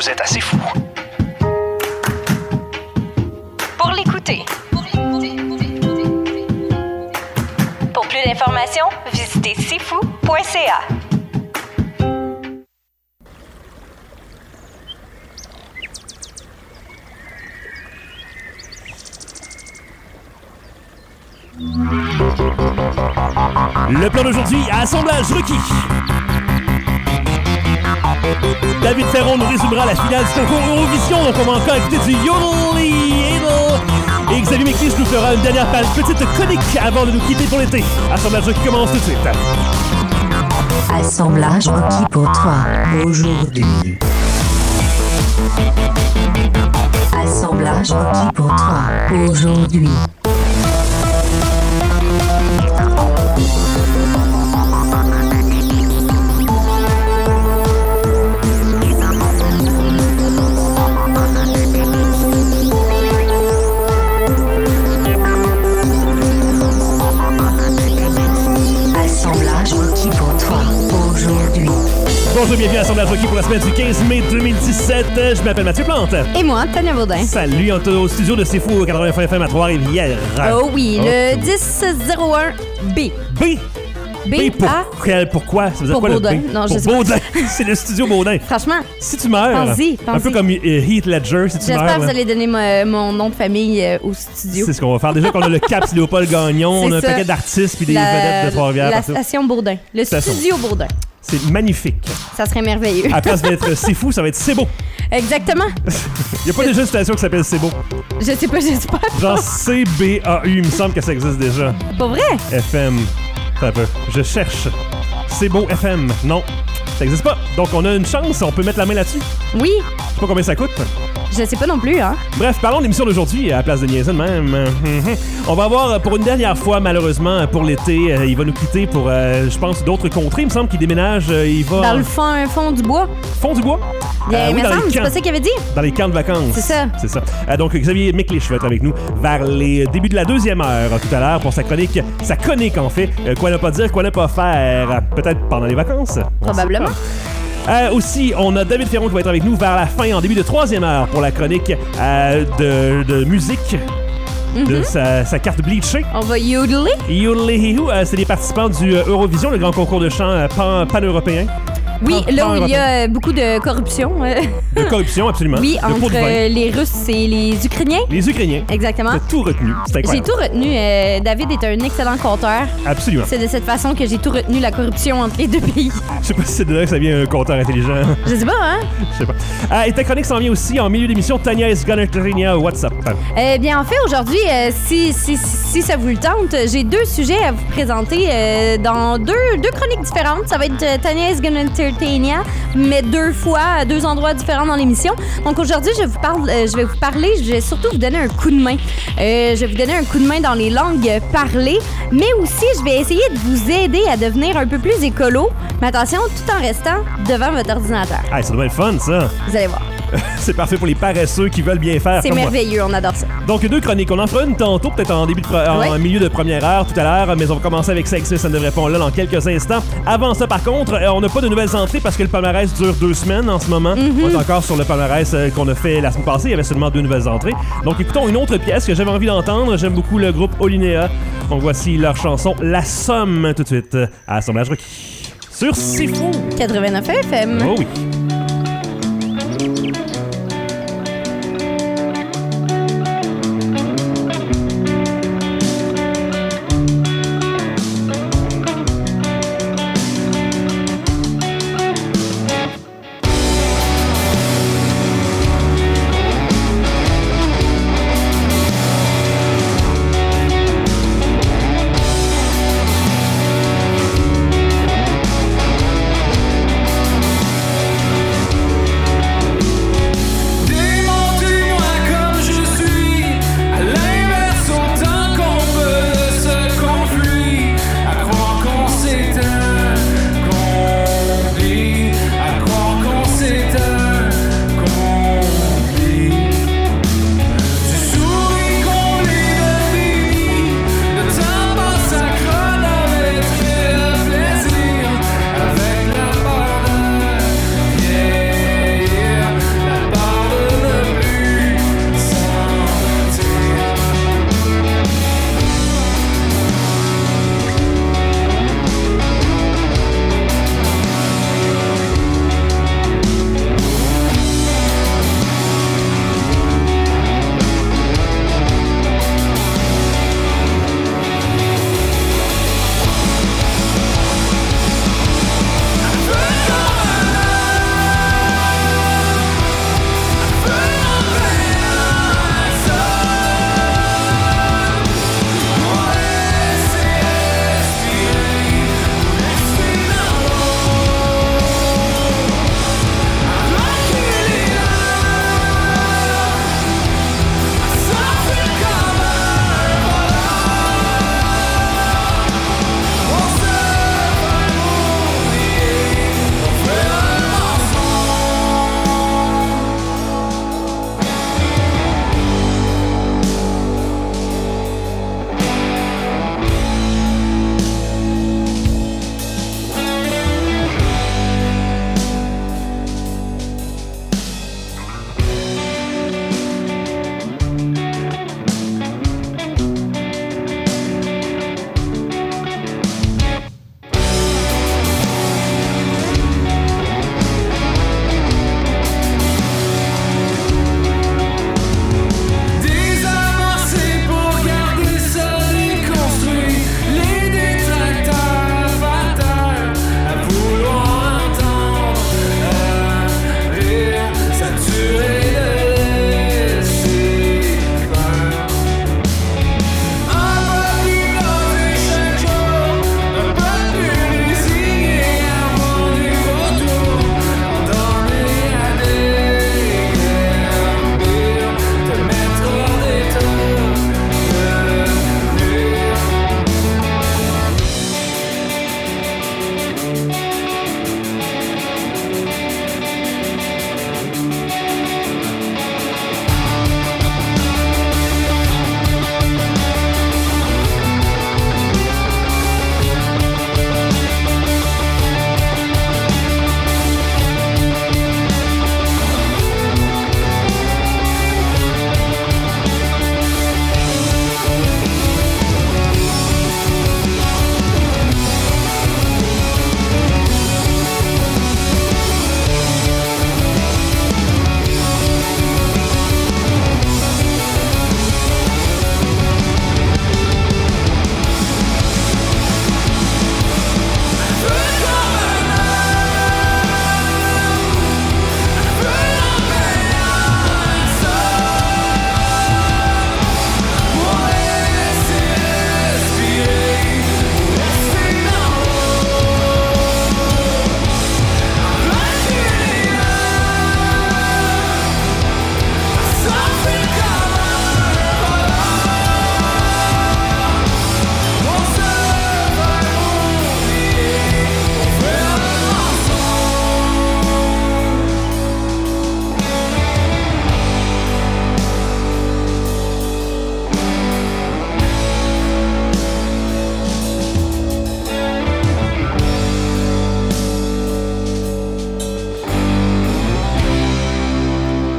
Vous êtes assez fou. Pour l'écouter. Pour plus d'informations, visitez cfou.ca. Le plan d'aujourd'hui, assemblage requis. David Ferron nous résumera la finale du concours Eurovision, donc on va encore écouter du Yodel. Et Xavier Méclis nous fera une dernière petite chronique avant de nous quitter pour l'été. Assemblage requis commence tout de suite. Assemblage requis pour toi aujourd'hui. Assemblage requis pour toi aujourd'hui. Bonjour, bienvenue à Assemblage requis pour la semaine du 15 mai 2017. Je m'appelle Mathieu Plante. Et moi, Tania Baudin. Salut, on est au studio de C'est Fou 80 FM à Trois-Rivières. Oh oui, le 1001B. B. Pourquoi? Ça veut dire pour quoi Baudin. le B? Non, je pour sais pas. Baudin. C'est le studio Baudin. Franchement, Si tu meurs, pensez. un peu comme Heath Ledger, si tu meurs. J'espère que vous allez donner mon nom de famille au studio. C'est ce qu'on va faire. Déjà qu'on a le Caps Léopold Gagnon, on a un paquet d'artistes puis des vedettes de Trois-Rivières. La partout. station Baudin. Le Station. studio Baudin. C'est magnifique. Ça serait merveilleux. À la place d'être C'est Fou, ça va être C'est Beau. Exactement. Il n'y a pas déjà une station qui s'appelle C'est Beau. Je sais pas, j'espère. Genre CBAU, il me semble que ça existe déjà. Pas vrai? FM. Ça peut. Je cherche. C'est beau FM. Non, ça existe pas. Donc on a une chance, on peut mettre la main là-dessus. Oui. Je sais pas combien ça coûte. Je sais pas non plus, hein. Bref, parlons de l'émission d'aujourd'hui à la place de niaiser de même. On va avoir pour une dernière fois, malheureusement, pour l'été, il va nous quitter pour, je pense, d'autres contrées. Il me semble qu'il déménage, il va... Dans le fond du bois. Fond du bois? Il Oui, me dans semble, les c'est camps. pas ça qu'il avait dit? Dans les camps de vacances. C'est ça. C'est ça. Donc, Xavier Méclis va être avec nous vers les débuts de la deuxième heure tout à l'heure pour sa chronique en fait. Quoi ne pas dire, quoi ne pas faire. Peut-être pendant les vacances. On Probablement. sait pas. Aussi, on a David Ferron qui va être avec nous vers la fin, en début de troisième heure, pour la chronique de musique de sa carte bleachée. On va yodeler. Yodeléhihou, c'est les participants du Eurovision, le grand concours de chant pan-européen. Oui, là où il y a beaucoup de corruption. De corruption, absolument. Oui, De pots entre de vin. les Russes et les Ukrainiens. Les Ukrainiens. Exactement. T'as tout retenu. C'est J'ai incroyable. tout retenu. David est un excellent conteur. Absolument. C'est de cette façon que j'ai tout retenu la corruption entre les deux pays. Je sais pas si c'est de là que ça vient un compteur intelligent. Je sais pas, hein? Je sais pas. Et ta chronique s'en vient aussi en milieu d'émission. Tania is gonna Trinia, what's up? Eh bien, en fait, aujourd'hui, si ça vous le tente, j'ai deux sujets à vous présenter dans deux chroniques différentes. Ça va être Tania is gonna Entertainia, mais deux fois à deux endroits différents dans l'émission. Donc aujourd'hui, je vais vous parler, je vais surtout vous donner un coup de main. Je vais vous donner un coup de main dans les langues parlées, mais aussi je vais essayer de vous aider à devenir un peu plus écolo, mais attention, tout en restant devant votre ordinateur. Ah, ça doit être fun, ça. Vous allez voir. C'est parfait pour les paresseux qui veulent bien faire. C'est comme moi. merveilleux, on adore ça. Donc, deux chroniques. On en fera une tantôt, peut-être en en milieu de première heure tout à l'heure, mais on va commencer avec Sexy, ça ne devrait pas là dans quelques instants. Avant ça, par contre, on n'a pas de nouvelles entrées parce que le palmarès dure 2 semaines en ce moment. On est encore sur le palmarès qu'on a fait la semaine passée. Il y avait seulement 2 nouvelles entrées. Donc, écoutons une autre pièce que j'avais envie d'entendre. J'aime beaucoup le groupe Olinéa. Donc, voici leur chanson La Somme tout de suite à Assemblage requis. Sur C'est Fou! 89 FM. Oh oui!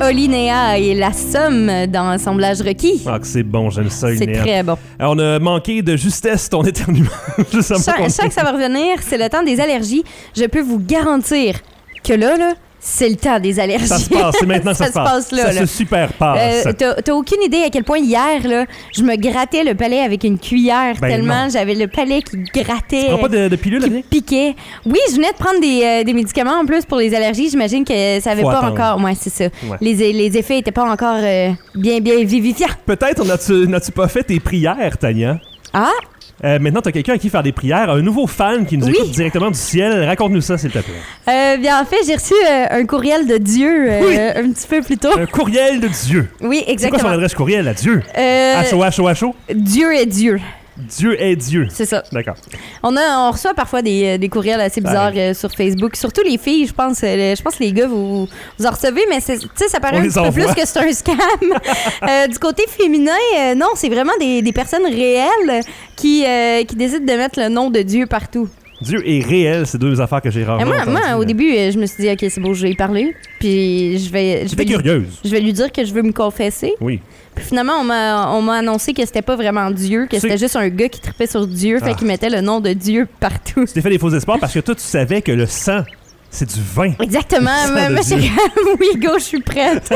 Olinéa et La Somme dans Assemblage requis. Ah, que c'est bon, j'aime ça, C'est Olinéa. très bon. On a manqué de justesse ton éternuement. Je sens pas Je sens que ça va revenir, c'est le temps des allergies. Je peux vous garantir que là, c'est le temps des allergies. Ça se passe, c'est maintenant que ça se passe. là. Ça se super passe. T'as aucune idée à quel point hier, là, je me grattais le palais avec une cuillère tellement j'avais le palais qui grattait. Tu prends pas de pilule, qui là, piquait. Oui, je venais de prendre des médicaments en plus pour les allergies. J'imagine que ça avait Faut pas attendre. encore... Ouais, c'est ça. Ouais. Les effets étaient pas encore bien vivifiants. Peut-être n'as-tu pas fait tes prières, Tania? Ah! Maintenant, t'as quelqu'un à qui faire des prières, un nouveau fan qui nous écoute directement du ciel. Raconte-nous ça, s'il te plaît. Bien, en fait, j'ai reçu un courriel de Dieu un petit peu plus tôt. Un courriel de Dieu. Oui, C'est quoi exactement. son adresse courriel à Dieu? H-O-H-O-H-O? Dieu est Dieu. Dieu est Dieu. C'est ça. D'accord. On reçoit parfois des courriels assez bizarres sur Facebook. Surtout les filles, je pense. Je pense que les gars, vous en recevez, mais ça paraît On un les petit peu envoie. plus que c'est un scam. Du côté féminin, non, c'est vraiment des personnes réelles qui décident de mettre le nom de Dieu partout. Dieu est réel, c'est deux affaires que j'ai rarement Moi, entendues. au début, je me suis dit, OK, c'est beau, je vais y parler. Puis je vais J'étais curieuse. Je vais lui dire que je veux me confesser. Oui. Puis finalement, on m'a annoncé que c'était pas vraiment Dieu, que c'était juste un gars qui tripait sur Dieu, fait qu'il mettait le nom de Dieu partout. Tu t'es fait des faux espoirs parce que toi, tu savais que le sang, c'est du vin. Exactement. Le sang de Moi, Dieu. j'étais comme, oui, go, je suis prête.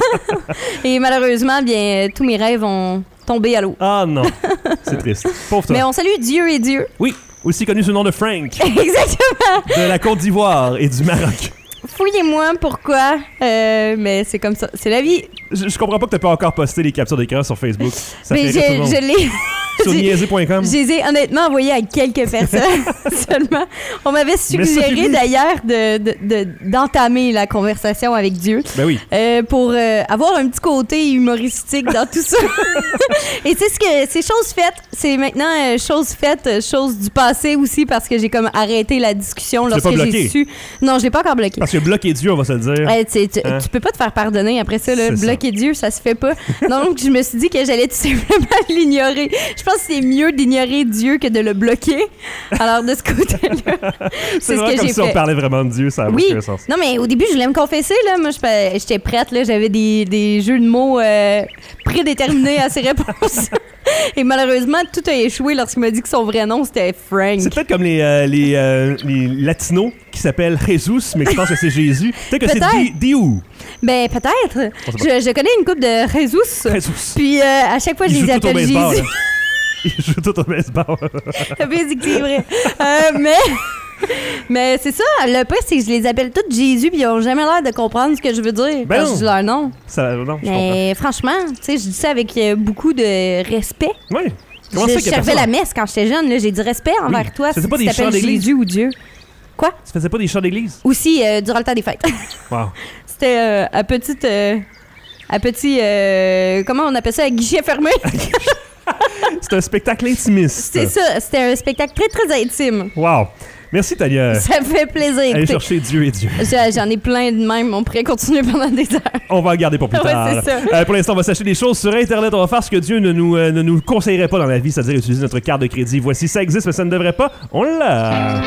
Et malheureusement, bien, tous mes rêves ont tombé à l'eau. Ah non, c'est triste. Pauvre toi. Mais on salue Dieu et Dieu. Oui, aussi connu sous le nom de Frank, Exactement. de la Côte d'Ivoire et du Maroc. Fouillez-moi pourquoi, mais c'est comme ça. C'est la vie. Je comprends pas que t'as pas encore posté les captures d'écran sur Facebook. Ça Mais fait rire tout le monde. je l'ai. Sur niaiser.com. Je les ai honnêtement envoyés à quelques personnes seulement. On m'avait suggéré public. d'ailleurs d'entamer la conversation avec Dieu Ben oui. pour avoir un petit côté humoristique dans tout ça. Et c'est c'est chose faite. C'est maintenant chose faite, chose du passé aussi parce que j'ai comme arrêté la discussion Tu l'as lorsque pas j'ai bloqué? su. Non, je l'ai pas encore bloqué. Parce que bloquer Dieu, on va se le dire. Tu peux pas te faire pardonner après ça, là. C'est ça. Bloquer Dieu, ça se fait pas. Donc, je me suis dit que j'allais tout simplement l'ignorer. Je pense que c'est mieux d'ignorer Dieu que de le bloquer. Alors, de ce côté-là, c'est ce vraiment que comme j'ai si on fait. parlait vraiment de Dieu, ça n'a Oui. aucun sens. Non, mais au début, je voulais me confesser, là. Moi, j'étais prête, là. J'avais des jeux de mots prédéterminés à ses réponses. Et malheureusement, tout a échoué lorsqu'il m'a dit que son vrai nom, c'était Frank. C'est peut-être comme les latinos qui s'appellent Jesus, mais qui pensent que c'est Jésus. Peut-être que Peut-être. c'est Dieu. Ben, peut-être. On sait pas. Je connais une couple de Jesus. Jesus. Puis, à chaque fois, je Il les joue tout au appelle baseball. Jésus. là. Il joue tout au baseball. C'est vrai. Mais c'est ça, le pire, c'est que je les appelle toutes Jésus, puis ils ont jamais l'air de comprendre ce que je veux dire Ben quand non. je dis leur nom. Ça, non, je Mais franchement, tu sais, je dis ça avec beaucoup de respect. comprends. Oui. Comment Je ça qu'il y a servais personne? la messe quand j'étais jeune, là, j'ai du respect envers toi C'était si pas tu des chants t'appelles d'église? Jésus ou Dieu. Quoi? Tu faisais pas des chants d'église? Aussi, durant le temps des fêtes. Wow. C'était à petit... comment on appelle ça? À guichet fermé? C'est un spectacle intimiste. C'est ça, c'était un spectacle très, très intime. Wow. Merci, Tania. Ça fait plaisir. Allez Écoutez, chercher Dieu et Dieu. j'en ai plein de même, on pourrait continuer pendant des heures. On va en garder pour plus Ouais, tard. c'est ça. Pour l'instant, on va s'acheter des choses sur Internet. On va faire ce que Dieu ne nous conseillerait pas dans la vie, c'est-à-dire utiliser notre carte de crédit. Voici, ça existe, mais ça ne devrait pas. On l'a.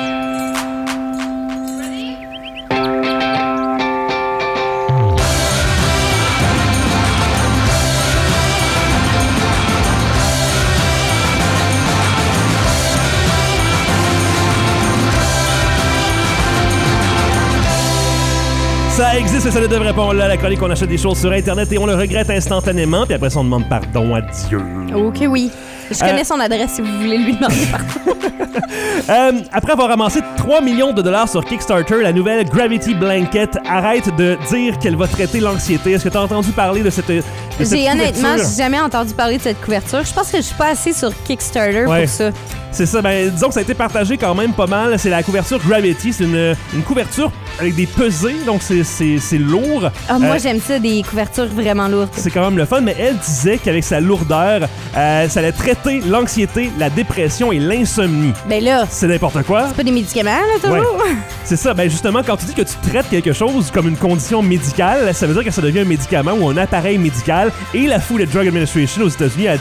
Ça existe, mais ça ne devrait pas. On l'a, la chronique, on achète des choses sur Internet et on le regrette instantanément. Puis après ça, on demande pardon à Dieu. Ok, oui. Je connais son adresse si vous voulez lui demander partout. Après avoir ramassé 3 millions de dollars sur Kickstarter, la nouvelle Gravity Blanket arrête de dire qu'elle va traiter l'anxiété. Est-ce que tu as entendu parler de cette J'ai honnêtement couverture? jamais entendu parler de cette couverture. Je pense que je suis pas assez sur Kickstarter Ouais. pour ça. C'est ça, ben disons que ça a été partagé quand même pas mal. C'est la couverture Gravity, c'est une couverture avec des pesées, donc c'est lourd. Ah, moi, j'aime ça, des couvertures vraiment lourdes. C'est quand même le fun, mais elle disait qu'avec sa lourdeur, ça allait traiter l'anxiété, la dépression et l'insomnie. Ben là, C'est n'importe quoi. c'est pas des médicaments, là, toujours? C'est ça, ben justement, quand tu dis que tu traites quelque chose comme une condition médicale, ça veut dire que ça devient un médicament ou un appareil médical. Et la Food and Drug Administration aux États-Unis a dit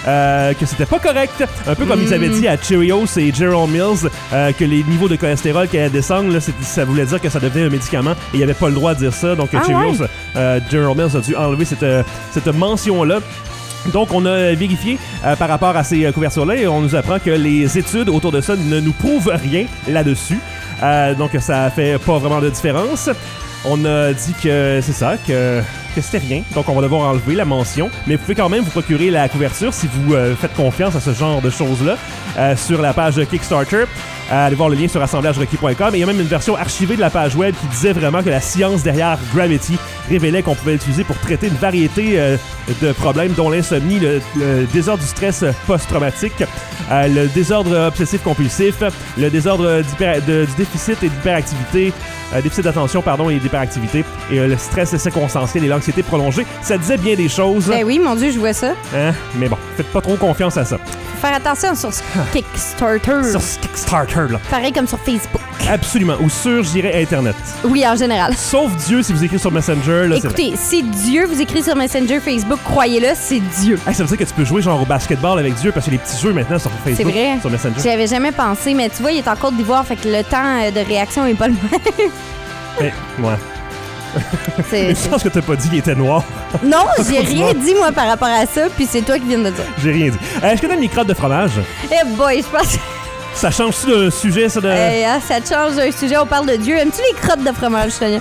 que c'était pas correct. Un peu comme ils avaient dit à Cheerios et General Mills que les niveaux de cholestérol qui allaient descendre, là, ça voulait dire que ça devenait un médicament et il n'y avait pas le droit de dire ça. Donc Cheerios, General Mills a dû enlever cette mention-là. Donc, on a vérifié par rapport à ces couvertures-là et on nous apprend que les études autour de ça ne nous prouvent rien là-dessus. Donc, ça fait pas vraiment de différence. On a dit que c'est ça, que c'était rien. Donc, on va devoir enlever la mention. Mais vous pouvez quand même vous procurer la couverture si vous faites confiance à ce genre de choses-là sur la page de Kickstarter. Allez voir le lien sur assemblagerequis.com. Et il y a même une version archivée de la page web qui disait vraiment que la science derrière Gravity révélait qu'on pouvait l'utiliser pour traiter une variété de problèmes, dont l'insomnie, le désordre du stress post-traumatique, le désordre obsessif-compulsif, le désordre du déficit et d'hyperactivité, déficit d'attention, pardon, et d'hyperactivité, et le stress circonstanciel et l'anxiété prolongée. Ça disait bien des choses. Ben oui, mon Dieu, je vois ça. Hein? Mais bon, faites pas trop confiance à ça. Faut faire attention sur Kickstarter. Sur Kickstarter, là. Pareil comme sur Facebook. Absolument. Ou sur, je dirais, Internet. Oui, en général. Sauf Dieu si vous écrivez sur Messenger. Là, écoutez, si Dieu vous écrit sur Messenger, Facebook, croyez-le, c'est Dieu. Hey, ça veut dire que tu peux jouer genre au basketball avec Dieu parce qu'il y a les petits jeux maintenant sur Facebook. C'est vrai. Sur Messenger. J'y avais jamais pensé, mais tu vois, il est en Côte d'Ivoire, fait que le temps de réaction est pas le même. Mais, ouais. Je pense que t'as pas dit qu'il était noir. Non, j'ai rien dit, moi, par rapport à ça, puis c'est toi qui viens de dire. J'ai rien dit. Est-ce que t'aimes les crottes de fromage? Eh boy, je pense... Ça change-tu d'un sujet, ça, de... ça te change d'un sujet, on parle de Dieu. Aimes-tu les crottes de fromage, Sonia?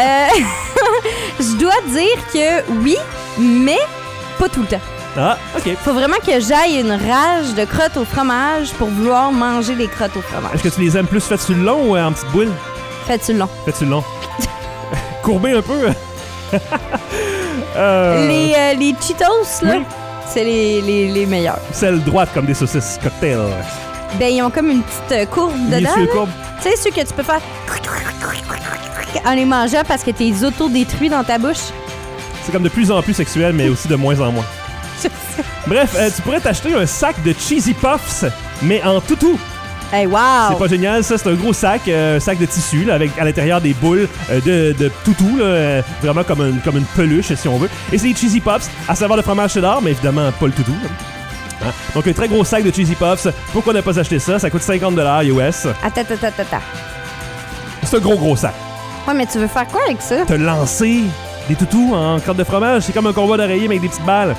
Je dois dire que oui, mais pas tout le temps. Ah, OK. Faut vraiment que j'aille une rage de crottes au fromage pour vouloir manger les crottes au fromage. Est-ce que tu les aimes plus faites sur le long ou en petite boule? Faites sur le long. Faites sur le long. Courbé un peu. Les Cheetos, là, oui. C'est les meilleurs. Celles droites comme des saucisses cocktail. Ben, ils ont comme une petite courbe dedans. Tu sais, ceux que tu peux faire en les mangeant parce que t'es auto-détruit dans ta bouche. C'est comme de plus en plus sexuel, mais aussi de moins en moins. Bref, tu pourrais t'acheter un sac de Cheesy Puffs, mais en toutou. Hey, wow! C'est pas génial, ça. C'est un gros sac, sac de tissu, là, avec à l'intérieur des boules de toutou, là, vraiment comme une peluche, si on veut. Et c'est des Cheesy Puffs à saveur de fromage cheddar, mais évidemment pas le toutou. Hein? Donc, un très gros sac de Cheesy Puffs. Pourquoi ne pas acheter ça? Ça coûte 50$ US. Attends. C'est un gros sac. Ouais, mais tu veux faire quoi avec ça? Te lancer des toutous en crotte de fromage. C'est comme un combat d'oreiller, mais avec des petites balles.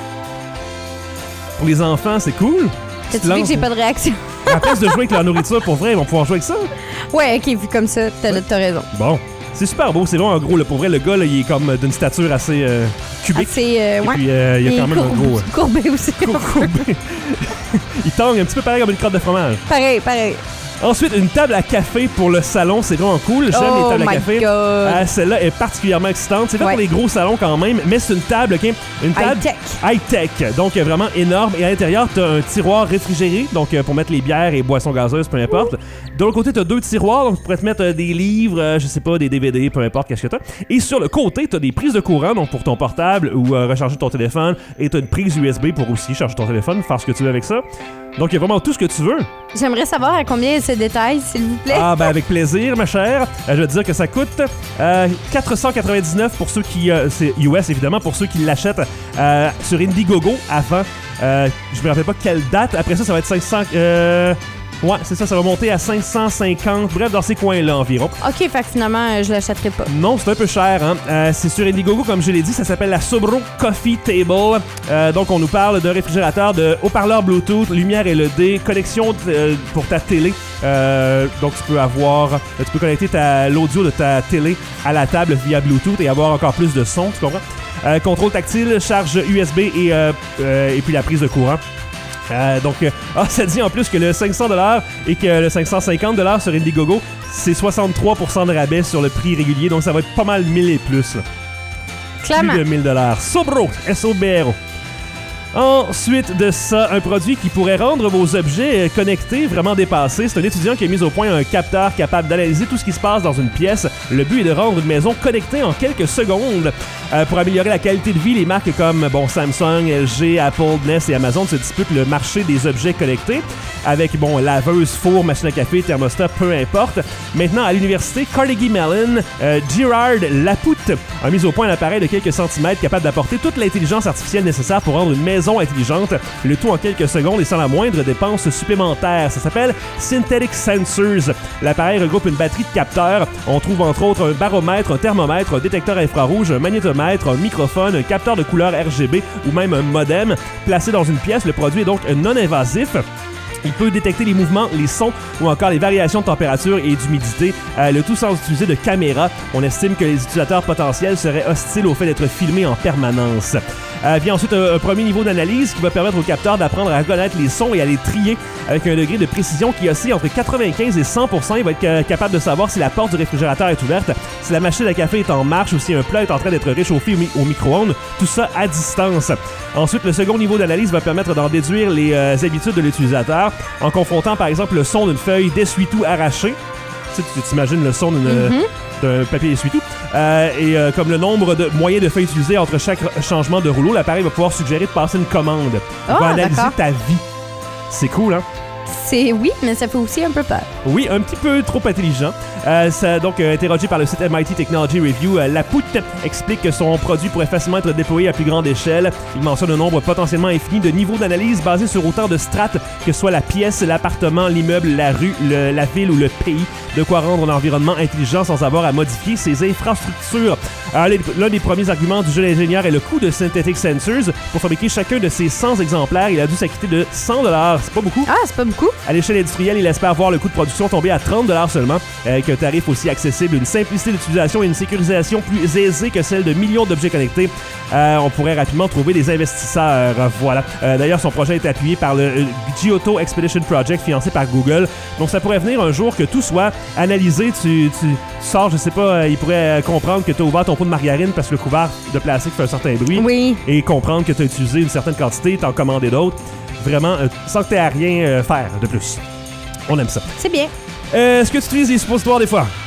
Pour les enfants, c'est cool. T'as-tu vu que j'ai pas de réaction? À place de jouer avec leur nourriture, pour vrai, ils vont pouvoir jouer avec ça. Ouais, OK, vu comme ça, t'as raison. Bon. C'est super beau, c'est bon en gros. Là, pour vrai, le gars, là, il est comme d'une stature assez cubique. Assez, et puis, il y a quand même un gros... courbé aussi. Courbé. Il tangue un petit peu pareil comme une crotte de fromage. Pareil. Ensuite, une table à café pour le salon, c'est vraiment cool. J'aime les tables à café. Celle-là est particulièrement excitante. C'est fait pour les gros salons quand même, mais c'est une table, OK? Une table high-tech. Donc, vraiment énorme. Et à l'intérieur, tu as un tiroir réfrigéré, donc pour mettre les bières et boissons gazeuses, peu importe. De l'autre côté, tu as 2 tiroirs, donc tu pourrais te mettre des livres, je sais pas, des DVD, peu importe, qu'est-ce que tu as. Et sur le côté, tu as des prises de courant, donc pour ton portable ou recharger ton téléphone. Et tu as une prise USB pour aussi charger ton téléphone, faire ce que tu veux avec ça. Donc, il y a vraiment tout ce que tu veux. J'aimerais savoir à combien ce détail, s'il vous plaît. Ah, ben avec plaisir, ma chère. Je vais te dire que ça coûte 499 pour ceux qui... c'est US, évidemment, pour ceux qui l'achètent sur Indiegogo avant. Je me rappelle pas quelle date. Après ça, ça va être 500... Ouais, c'est ça va monter à 550. Bref, dans ces coins-là environ. OK, fait que finalement, je l'achèterai pas. Non, c'est un peu cher, hein. C'est sur Indiegogo, comme je l'ai dit, ça s'appelle la Sobro Coffee Table. Donc, on nous parle d'un réfrigérateur, de haut-parleur Bluetooth, lumière LED, connexion pour ta télé. Donc, tu peux connecter l'audio de ta télé à la table via Bluetooth et avoir encore plus de son, tu comprends? Contrôle tactile, charge USB et puis la prise de courant. Ça dit en plus que le 500$ et que le 550$ sur Indiegogo, c'est 63% de rabais sur le prix régulier, donc ça va être pas mal 1000 et plus. Là. Clairement. Plus de 1000$. Sobro, S-O-B-R-O. Ensuite de ça, un produit qui pourrait rendre vos objets connectés vraiment dépassés. C'est un étudiant qui a mis au point un capteur capable d'analyser tout ce qui se passe dans une pièce. Le but est de rendre une maison connectée en quelques secondes. Pour améliorer la qualité de vie, les marques comme Samsung, LG, Apple, Nest et Amazon se disputent le marché des objets connectés avec laveuse, four, machine à café, thermostat, peu importe. Maintenant, à l'université Carnegie Mellon, Gerard Lapoute a mis au point un appareil de quelques centimètres capable d'apporter toute l'intelligence artificielle nécessaire pour rendre une maison maison intelligente, le tout en quelques secondes et sans la moindre dépense supplémentaire. Ça s'appelle Synthetic Sensors. L'appareil regroupe une batterie de capteurs. On trouve entre autres un baromètre, un thermomètre, un détecteur infrarouge, un magnétomètre, un microphone, un capteur de couleur RGB ou même un modem. Placé dans une pièce, le produit est donc non invasif. Il peut détecter les mouvements, les sons ou encore les variations de température et d'humidité, le tout sans utiliser de caméra. On estime que les utilisateurs potentiels seraient hostiles au fait d'être filmés en permanence. Vient ensuite un premier niveau d'analyse qui va permettre au capteur d'apprendre à reconnaître les sons et à les trier avec un degré de précision qui oscille entre 95 et 100%. Il va être capable de savoir si la porte du réfrigérateur est ouverte, si la machine à café est en marche ou si un plat est en train d'être réchauffé au micro-ondes. Tout ça à distance. Ensuite, le second niveau d'analyse va permettre d'en déduire les habitudes de l'utilisateur en confrontant par exemple le son d'une feuille d'essuie-tout arrachée. Tu t'imagines le son d'un papier essuie-tout. Comme le nombre de moyens de feuilles utilisés entre chaque changement de rouleau, l'appareil va pouvoir suggérer de passer une commande. Il va analyser ta vie. C'est cool, hein? Oui, mais ça fait aussi un peu peur. Oui, un petit peu trop intelligent. Interrogé par le site MIT Technology Review, Lapout explique que son produit pourrait facilement être déployé à plus grande échelle. Il mentionne un nombre potentiellement infini de niveaux d'analyse basés sur autant de strates que soit la pièce, l'appartement, l'immeuble, la rue, la ville ou le pays. De quoi rendre l'environnement intelligent sans avoir à modifier ses infrastructures. L'un des premiers arguments du jeune ingénieur est le coût de Synthetic Sensors. Pour fabriquer chacun de ces 100 exemplaires, il a dû s'acquitter de $100. C'est pas beaucoup. Ah, c'est pas beaucoup. À l'échelle industrielle, il espère voir le coût de production tomber à $30 seulement, avec un tarif aussi accessible, une simplicité d'utilisation et une sécurisation plus aisée que celle de millions d'objets connectés. On pourrait rapidement trouver des investisseurs. Voilà. D'ailleurs, son projet est appuyé par le Giotto Expedition Project, financé par Google. Donc, ça pourrait venir un jour que tout soit analysé. Tu sors, je sais pas, il pourrait comprendre que tu as ouvert ton pot de margarine parce que le couvert de plastique fait un certain bruit. Oui. Et comprendre que tu as utilisé une certaine quantité, t'en commandé d'autres. Vraiment, sans que tu aies à rien faire de plus. On aime ça. C'est bien. Est-ce que tu utilises des suppositoires des fois?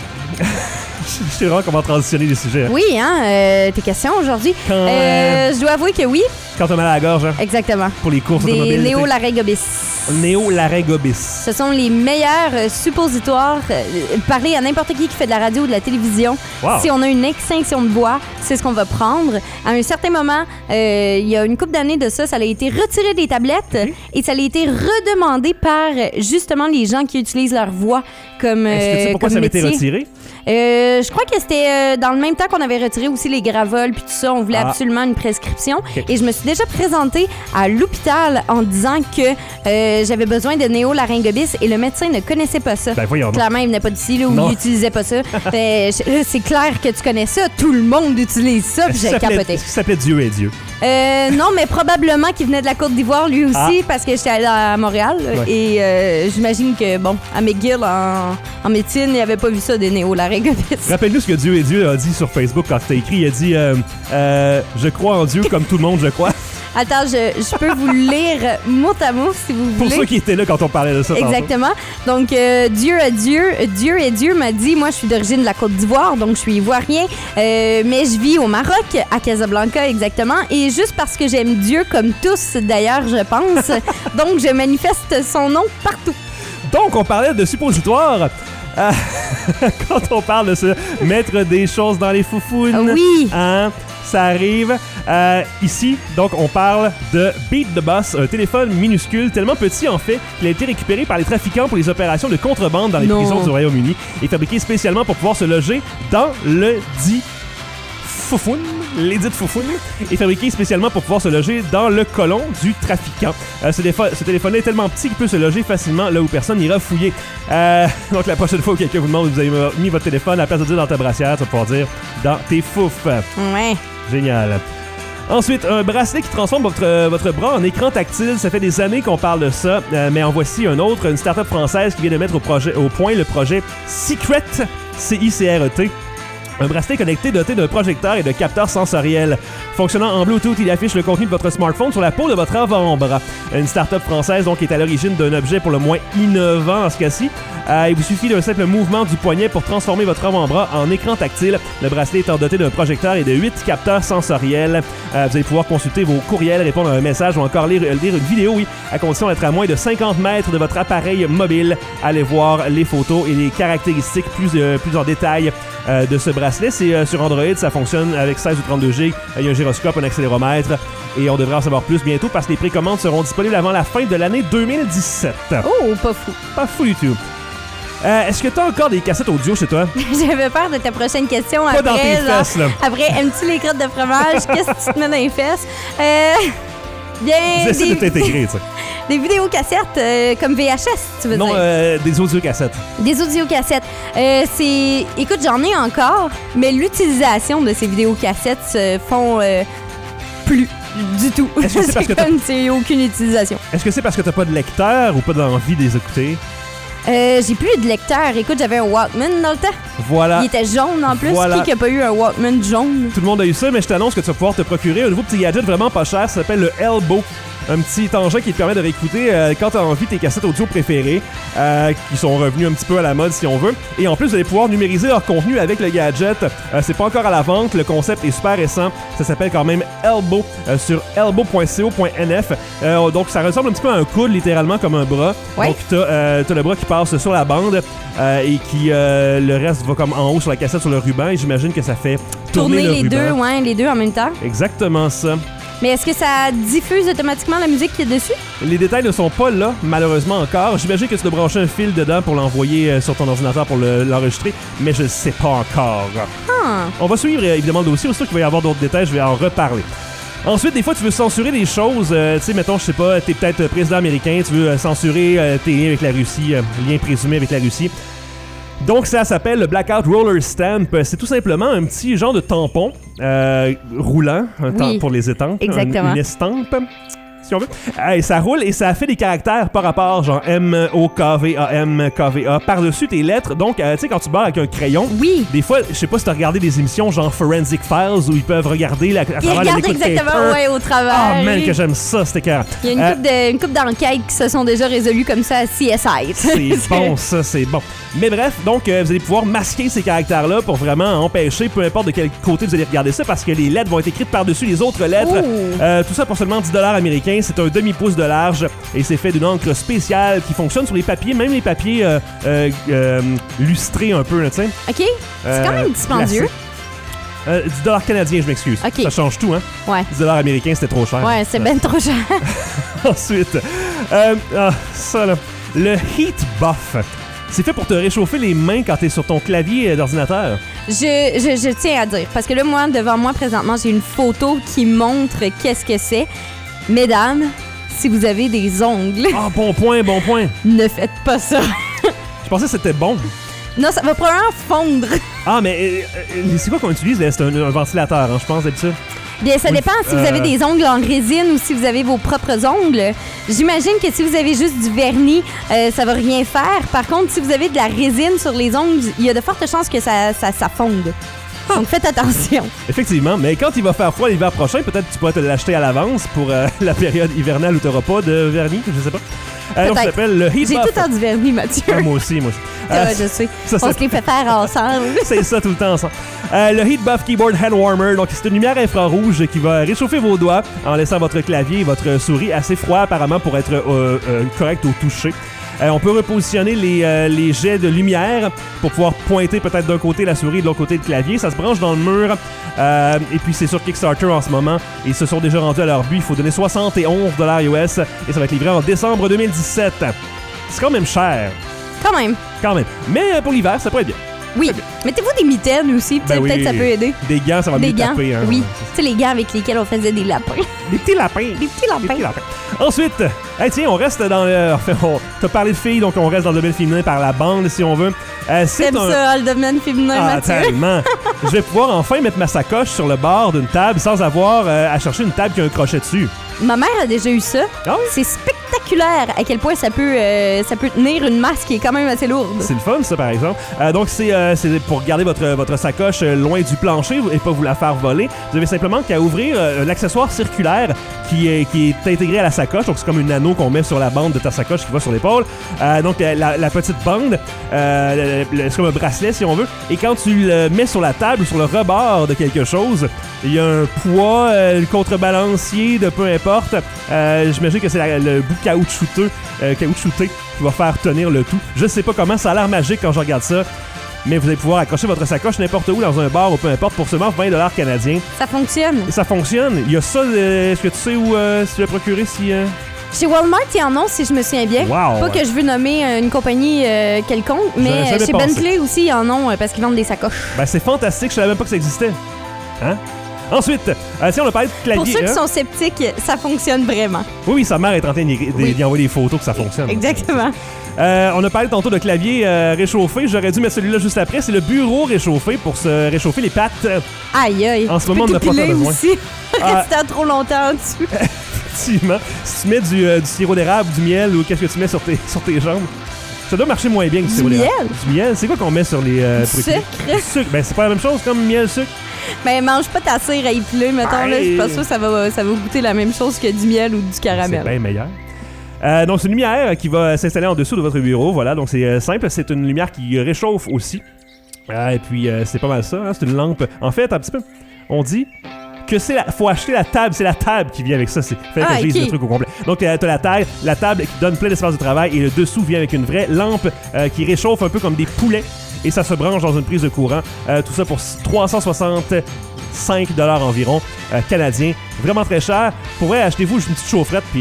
Je sais vraiment comment transitionner les sujets. Hein? Oui, tes questions aujourd'hui. Je dois avouer que oui. Quand t'as mal à la gorge, hein? Exactement. Pour les courses automobiles. Des Néo-Larégobis. Néo-Larégobis. Ce sont les meilleurs suppositoires. Parler à n'importe qui fait de la radio ou de la télévision. Wow. Si on a une extinction de voix, c'est ce qu'on va prendre. À un certain moment, il y a une couple d'années de ça, ça a été retiré des tablettes et ça a été redemandé par justement les gens qui utilisent leur voix comme Est-ce que tu sais pourquoi ça avait été retiré? Je crois que c'était dans le même temps qu'on avait retiré aussi les gravoles puis tout ça. On voulait absolument une prescription. Okay. Et je me suis déjà présentée à l'hôpital en disant que j'avais besoin de néolaryngobis et le médecin ne connaissait pas ça. Ben voyons. Clairement, il venait pas d'ici là, où il utilisait pas ça. C'est clair que tu connais ça. Tout le monde utilise ça. Puis j'ai capoté. Est-ce que ça s'appelait Dieu et Dieu? Non, mais probablement qu'il venait de la Côte d'Ivoire lui aussi parce que j'étais allée à Montréal. Ouais. Et j'imagine que, bon, à McGill, en médecine, il avait pas vu ça des néolaryngobis. Rappelle-nous ce que Dieu et Dieu a dit sur Facebook quand tu as écrit. Il a dit je crois en Dieu comme tout le monde, je crois. Attends, je peux vous lire mot à mot si vous voulez. Pour ceux qui étaient là quand on parlait de ça. Exactement. Donc, Dieu et Dieu m'a dit, moi, je suis d'origine de la Côte d'Ivoire, donc je suis ivoirien, mais je vis au Maroc, à Casablanca exactement, et juste parce que j'aime Dieu, comme tous d'ailleurs, je pense, donc je manifeste son nom partout. Donc, on parlait de suppositoire. Quand on parle de se mettre des choses dans les foufounes. Oui. Hein? Ça arrive. Ici, donc, on parle de Beat the Boss, un téléphone minuscule, tellement petit en fait, qu'il a été récupéré par les trafiquants pour les opérations de contrebande dans les prisons du Royaume-Uni et fabriqué spécialement pour pouvoir se loger dans le dit foufoune, l'édite foufoune, est fabriqué spécialement pour pouvoir se loger dans le colon du trafiquant. Ce téléphone-là est tellement petit qu'il peut se loger facilement là où personne n'ira fouiller. Donc la prochaine fois où quelqu'un vous demande où vous avez mis votre téléphone, à la place de dire dans ta brassière, tu vas pouvoir dire dans tes fouf. Ouais. Génial. Ensuite, un bracelet qui transforme votre bras en écran tactile. Ça fait des années qu'on parle de ça, mais en voici un autre, une start-up française qui vient de mettre au point le projet Secret, C-I-C-R-E-T. Un bracelet connecté doté d'un projecteur et de capteurs sensoriels. Fonctionnant en Bluetooth, il affiche le contenu de votre smartphone sur la peau de votre avant-bras. Une start-up française donc est à l'origine d'un objet pour le moins innovant en ce cas-ci. Il vous suffit d'un simple mouvement du poignet pour transformer votre avant-bras en écran tactile. Le bracelet étant doté d'un projecteur et de 8 capteurs sensoriels. Vous allez pouvoir consulter vos courriels, répondre à un message ou encore lire une vidéo, à condition d'être à moins de 50 mètres de votre appareil mobile. Allez voir les photos et les caractéristiques plus en détail de ce bracelet bracelet. C'est sur Android, ça fonctionne avec 16 ou 32 GB. Il y a un gyroscope, un accéléromètre. Et on devrait en savoir plus bientôt parce que les précommandes seront disponibles avant la fin de l'année 2017. Oh, pas fou. Pas fou du tout. Est-ce que tu as encore des cassettes audio chez toi? J'avais peur de ta prochaine question. Pas dans tes fesses, là. Après, aimes-tu les crottes de fromage? Qu'est-ce que tu te mets dans les fesses? Bien. J'essaie de t'intégrer, tu sais. Des vidéocassettes comme VHS, tu veux Non, dire? des audiocassettes. Des audiocassettes. Écoute, j'en ai encore, mais l'utilisation de ces vidéocassettes se font plus du tout. Est-ce que c'est parce que c'est aucune utilisation. Est-ce que c'est parce que t'as pas de lecteur ou pas d'envie de les écouter? J'ai plus de lecteur. Écoute, j'avais un Walkman dans le temps. Voilà. Il était jaune en plus. Voilà. Qui a pas eu un Walkman jaune? Tout le monde a eu ça, mais je t'annonce que tu vas pouvoir te procurer un nouveau petit gadget vraiment pas cher. Ça s'appelle le Elbow. Un petit engin qui te permet de réécouter quand tu as envie tes cassettes audio préférées, qui sont revenus un petit peu à la mode si on veut. Et en plus, vous allez pouvoir numériser leur contenu avec le gadget. C'est pas encore à la vente, le concept est super récent. Ça s'appelle quand même Elbow sur elbow.co.nf. Donc ça ressemble un petit peu à un coude, littéralement comme un bras. Ouais. Donc t'as le bras qui passe sur la bande et qui le reste va comme en haut sur la cassette sur le ruban. Et j'imagine que ça fait tourner le les ruban. deux, ouais, les deux en même temps. Exactement ça. Mais est-ce que ça diffuse automatiquement la musique qui est dessus? Les détails ne sont pas là, malheureusement encore. J'imagine que tu dois brancher un fil dedans pour l'envoyer sur ton ordinateur pour l'enregistrer, mais je ne sais pas encore. On va suivre évidemment le dossier. Aussi qu'il va y avoir d'autres détails, je vais en reparler. Ensuite, des fois, tu veux censurer des choses. Tu sais, mettons, je sais pas, t'es peut-être président américain, tu veux censurer tes liens avec la Russie, liens présumés avec la Russie. Donc, ça s'appelle le Blackout Roller Stamp. C'est tout simplement un petit genre de tampon roulant pour les estampes. Exactement. Une estampe, si on veut. Et ça roule et ça fait des caractères par rapport, genre M-O-K-V-A-M, K-V-A, par-dessus tes lettres. Donc, tu sais, quand tu barres avec un crayon, Oui. des fois, je sais pas si t'as regardé des émissions genre Forensic Files où ils peuvent regarder à Ils travers le regardent liquid exactement paper. ouais, au travers. Ah, man, que j'aime ça, c'était carré. Il y a une couple d'enquêtes qui se sont déjà résolues comme ça à CSI. C'est bon, ça, c'est bon. Mais bref, donc, vous allez pouvoir masquer ces caractères-là pour vraiment empêcher, peu importe de quel côté vous allez regarder ça, parce que les lettres vont être écrites par-dessus les autres lettres. Tout ça pour seulement 10$ américains. C'est un demi-pouce de large et c'est fait d'une encre spéciale qui fonctionne sur les papiers, même les papiers lustrés un peu, tu sais. OK. C'est quand même dispendieux. 10$ canadiens, je m'excuse. OK. Ça change tout, hein? Ouais. 10$ américains, c'était trop cher. Ouais, c'est ben trop cher. Ensuite, ça là, le Heat Buff. C'est fait pour te réchauffer les mains quand t'es sur ton clavier d'ordinateur. Je tiens à dire, parce que là, moi, devant moi, présentement, j'ai une photo qui montre qu'est-ce que c'est. Mesdames, si vous avez des ongles, Ah, bon point, bon point. ne faites pas ça. Je pensais que c'était bon. Non, ça va probablement fondre. Ah, mais c'est quoi qu'on utilise? Là? C'est un ventilateur, hein, je pense, d'habitude. Bien, ça Oui, dépend si vous avez des ongles en résine ou si vous avez vos propres ongles. J'imagine que si vous avez juste du vernis, ça va rien faire. Par contre, si vous avez de la résine sur les ongles, il y a de fortes chances que ça fonde. Donc, faites attention. Effectivement, mais quand il va faire froid l'hiver prochain, peut-être que tu pourrais te l'acheter à l'avance pour la période hivernale où tu n'auras pas de vernis, je sais pas. Donc, ça s'appelle le Heat J'ai Buff. tout le temps du vernis, Mathieu. Ah, moi aussi. Je sais. On se les fait faire ensemble. C'est ça tout le temps ensemble. Le Heat Buff Keyboard Hand Warmer, donc c'est une lumière infrarouge qui va réchauffer vos doigts en laissant votre clavier et votre souris assez froid apparemment pour être correct au toucher. On peut repositionner les jets de lumière pour pouvoir pointer peut-être d'un côté la souris et de l'autre côté le clavier. Ça se branche dans le mur. Et puis c'est sur Kickstarter en ce moment. Ils se sont déjà rendus à leur but. Il faut donner 71$ US et ça va être livré en décembre 2017. C'est quand même cher. Quand même. Quand même. Mais pour l'hiver, ça pourrait être bien. Oui. Mettez-vous des mitaines aussi, Ben peut-être oui. ça peut aider. Des gants, ça va Des mieux gants, taper. Hein, oui. ouais. Tu sais, les gants avec lesquels on faisait des lapins. Des petits lapins. Des petits lapins. Ensuite, tiens, on reste dans le... Enfin, t'as parlé de filles, donc on reste dans le domaine féminin par la bande, si on veut. T'aimes ça, le domaine féminin, Ah, Mathieu? tellement. Je vais pouvoir enfin mettre ma sacoche sur le bord d'une table sans avoir à chercher une table qui a un crochet dessus. Ma mère a déjà eu ça. Ah oui? C'est spectaculaire à quel point ça peut tenir une masse qui est quand même assez lourde. C'est le fun, ça, par exemple. Donc, c'est pour garder votre sacoche loin du plancher et pas vous la faire voler. Vous avez simplement qu'à ouvrir un accessoire circulaire qui est intégré à la sacoche. Donc, c'est comme une anneau qu'on met sur la bande de ta sacoche qui va sur l'épaule. Donc, la petite bande, c'est comme un bracelet, si on veut. Et quand tu le mets sur la table ou sur le rebord de quelque chose, il y a un poids, le contrebalancier de peu importe. J'imagine que c'est le bout caoutchouté qui va faire tenir le tout. Je sais pas comment, ça a l'air magique quand je regarde ça. mais vous allez pouvoir accrocher votre sacoche n'importe où, dans un bar ou peu importe, pour seulement 20$ canadiens. Ça fonctionne. Et ça fonctionne. Il y a ça, est-ce que tu sais où si tu l'as procuré, si... Chez Walmart, il y en a, si je me souviens bien. Wow. Pas que je veux nommer une compagnie quelconque, mais chez Bentley aussi, ils en ont parce qu'ils vendent des sacoches. Ben, c'est fantastique, je savais même pas que ça existait. Hein? Ensuite, si on a parlé de clavier... Pour ceux qui sont sceptiques, ça fonctionne vraiment. Oui, sa mère est en train d'y envoyer des photos que ça fonctionne. Exactement. On a parlé tantôt de clavier réchauffé. J'aurais dû mettre celui-là juste après. C'est le bureau réchauffé pour se réchauffer les pattes. Aïe, aïe. En ce moment, on n'a pas ça besoin. Aussi. Rester trop longtemps en dessous. Effectivement. Si tu mets du sirop d'érable, du miel ou qu'est-ce que tu mets sur tes jambes, ça doit marcher moins bien que du sirop d'érable. Du miel? C'est quoi qu'on met sur les... sucre. Du sucre. Ben, c'est pas la même chose comme miel, sucre. Ben, mange pas ta cire à épiler, mettons. Là, je suis pas sûre que ça va goûter la même chose que du miel ou du caramel. C'est bien meilleur. Donc, c'est une lumière qui va s'installer en dessous de votre bureau. Voilà, donc c'est simple. C'est une lumière qui réchauffe aussi. Et puis, c'est pas mal ça. Hein? C'est une lampe. En fait, un petit peu, on dit que faut acheter la table. C'est la table qui vient avec ça. Fait que je lise le truc au complet. Donc, t'as la table qui donne plein d'espace de travail et le dessous vient avec une vraie lampe qui réchauffe un peu comme des poulets. Et ça se branche dans une prise de courant. Tout ça pour 365$ environ canadiens. Vraiment très cher. Pour vrai, achetez-vous une petite chaufferette puis...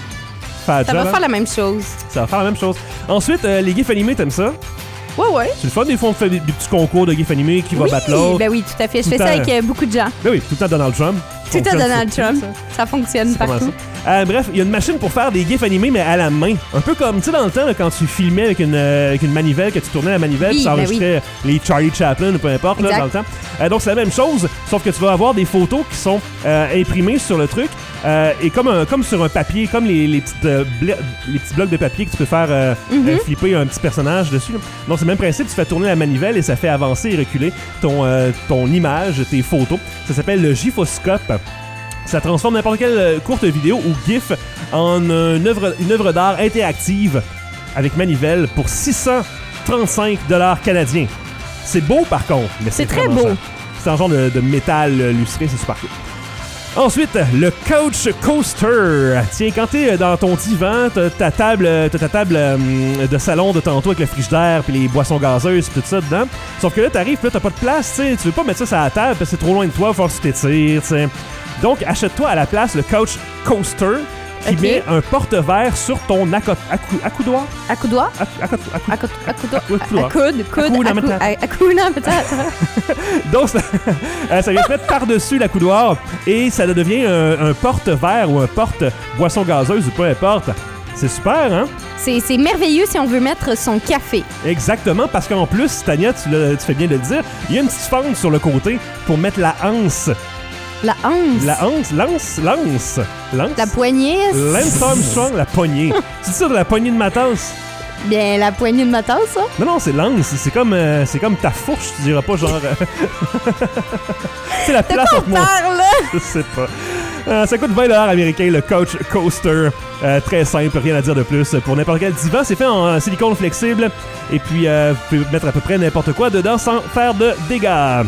ça va faire la même chose. Ça va faire la même chose. Ensuite, les gifs animés, t'aimes ça? Ouais. C'est le fun, des fois, on fait des petits concours de gifs animés qui va battre l'autre. Ben oui, tout à fait. Je fais ça avec beaucoup de gens. Ben oui, tout le temps Donald Trump. Tout le temps Donald Trump. Ça fonctionne partout. Bref, il y a une machine pour faire des gifs animés, mais à la main. Un peu comme, tu sais, dans le temps, là, quand tu filmais avec une manivelle, que tu tournais la manivelle, tu enregistrais les Charlie Chaplin ou peu importe, là, dans le temps. Donc, c'est la même chose, sauf que tu vas avoir des photos qui sont imprimées sur le truc. Et comme sur un papier, comme les petits blocs de papier que tu peux faire flipper un petit personnage dessus. Là. Donc, c'est le même principe, tu fais tourner la manivelle et ça fait avancer et reculer ton image, tes photos. Ça s'appelle le gifoscope. Ça transforme n'importe quelle courte vidéo ou GIF en une œuvre d'art interactive avec manivelle pour 635$ canadiens. C'est beau par contre, mais c'est très beau. Cher. C'est un genre de métal lustré, c'est super cool. Ensuite, le Couch Coaster. Tiens, quand t'es dans ton divan, t'as ta table de salon de tantôt avec le frigidaire puis les boissons gazeuses puis tout ça dedans. Sauf que là, t'arrives puis là, t'as pas de place, tu sais. Tu veux pas mettre ça sur la table parce que c'est trop loin de toi, il va falloir que tu t'étires, tu sais. Donc, achète-toi à la place le Couch Coaster qui met un porte-verre sur ton accoudoir. Accoudoir? Donc, ça vient se mettre par-dessus l'accoudoir et ça devient un porte-verre ou un porte-boisson gazeuse ou peu importe. C'est super, hein? C'est merveilleux si on veut mettre son café. Exactement, parce qu'en plus, Tania, tu fais bien de le dire, il y a une petite fente sur le côté pour mettre la anse. La anse? La anse, lance. La poignée? Lance Armstrong, la poignée. Tu dis ça de la poignée de ma tasse? Bien, la poignée de ma tasse, ça? Non, c'est lance. C'est comme ta fourche, tu diras pas genre... c'est la place entre moi. Je sais pas. Ça coûte 20$ américain, le Couch Coaster. Très simple, rien à dire de plus. Pour n'importe quel divan, c'est fait en silicone flexible. Et puis, vous pouvez mettre à peu près n'importe quoi dedans sans faire de dégâts.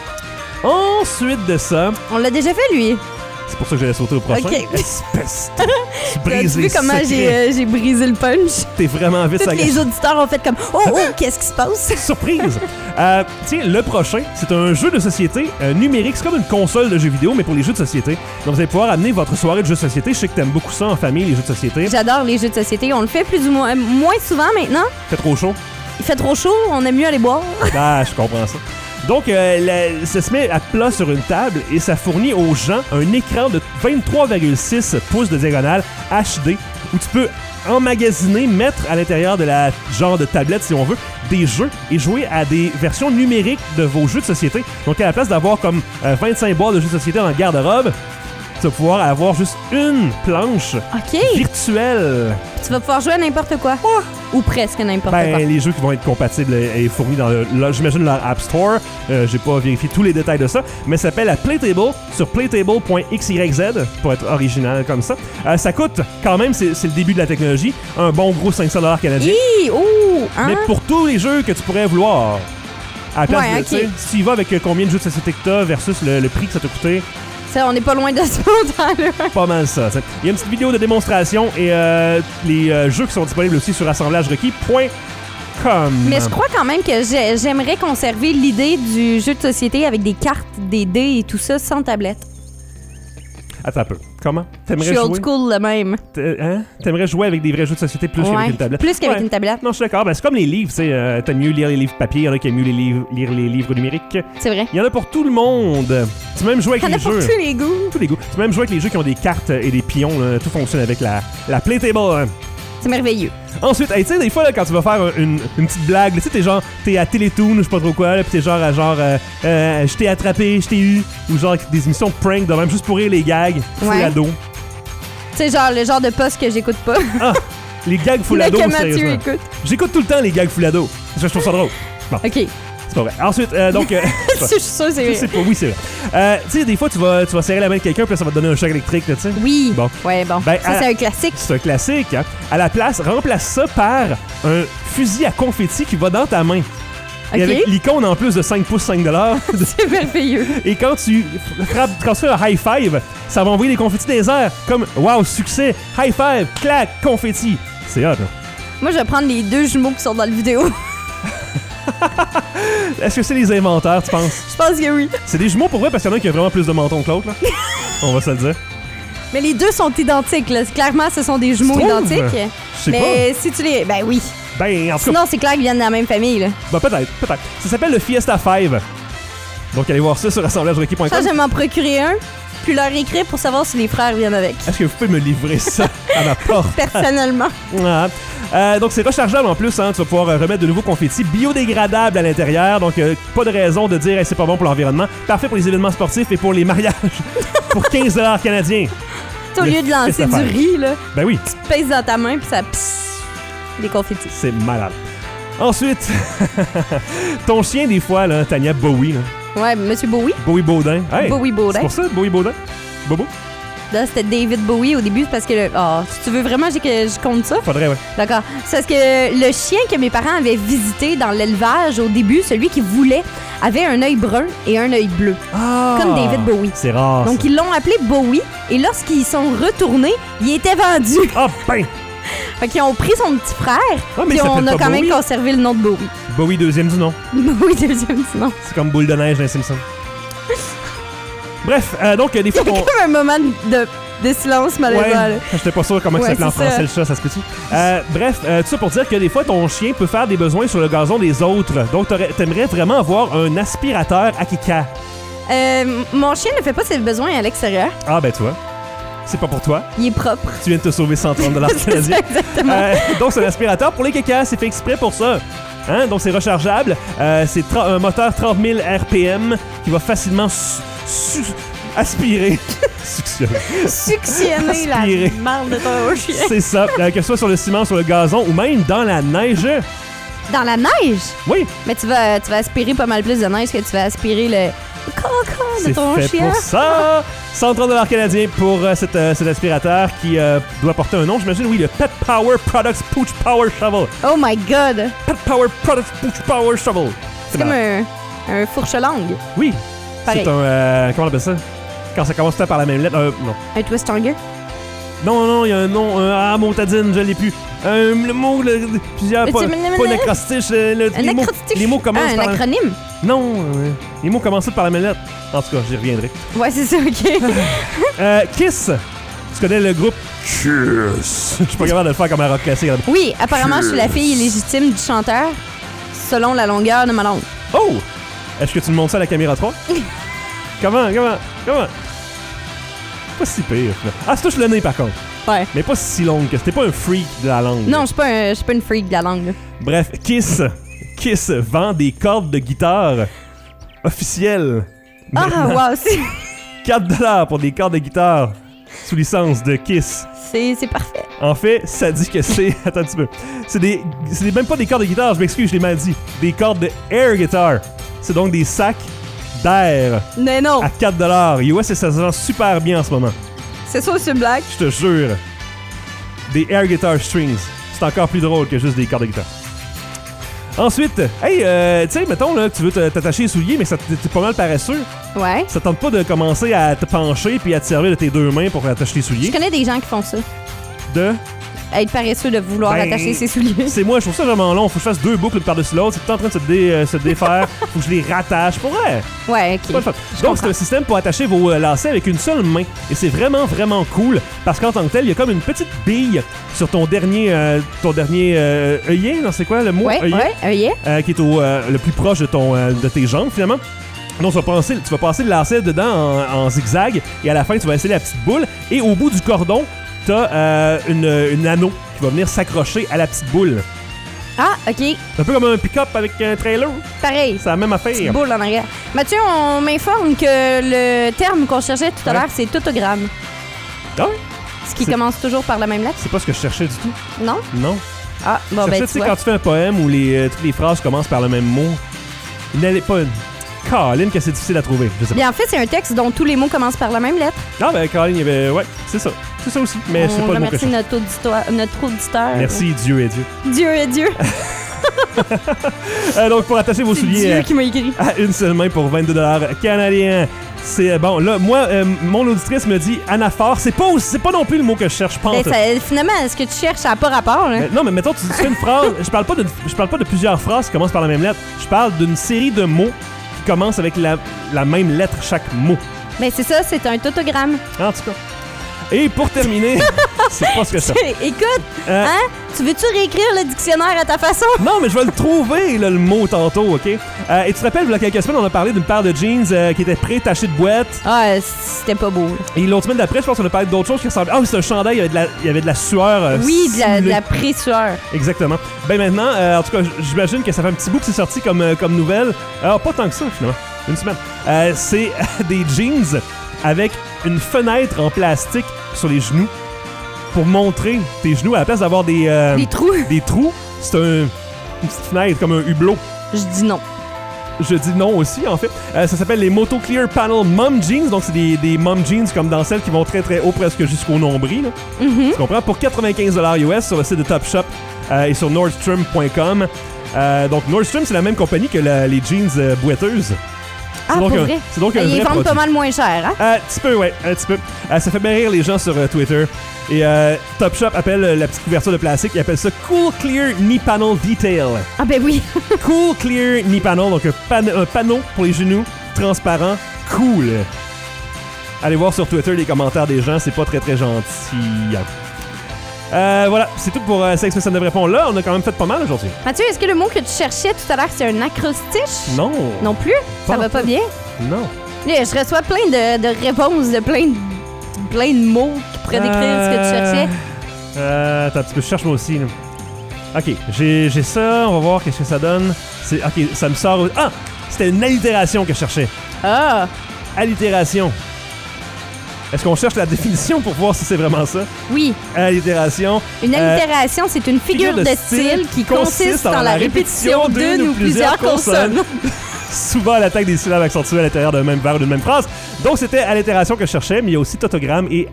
Ensuite de ça... On l'a déjà fait, lui. C'est pour ça que j'allais sauter au prochain. Okay. Espèce de... Tu brises les secrets. Comment j'ai brisé le punch? T'es vraiment vite. Tous les auditeurs ont fait comme « Oh, qu'est-ce qui se passe? » Surprise! Tiens, le prochain, c'est un jeu de société numérique. C'est comme une console de jeux vidéo, mais pour les jeux de société. Donc, vous allez pouvoir amener votre soirée de jeux de société. Je sais que t'aimes beaucoup ça en famille, les jeux de société. J'adore les jeux de société. On le fait plus ou moins souvent maintenant. Il fait trop chaud? Il fait trop chaud, on aime mieux aller boire. Ah, je comprends ça. Donc, ça se met à plat sur une table et ça fournit aux gens un écran de 23,6 pouces de diagonale HD où tu peux emmagasiner, mettre à l'intérieur de la genre de tablette, si on veut, des jeux et jouer à des versions numériques de vos jeux de société. Donc, à la place d'avoir comme 25 boîtes de jeux de société dans le garde-robe, tu vas pouvoir avoir juste une planche virtuelle. Tu vas pouvoir jouer à n'importe quoi. Ou presque n'importe quoi. Les jeux qui vont être compatibles et fournis dans j'imagine leur App Store. J'ai pas vérifié tous les détails de ça, mais ça s'appelle la Playtable sur playtable.xyz pour être original comme ça. Ça coûte quand même, c'est le début de la technologie, un bon gros 500$ canadiens. Mais pour tous les jeux que tu pourrais vouloir. À la place de, si tu y vas avec combien de jeux de société que t'as versus le prix que ça t'a coûté. On n'est pas loin de ce montant-là. Pas mal ça. Il y a une petite vidéo de démonstration et les jeux qui sont disponibles aussi sur assemblagerequis.com. Mais je crois quand même que j'aimerais conserver l'idée du jeu de société avec des cartes, des dés et tout ça sans tablette. Attends un peu. Comment? T'aimerais Je suis jouer? old school le même. T'aimerais jouer avec des vrais jeux de société plus qu'avec une tablette? Plus qu'avec une tablette. Non, je suis d'accord. Ben, c'est comme les livres, tu sais. T'aimes mieux lire les livres papier, il y en a qui aiment mieux lire les livres numériques. C'est vrai. Il y en a pour tout le monde. Tu peux même jouer avec Il y en les a pour jeux. tous les goûts. Tous les goûts. Tu peux même jouer avec les jeux qui ont des cartes et des pions. Là. Tout fonctionne avec la Playtable. Hein. C'est merveilleux. Ensuite, hey, tu sais, des fois, là, quand tu vas faire une petite blague, tu sais, t'es à Télétoon, je sais pas trop quoi, là, pis t'es genre, je t'ai attrapé, je t'ai eu, ou genre des émissions de prank, de même, juste pour rire les gags, full ado. C'est genre le genre de poste que j'écoute pas. Ah, les gags full ado, Mais que Mathieu sérieusement. écoute. J'écoute tout le temps les gags full ado, parce que je trouve ça drôle. Bon, OK. c'est pas vrai. Ensuite, donc... Je suis sûre que c'est je vrai. sais pas, oui, c'est vrai. Tu sais, des fois, tu vas serrer la main de quelqu'un, puis là, ça va te donner un choc électrique, là, tu sais. Oui. Bon. Ouais, bon. Ben, ça, c'est un classique. C'est un classique, hein. À la place, remplace ça par un fusil à confetti qui va dans ta main. OK. Et avec l'icône en plus de 5 pouces, 5 $. C'est merveilleux. Et quand tu frappes, quand tu fais un high five, ça va envoyer des confettis dans les airs. Comme, wow, succès, high five, clac, confetti. C'est hot, là. Moi, je vais prendre les deux jumeaux qui sont dans la vidéo. Est-ce que c'est les inventeurs, tu penses? Je pense que oui. C'est des jumeaux pour vrai parce qu'il y en a un qui a vraiment plus de menton que l'autre, là. On va se le dire. Mais les deux sont identiques, là. Clairement, ce sont des jumeaux Tu trouves? identiques. Je sais Mais si tu les... Ben oui. pas. Ben, en tout cas, Sinon, c'est clair qu'ils viennent de la même famille, là. ben, peut-être. Ça s'appelle le Fiesta 5. Donc, allez voir ça sur assemblagerequis.com. Ça, je vais m'en procurer un, puis leur écrire pour savoir si les frères viennent avec. Est-ce que vous pouvez me livrer ça à ma porte? Personnellement. Ah. Donc, c'est rechargeable en plus. Hein. Tu vas pouvoir remettre de nouveaux confettis biodégradables à l'intérieur. Donc, pas de raison de dire hey, c'est pas bon pour l'environnement. Parfait pour les événements sportifs et pour les mariages. Pour 15 $ canadiens. Au lieu de lancer du riz, là, Ben oui, tu pèses dans ta main, puis ça pisse des confettis. c'est malade. Ensuite, ton chien, des fois, là, Tania Bowie. Là. Ouais, Monsieur Bowie. Bowie Baudin. Hey, Bowie Baudin. C'est pour ça, Bowie Baudin? Bobo? Là, c'était David Bowie au début, parce que... si tu veux vraiment que je compte ça? Faudrait, ouais. D'accord. C'est parce que le chien que mes parents avaient visité dans l'élevage au début, celui qui voulait, avait un œil brun et un œil bleu. Ah, Comme David Bowie. C'est rare. Donc, ça. ils l'ont appelé Bowie, et lorsqu'ils sont retournés, il était vendu. Ah, ben! Fait qu'ils ont pris son petit frère, Ouais, mais puis il on s'appelle a pas quand même Bowie. conservé le nom de Bowie. Bowie, deuxième du nom. Bowie, deuxième sinon. C'est comme boule de neige dans les Simpsons. Bref, donc, des fois, Comme un moment de silence malaisant. Ouais, là. j'étais pas sûr comment ça Ouais, s'appelait en c'est ça. français le chat, ça se peut-tu? Bref, tout ça pour dire que des fois, ton chien peut faire des besoins sur le gazon des autres. Donc, t'aimerais vraiment avoir un aspirateur Akika. Mon chien ne fait pas ses besoins à l'extérieur. Ah, ben, tu vois. C'est pas pour toi. Il est propre. Tu viens de te sauver 130 $ C'est ça, canadiens. exactement. Donc, c'est un aspirateur pour les caca. C'est fait exprès pour ça. Hein? Donc, c'est rechargeable. C'est un moteur 30 000 RPM qui va facilement aspirer. Suctionner. Suctionner la Aspirer. merde de ton chien. C'est ça. Que ce soit sur le ciment, sur le gazon ou même dans la neige. Dans la neige? Oui, Mais tu vas aspirer pas mal plus de neige que tu vas aspirer le caca de c'est ton fait chien. pour ça. 130 $ canadiens pour cet aspirateur qui doit porter un nom, j'imagine. Oui, le Pet Power Products Pooch Power Shovel. Oh my god! Pet Power Products Pooch Power Shovel. C'est comme malade. un fourche-langue. Oui. Pareil. C'est un... comment on appelle ça? Quand ça commence par la même lettre. Non. Un twist-hanger? Non, il y a un nom. Montadine, je l'ai plus. Le mot, plusieurs. Pas un acrostiche. Un acrostiche? Les mots commencent Un par la... acronyme? Non, les mots commencent par la même lettre. En tout cas, j'y reviendrai. Ouais, c'est ça, ok. Kiss. Tu connais le groupe Kiss. Je suis pas capable de le faire comme un rock classique. Oui, apparemment, je suis la fille illégitime du chanteur, selon la longueur de ma langue. Oh! Est-ce que tu me montres ça à la caméra 3? Comment? Pas si pire. Là. Ah, c'est touche le nez par contre. Ouais. Mais pas si longue que c'était pas un freak de la langue. Non, je suis pas une freak de la langue. Là. Bref, Kiss vend des cordes de guitare officielles. Ah, Maintenant, wow, 4 $ pour des cordes de guitare sous licence de Kiss. c'est parfait. En fait, ça dit que c'est... Attends un petit peu. C'est même pas des cordes de guitare, je m'excuse, je l'ai mal dit. Des cordes de air guitar. C'est donc des sacs d'air Mais non, à 4 $. US, et ça se vend super bien en ce moment. c'est ça, c'est une blague. Je te jure. Des air guitar strings. C'est encore plus drôle que juste des cordes de guitare. Ensuite, hey, tu sais, mettons là, que tu veux t'attacher les souliers, mais t'es pas mal paresseux. Ouais. Ça tente pas de commencer à te pencher puis à te servir de tes deux mains pour attacher les Je souliers. connais des gens qui font ça. être paresseux de vouloir attacher ses souliers. C'est moi, je trouve ça vraiment long. Faut que je fasse 2 boucles par-dessus l'autre. C'est tout en train de se défaire. Faut que je les rattache. Pour vrai. Ouais, OK. Donc, c'est un système pour attacher vos lacets avec une seule main. Et c'est vraiment, vraiment cool. Parce qu'en tant que tel, il y a comme une petite bille sur ton dernier œillet. Non, c'est quoi le mot? Œillet. Qui est le plus proche de tes jambes, finalement. Donc, tu vas passer le lacet dedans en zigzag. Et à la fin, tu vas insérer la petite boule. Et au bout du cordon, t'as une anneau qui va venir s'accrocher à la petite boule. Ah, OK. C'est un peu comme un pick-up avec un trailer. Pareil. C'est la même affaire. Petite boule en arrière. Mathieu, on m'informe que le terme qu'on cherchait tout à l'heure, c'est tautogramme. Ah oui? Ce qui commence toujours par la même lettre. C'est pas ce que je cherchais du tout. Non? Non. Ah, bon, ben, tu sais, quand tu fais un poème où toutes les phrases commencent par le même mot, il n'allait pas une... Caroline, que c'est difficile à trouver. Je sais pas. Bien, en fait, c'est un texte dont tous les mots commencent par la même lettre. Ah, ben, Caroline, il y avait... Ouais, c'est ça. C'est ça aussi. Mais c'est pas le mot que je cherche. notre auditeur. Merci, Dieu et Dieu. Dieu et Dieu. Donc, pour attacher vos souliers... Dieu qui m'a écrit. À une seule main pour 22$ canadiens. C'est bon, là, moi, mon auditrice me dit anaphore. C'est pas non plus le mot que je cherche, pense. Finalement, ce que tu cherches, ça n'a pas rapport. Là. Non, mais mettons, tu fais une phrase. Je parle pas de plusieurs phrases qui commencent par la même lettre. Je parle d'une série de mots qui commencent avec la même lettre, chaque mot. Mais c'est ça, c'est un tautogramme. En tout cas. Et pour terminer, c'est pas ce que ça. Écoute, tu veux-tu réécrire le dictionnaire à ta façon? Non, mais je vais le trouver, là, le mot, tantôt, OK? Et tu te rappelles, il y a quelques semaines, on a parlé d'une paire de jeans qui était pré-tachée de boîte. Ah, c'était pas beau. Et l'autre semaine d'après, je pense qu'on a parlé d'autres choses qui ressemblaient. Ah oui, c'est un chandail, il y avait de la sueur. Oui, de la pré-sueur. Exactement. Ben maintenant, en tout cas, j'imagine que ça fait un petit bout que c'est sorti comme nouvelle. Alors, pas tant que ça, finalement. Une semaine. C'est des jeans avec une fenêtre en plastique sur les genoux pour montrer tes genoux à la place d'avoir des trous. Des trous, c'est une petite fenêtre comme un hublot. Je dis non. Je dis non aussi, en fait. Ça s'appelle les Moto Clear Panel Mom Jeans. Donc, c'est des mom jeans comme dans celles qui vont très, très haut, presque jusqu'au nombril. Mm-hmm. Tu comprends? Pour 95$ US sur le site de Topshop et sur Nordstrom.com. Donc, Nordstrom, c'est la même compagnie que les jeans boiteuses. Ah, pour vrai? C'est donc un vrai ils vendent produit. pas mal moins cher, hein? Un petit peu, ouais. Un petit peu. Ça fait bien rire les gens sur Twitter. Et Topshop appelle la petite couverture de plastique, il appelle ça Cool Clear Knee Panel Detail. Ah ben oui. Cool Clear Knee Panel, donc un panneau pour les genoux, transparent, cool. Allez voir sur Twitter les commentaires des gens, c'est pas très très gentil. Voilà, c'est tout pour Sex Person de Répond. Là, on a quand même fait pas mal aujourd'hui. Mathieu, est-ce que le mot que tu cherchais tout à l'heure, c'est un acrostiche? Non. Non plus? Ça va pas bien? Non. Là, je reçois plein de réponses, de plein de mots qui pourraient décrire ce que tu cherchais. Attends un petit peu, je cherche moi aussi. Là. Ok, j'ai ça, on va voir qu'est-ce que ça donne. Ok, ça me sort... Ah! C'était une allitération que je cherchais. Ah! Allitération. Est-ce qu'on cherche la définition pour voir si c'est vraiment ça? Oui. Allitération. Une allitération, c'est une figure de style qui consiste en la répétition d'une ou plusieurs consonnes. Souvent à l'attaque des syllabes accentuées à l'intérieur d'un même vers ou d'une même phrase. Donc, c'était allitération que je cherchais, mais il y a aussi tautogramme et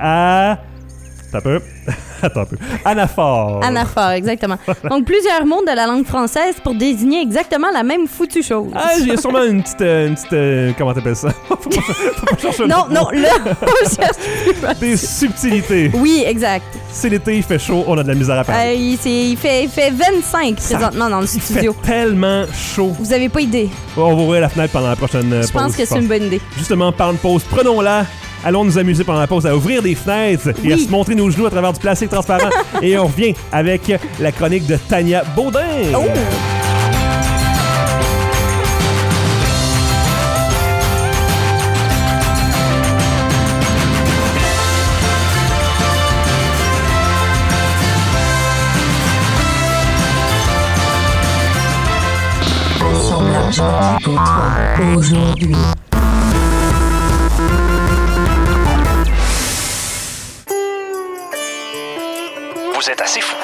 Attends un peu. Anaphore. Anaphore, exactement. Donc, plusieurs mots de la langue française pour désigner exactement la même foutue chose. Ah, j'ai sûrement une petite comment t'appelles ça? Faut pas chercher non, là, on cherche plus. Des subtilités. Oui, exact. C'est l'été, il fait chaud, on a de la misère à parler. Il fait 25 présentement dans le studio. Il fait tellement chaud. Vous avez pas idée. On va ouvrir la fenêtre pendant la prochaine pause. Je pense que c'est une bonne idée. Justement, par une pause, prenons-la. Allons nous amuser pendant la pause à ouvrir des fenêtres et à se montrer nos genoux à travers du plastique transparent. Et on revient avec la chronique de Tania Baudin. Oh! Assemblage pour toi aujourd'hui. Vous êtes assez fou.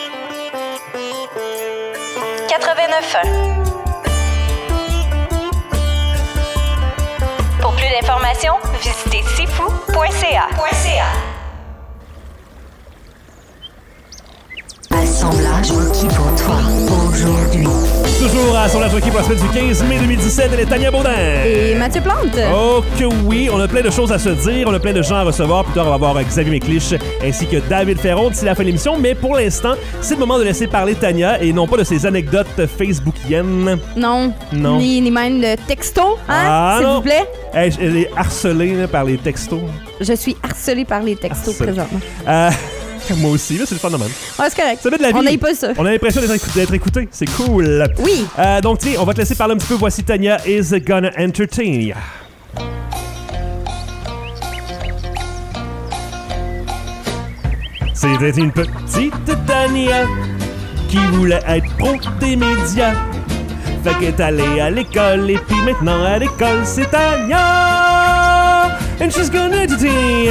89.1. Pour plus d'informations, visitez sifou.ca. Assemblage requis pour toi aujourd'hui. Toujours à son équipe pour la semaine du 15 mai 2017, elle est Tania Baudin. Et Mathieu Plante. Oh que oui, on a plein de choses à se dire, on a plein de gens à recevoir. Plus tard, on va avoir Xavier Méclich ainsi que David Ferron d'ici la fin de l'émission. Mais pour l'instant, c'est le moment de laisser parler Tania et non pas de ses anecdotes facebookiennes. Non. Ni même de texto, hein, s'il vous plaît. Hey, elle est harcelée là, par les textos. Je suis harcelée par les textos présentement. Moi aussi, là, c'est le phénomène. Ouais, c'est correct. Ça met de la vie. On n'aille pas ça. On a l'impression d'être écouté. C'est cool. Oui. Donc, tiens, on va te laisser parler un petit peu. Voici Tania is gonna entertain ya. C'était une petite Tania qui voulait être pro des médias. Fait qu'elle est allée à l'école et puis maintenant à l'école, c'est Tania. And she's gonna entertain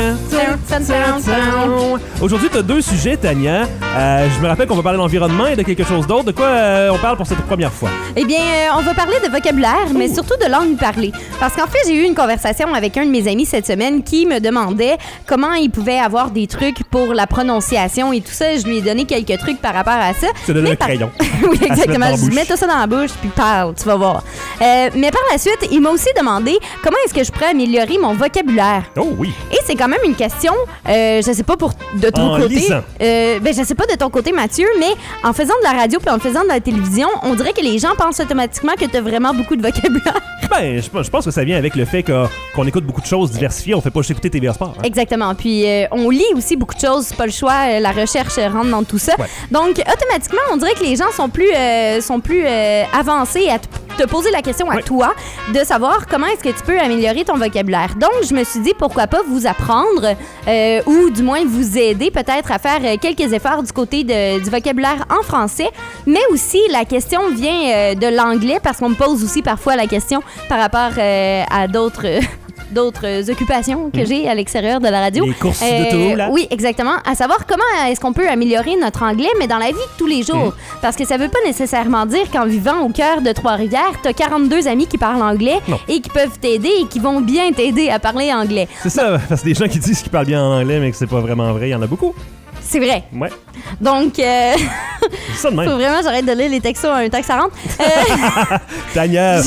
ya. Aujourd'hui, t'as 2 sujets, Tania. Je me rappelle qu'on va parler d'environnement et de quelque chose d'autre. De quoi on parle pour cette première fois? Eh bien, on va parler de vocabulaire, mais surtout de langue parlée. Parce qu'en fait, j'ai eu une conversation avec un de mes amis cette semaine qui me demandait comment il pouvait avoir des trucs pour la prononciation et tout ça. Je lui ai donné quelques trucs par rapport à ça. Tu as donné un crayon. Oui, exactement. Je lui mets tout ça dans la bouche, puis parle, tu vas voir. Mais par la suite, il m'a aussi demandé comment est-ce que je pourrais améliorer mon vocabulaire. Oh oui. Et c'est quand même une question, je sais pas de ton côté. Lisant. Je sais pas de ton côté, Mathieu, mais en faisant de la radio puis en faisant de la télévision, on dirait que les gens pensent automatiquement que t'as vraiment beaucoup de vocabulaire. Ben, je pense que ça vient avec le fait qu'on écoute beaucoup de choses diversifiées. On fait pas juste écouter TVA Sport. Hein? Exactement. Puis on lit aussi beaucoup de choses. C'est pas le choix. La recherche rentre dans tout ça. Ouais. Donc, automatiquement, on dirait que les gens sont plus avancés à te poser la question à toi de savoir comment est-ce que tu peux améliorer ton vocabulaire. Donc, je me suis dit, pourquoi pas vous apprendre ou du moins vous aider peut-être à faire quelques efforts du côté du vocabulaire en français. Mais aussi, la question vient de l'anglais parce qu'on me pose aussi parfois la question par rapport à d'autres occupations que j'ai à l'extérieur de la radio. Les courses d'auto, là? Oui, exactement. À savoir comment est-ce qu'on peut améliorer notre anglais, mais dans la vie de tous les jours. Parce que ça veut pas nécessairement dire qu'en vivant au cœur de Trois-Rivières, t'as 42 amis qui parlent anglais et qui peuvent t'aider et qui vont bien t'aider à parler anglais. C'est ça, parce que des gens qui disent qu'ils parlent bien en anglais, mais que c'est pas vraiment vrai, il y en a beaucoup. C'est vrai. Ouais. Donc, ça de même. Faut vraiment j'arrête de lire les textos à un temps que ça rentre. Tania,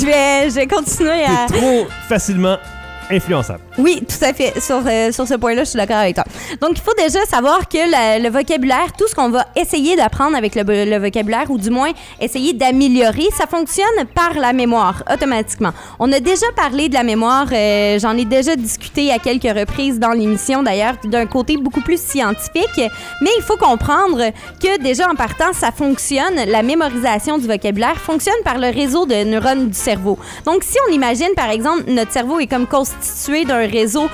je vais continuer à... T'es trop facilement influençable. Oui, tout à fait. Sur ce point-là, je suis d'accord avec toi. Donc, il faut déjà savoir que le vocabulaire, tout ce qu'on va essayer d'apprendre avec le vocabulaire, ou du moins essayer d'améliorer, ça fonctionne par la mémoire, automatiquement. On a déjà parlé de la mémoire, j'en ai déjà discuté à quelques reprises dans l'émission, d'ailleurs, d'un côté beaucoup plus scientifique, mais il faut comprendre que déjà en partant, ça fonctionne, la mémorisation du vocabulaire fonctionne par le réseau de neurones du cerveau. Donc, si on imagine, par exemple, notre cerveau est comme constitué d'un réseau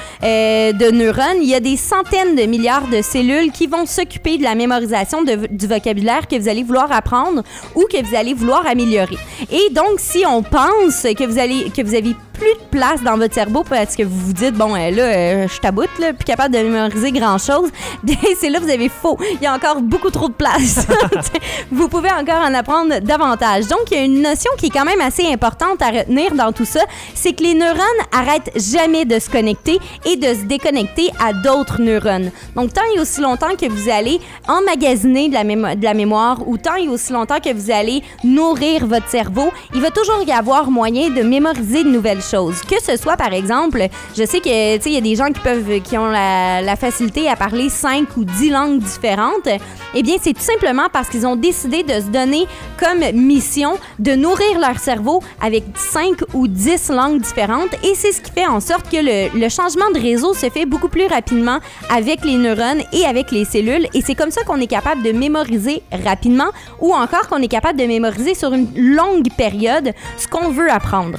de neurones, il y a des centaines de milliards de cellules qui vont s'occuper de la mémorisation du vocabulaire que vous allez vouloir apprendre ou que vous allez vouloir améliorer. Et donc, si on pense que vous avez plus de place dans votre cerveau parce que vous vous dites, bon, là, je taboute, là, plus capable de mémoriser grand-chose, c'est là que vous avez faux. Il y a encore beaucoup trop de place. Vous pouvez encore en apprendre davantage. Donc, il y a une notion qui est quand même assez importante à retenir dans tout ça, c'est que les neurones arrêtent jamais de se connecter et de se déconnecter à d'autres neurones. Donc, tant et aussi longtemps que vous allez emmagasiner de la mémoire ou tant et aussi longtemps que vous allez nourrir votre cerveau, il va toujours y avoir moyen de mémoriser de nouvelles choses. Que ce soit, par exemple, je sais que, tu sais, il y a des gens qui ont la facilité à parler 5 ou 10 langues différentes. Eh bien, c'est tout simplement parce qu'ils ont décidé de se donner comme mission de nourrir leur cerveau avec 5 ou 10 langues différentes et c'est ce qui fait en sorte que le changement de réseau se fait beaucoup plus rapidement avec les neurones et avec les cellules et c'est comme ça qu'on est capable de mémoriser rapidement ou encore qu'on est capable de mémoriser sur une longue période ce qu'on veut apprendre.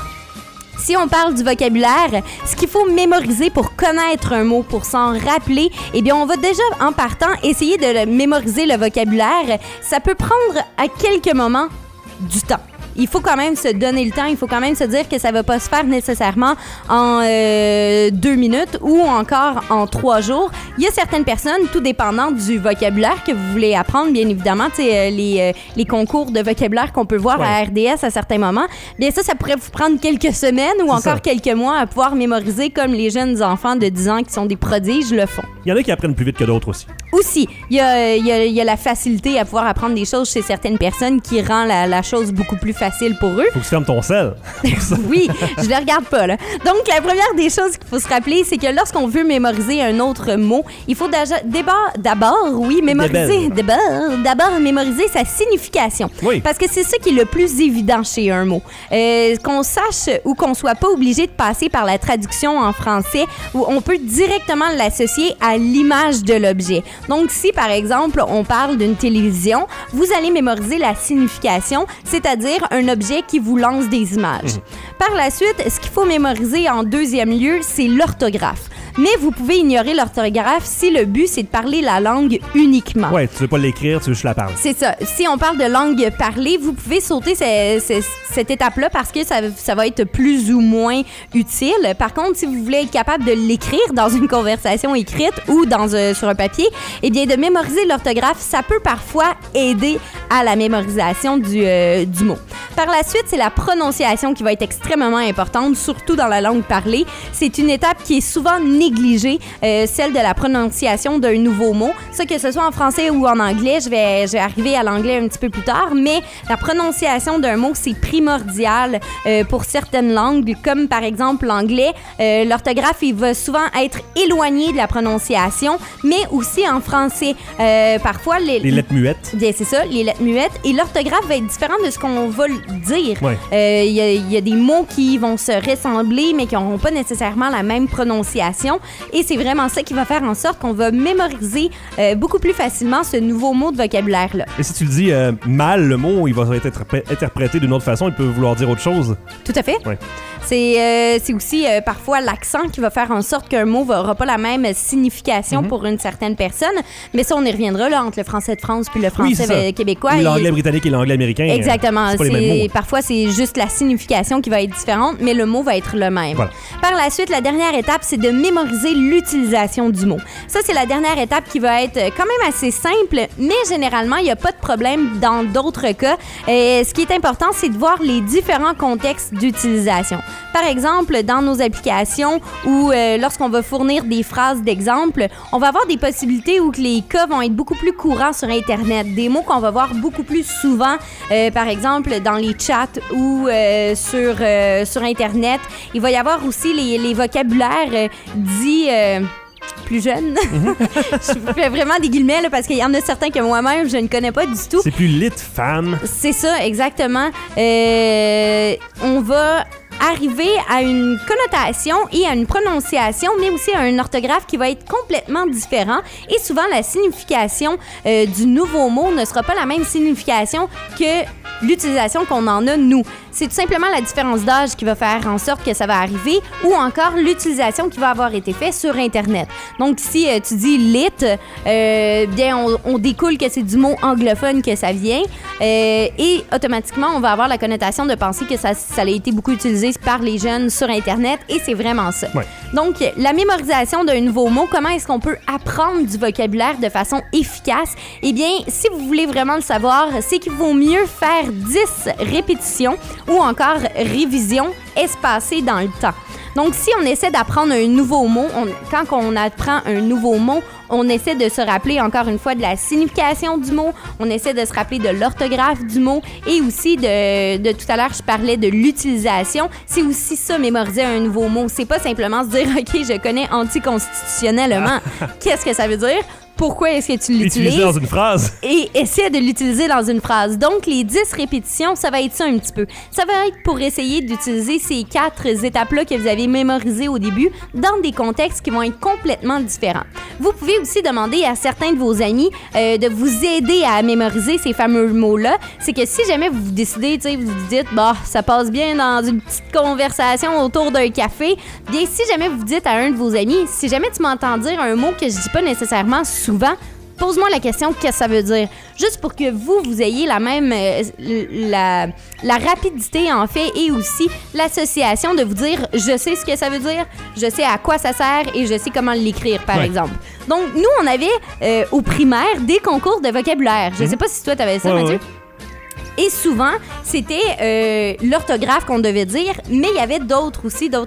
Si on parle du vocabulaire, ce qu'il faut mémoriser pour connaître un mot, pour s'en rappeler, eh bien, on va déjà, en partant, essayer de mémoriser le vocabulaire. Ça peut prendre à quelques moments du temps. il faut quand même se donner le temps, il faut quand même se dire que ça va pas se faire nécessairement en 2 minutes ou encore en 3 jours. Il y a certaines personnes, tout dépendant du vocabulaire que vous voulez apprendre, bien évidemment, les concours de vocabulaire qu'on peut voir à RDS à certains moments, bien ça pourrait vous prendre quelques semaines ou encore quelques mois à pouvoir mémoriser comme les jeunes enfants de 10 ans qui sont des prodiges le font. Il y en a qui apprennent plus vite que d'autres aussi. Aussi, il y a la facilité à pouvoir apprendre des choses chez certaines personnes qui rend la chose beaucoup plus facile pour eux. Faut que tu fermes ton sel. Oui, je le regarde pas, là. Donc, la première des choses qu'il faut se rappeler, c'est que lorsqu'on veut mémoriser un autre mot, il faut d'abord mémoriser sa signification. Oui. Parce que c'est ça qui est le plus évident chez un mot. Qu'on sache ou qu'on soit pas obligé de passer par la traduction en français, où on peut directement l'associer à l'image de l'objet. Donc, si, par exemple, on parle d'une télévision, vous allez mémoriser la signification, c'est-à-dire un objet qui vous lance des images. Par la suite, ce qu'il faut mémoriser en deuxième lieu, c'est l'orthographe. Mais vous pouvez ignorer l'orthographe si le but, c'est de parler la langue uniquement. Ouais, tu veux pas l'écrire, tu veux juste la parler. C'est ça. Si on parle de langue parlée, vous pouvez sauter cette étape-là parce que ça va être plus ou moins utile. Par contre, si vous voulez être capable de l'écrire dans une conversation écrite ou sur un papier, eh bien, de mémoriser l'orthographe, ça peut parfois aider à la mémorisation du mot. Par la suite, c'est la prononciation qui va être extrêmement importante, surtout dans la langue parlée. C'est une étape qui est souvent négligée, celle de la prononciation d'un nouveau mot. Ça, que ce soit en français ou en anglais, je vais arriver à l'anglais un petit peu plus tard, mais la prononciation d'un mot, c'est primordial pour certaines langues, comme par exemple l'anglais. L'orthographe, il va souvent être éloigné de la prononciation, mais aussi en français. Parfois, les lettres muettes. Bien, c'est ça, les lettres muettes. Et l'orthographe va être différente de ce qu'on va dire. Ouais. Y a des mots qui vont se ressembler, mais qui n'auront pas nécessairement la même prononciation. Et c'est vraiment ça qui va faire en sorte qu'on va mémoriser beaucoup plus facilement ce nouveau mot de vocabulaire-là. Et si tu le dis mal, le mot, il va être interprété d'une autre façon, il peut vouloir dire autre chose. Tout à fait. Ouais. C'est aussi parfois l'accent qui va faire en sorte qu'un mot n'aura pas la même signification pour une certaine personne. Mais ça, on y reviendra là, entre le français de France puis le français québécois. Ou l'anglais britannique et l'anglais américain. Exactement. C'est pas les mêmes mots. Parfois, c'est juste la signification qui va être différente, mais le mot va être le même. Voilà. Par la suite, la dernière étape, c'est de mémoriser l'utilisation du mot. Ça, c'est la dernière étape qui va être quand même assez simple, mais généralement, il n'y a pas de problème dans d'autres cas. Ce qui est important, c'est de voir les différents contextes d'utilisation. Par exemple, dans nos applications ou lorsqu'on va fournir des phrases d'exemple, on va avoir des possibilités où que les cas vont être beaucoup plus courants sur Internet. Des mots qu'on va voir beaucoup plus souvent, par exemple, dans les chats ou sur Internet. Il va y avoir aussi les vocabulaires dits... plus jeunes. Je fais vraiment des guillemets là, parce qu'il y en a certains que moi-même, je ne connais pas du tout. C'est plus lit femme. C'est ça, exactement. On va arriver à une connotation et à une prononciation, mais aussi à une orthographe qui va être complètement différent. Et souvent, la signification du nouveau mot ne sera pas la même signification que l'utilisation qu'on en a, nous. C'est tout simplement la différence d'âge qui va faire en sorte que ça va arriver ou encore l'utilisation qui va avoir été faite sur Internet. Donc, si tu dis « lit », bien, on découle que c'est du mot anglophone que ça vient et automatiquement, on va avoir la connotation de penser que ça a été beaucoup utilisé par les jeunes sur Internet et c'est vraiment ça. Ouais. Donc, la mémorisation d'un nouveau mot, comment est-ce qu'on peut apprendre du vocabulaire de façon efficace? Eh bien, si vous voulez vraiment le savoir, c'est qu'il vaut mieux faire 10 répétitions ou encore révision espacée dans le temps. Donc, si on essaie d'apprendre un nouveau mot, quand on apprend un nouveau mot, on essaie de se rappeler encore une fois de la signification du mot, on essaie de se rappeler de l'orthographe du mot et aussi de tout à l'heure, je parlais de l'utilisation. C'est aussi ça, mémoriser un nouveau mot. C'est pas simplement se dire « OK, je connais anticonstitutionnellement ». Qu'est-ce que ça veut dire? Pourquoi est-ce que tu l'utilises? Utiliser dans une phrase. Et essaie de l'utiliser dans une phrase. Donc, les 10 répétitions, ça va être ça un petit peu. Ça va être pour essayer d'utiliser ces 4 étapes-là que vous avez mémorisées au début dans des contextes qui vont être complètement différents. Vous pouvez aussi demander à certains de vos amis de vous aider à mémoriser ces fameux mots-là. C'est que si jamais vous décidez, tu sais, vous vous dites, bah, ça passe bien dans une petite conversation autour d'un café, bien, si jamais vous dites à un de vos amis, si jamais tu m'entends dire un mot que je dis pas nécessairement souvent, pose-moi la question, qu'est-ce que ça veut dire? Juste pour que vous ayez la même, la rapidité, en fait, et aussi l'association de vous dire, je sais ce que ça veut dire, je sais à quoi ça sert et je sais comment l'écrire, par exemple. Donc, nous, on avait au primaire des concours de vocabulaire. Je sais pas si toi, t'avais ça, Mathieu. Et souvent, c'était l'orthographe qu'on devait dire, mais il y avait d'autres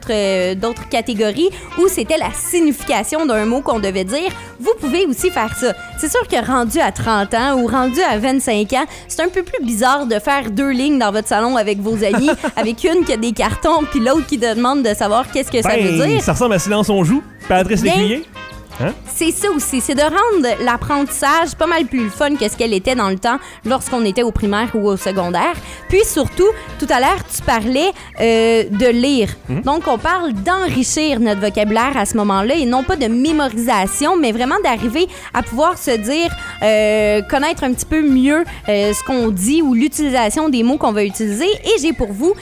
catégories où c'était la signification d'un mot qu'on devait dire. Vous pouvez aussi faire ça. C'est sûr que rendu à 30 ans ou rendu à 25 ans, c'est un peu plus bizarre de faire 2 lignes dans votre salon avec vos amis, avec une qui a des cartons puis l'autre qui te demande de savoir qu'est-ce que ça veut dire. Ça ressemble à Silence on joue, Patrice Lécuyer. Hein? C'est ça aussi, c'est de rendre l'apprentissage pas mal plus fun que ce qu'elle était dans le temps lorsqu'on était au primaire ou au secondaire. Puis surtout, tout à l'heure, tu parlais de lire. Donc, on parle d'enrichir notre vocabulaire à ce moment-là et non pas de mémorisation, mais vraiment d'arriver à pouvoir se dire, connaître un petit peu mieux ce qu'on dit ou l'utilisation des mots qu'on va utiliser. Et j'ai pour vous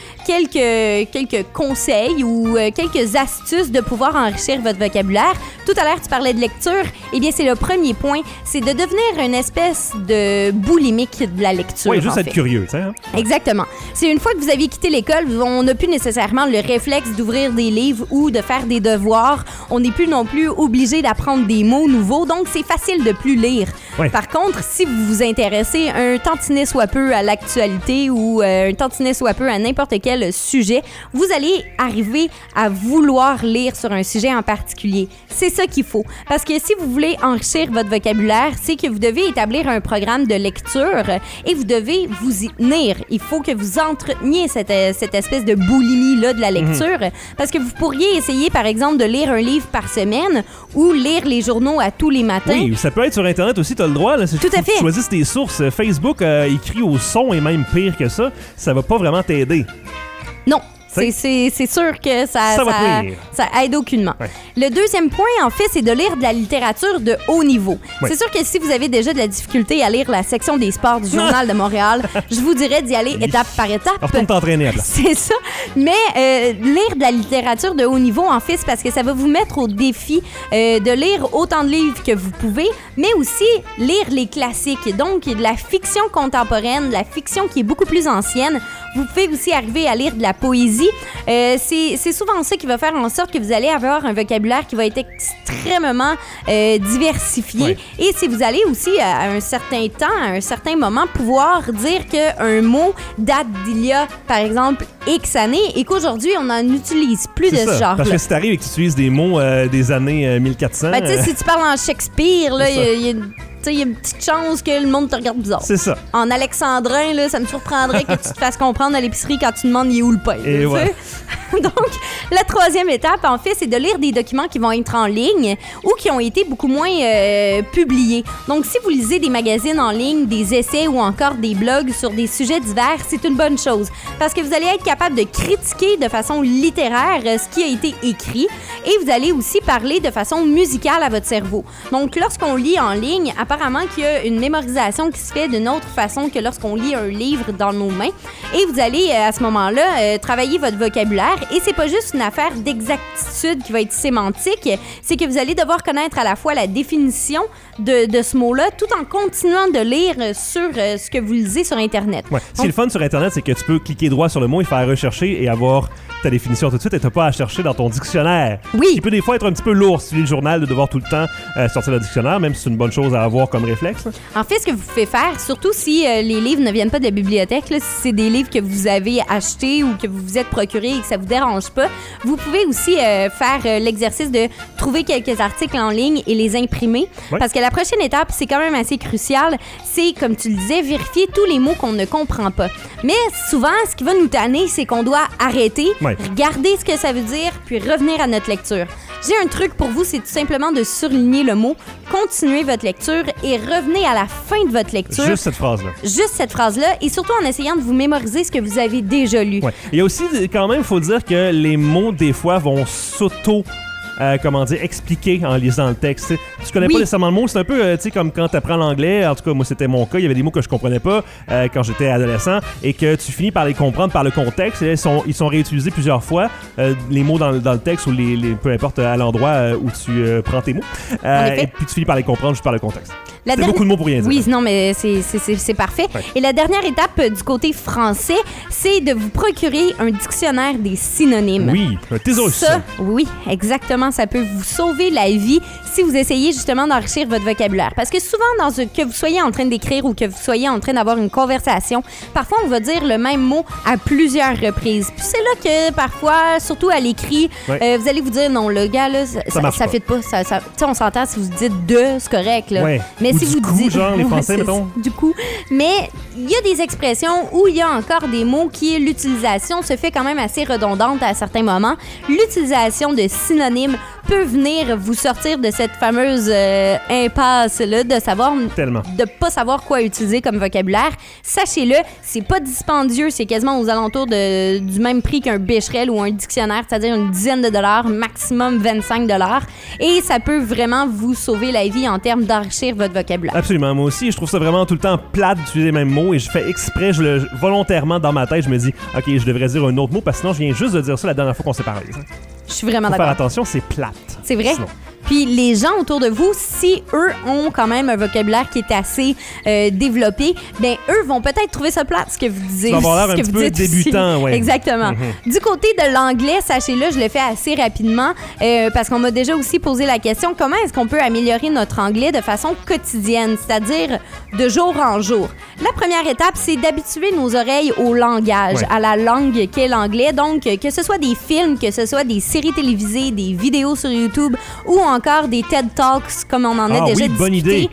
quelques conseils ou quelques astuces de pouvoir enrichir votre vocabulaire. Tout à l'heure, tu parlais de lecture. Eh bien, c'est le premier point, c'est de devenir une espèce de boulimique de la lecture. Oui, juste être curieux, tu sais. Hein? Exactement. C'est une fois que vous avez quitté l'école, on n'a plus nécessairement le réflexe d'ouvrir des livres ou de faire des devoirs. On n'est plus non plus obligé d'apprendre des mots nouveaux, donc c'est facile de plus lire. Oui. Par contre, si vous vous intéressez un tantinet soit peu à l'actualité ou un tantinet soit peu à n'importe quel sujet, vous allez arriver à vouloir lire sur un sujet en particulier. C'est ça qu'il faut. Parce que si vous voulez enrichir votre vocabulaire, c'est que vous devez établir un programme de lecture et vous devez vous y tenir. Il faut que vous entreteniez cette espèce de boulimie-là de la lecture. Parce que vous pourriez essayer, par exemple, de lire un livre par semaine ou lire les journaux à tous les matins. Oui, ça peut être sur Internet aussi, tu as le droit. Là, tout à fait. Tu choisisses tes sources. Facebook écrit au son et même pire que ça va pas vraiment t'aider. Non. C'est sûr que ça aide aucunement. Ouais. Le deuxième point, en fait, c'est de lire de la littérature de haut niveau. Ouais. C'est sûr que si vous avez déjà de la difficulté à lire la section des sports du Journal de Montréal, je vous dirais d'y aller étape par étape. Retourne t'entraîner à place. C'est ça. Mais lire de la littérature de haut niveau, en fait, c'est parce que ça va vous mettre au défi de lire autant de livres que vous pouvez, mais aussi lire les classiques. Donc, de la fiction contemporaine, de la fiction qui est beaucoup plus ancienne. Vous pouvez aussi arriver à lire de la poésie. C'est souvent ça qui va faire en sorte que vous allez avoir un vocabulaire qui va être extrêmement diversifié. Oui. Et si vous allez aussi à un certain temps, à un certain moment, pouvoir dire qu'un mot date d'il y a, par exemple, X années et qu'aujourd'hui, on n'en utilise plus de ce genre-là. Parce que si t'arrives et que tu utilises des mots des années 1400... Ben, tu sais, si tu parles en Shakespeare, là, il y a une petite chance que le monde te regarde bizarre. C'est ça. En alexandrin, là, ça me surprendrait que tu te fasses comprendre à l'épicerie quand tu demandes il est où le pain. Et voilà. Donc, la troisième étape, en fait, c'est de lire des documents qui vont être en ligne ou qui ont été beaucoup moins publiés. Donc, si vous lisez des magazines en ligne, des essais ou encore des blogs sur des sujets divers, c'est une bonne chose parce que vous allez être capable de critiquer de façon littéraire ce qui a été écrit et vous allez aussi parler de façon musicale à votre cerveau. Donc, lorsqu'on lit en ligne, apparemment qu'il y a une mémorisation qui se fait d'une autre façon que lorsqu'on lit un livre dans nos mains et vous allez, à ce moment-là, travailler votre vocabulaire. Et c'est pas juste une affaire d'exactitude qui va être sémantique, c'est que vous allez devoir connaître à la fois la définition de ce mot-là tout en continuant de lire sur ce que vous lisez sur Internet. Ouais. Ce qui est le fun sur Internet, c'est que tu peux cliquer droit sur le mot et faire rechercher et avoir ta définition tout de suite et t'as pas à chercher dans ton dictionnaire. Oui. Ce qui peut des fois être un petit peu lourd si tu lis le journal de devoir tout le temps sortir le dictionnaire, même si c'est une bonne chose à avoir comme réflexe. En fait, ce que vous pouvez faire, surtout si les livres ne viennent pas de la bibliothèque, là, si c'est des livres que vous avez achetés ou que vous vous êtes procurés et que ça vous dérange pas, vous pouvez aussi faire l'exercice de trouver quelques articles en ligne et les imprimer. Oui. Parce que la prochaine étape, c'est quand même assez crucial, c'est, comme tu le disais, vérifier tous les mots qu'on ne comprend pas. Mais souvent, ce qui va nous tanner, c'est qu'on doit arrêter, regarder ce que ça veut dire, puis revenir à notre lecture. J'ai un truc pour vous, c'est tout simplement de surligner le mot, continuer votre lecture et revenez à la fin de votre lecture. Juste cette phrase-là. Juste cette phrase-là, et surtout en essayant de vous mémoriser ce que vous avez déjà lu. Ouais. Il y a aussi, quand même, il faut dire que les mots, des fois, vont expliquer en lisant le texte. T'sais. Tu connais pas nécessairement le mot, c'est un peu comme quand tu apprends l'anglais. En tout cas, moi, c'était mon cas. Il y avait des mots que je comprenais pas quand j'étais adolescent et que tu finis par les comprendre par le contexte. Et là, ils sont réutilisés plusieurs fois, les mots dans le texte ou peu importe à l'endroit où tu prends tes mots. Et puis tu finis par les comprendre juste par le contexte. C'est beaucoup de mots pour rien dire. Oui, non, mais c'est parfait. Ouais. Et la dernière étape du côté français, c'est de vous procurer un dictionnaire des synonymes. Oui, un thésaurus. Ça, oui, exactement. Ça peut vous sauver la vie si vous essayez justement d'enrichir votre vocabulaire. Parce que souvent, que vous soyez en train d'écrire ou que vous soyez en train d'avoir une conversation, parfois, on va dire le même mot à plusieurs reprises. Puis c'est là que parfois, surtout à l'écrit, vous allez vous dire, non, le gars, là, ça fit pas. Tu sais, on s'entend si vous dites de, c'est correct, là. Ouais. Mais ou si du vous coup, dites... genre, les Français, mettons. Du coup. Mais il y a des expressions où il y a encore des mots qui, l'utilisation se fait quand même assez redondante à certains moments. L'utilisation de synonymes peut venir vous sortir de cette fameuse impasse-là de pas savoir quoi utiliser comme vocabulaire. Sachez-le, c'est pas dispendieux, c'est quasiment aux alentours du même prix qu'un Becherel ou un dictionnaire, c'est-à-dire une dizaine de dollars, maximum 25 $. Et ça peut vraiment vous sauver la vie en termes d'enrichir votre vocabulaire. Absolument, moi aussi, je trouve ça vraiment tout le temps plate d'utiliser les mêmes mots et je fais exprès, volontairement dans ma tête, je me dis, OK, je devrais dire un autre mot parce que sinon je viens juste de dire ça la dernière fois qu'on s'est parlé. Je suis vraiment Faut d'accord. faire attention, c'est plate. C'est vrai? Sinon. Puis les gens autour de vous, si eux ont quand même un vocabulaire qui est assez développé, ben eux vont peut-être trouver ça plate, ce que vous disiez. Ça va avoir l'air un petit peu débutant, oui. Exactement. Du côté de l'anglais, sachez-le, je le fais assez rapidement parce qu'on m'a déjà aussi posé la question, comment est-ce qu'on peut améliorer notre anglais de façon quotidienne, c'est-à-dire de jour en jour? La première étape, c'est d'habituer nos oreilles au langage, à la langue qu'est l'anglais. Donc, que ce soit des films, que ce soit des séries télévisées, des vidéos sur YouTube ou encore des TED Talks, comme on en a déjà discuté, bonne idée.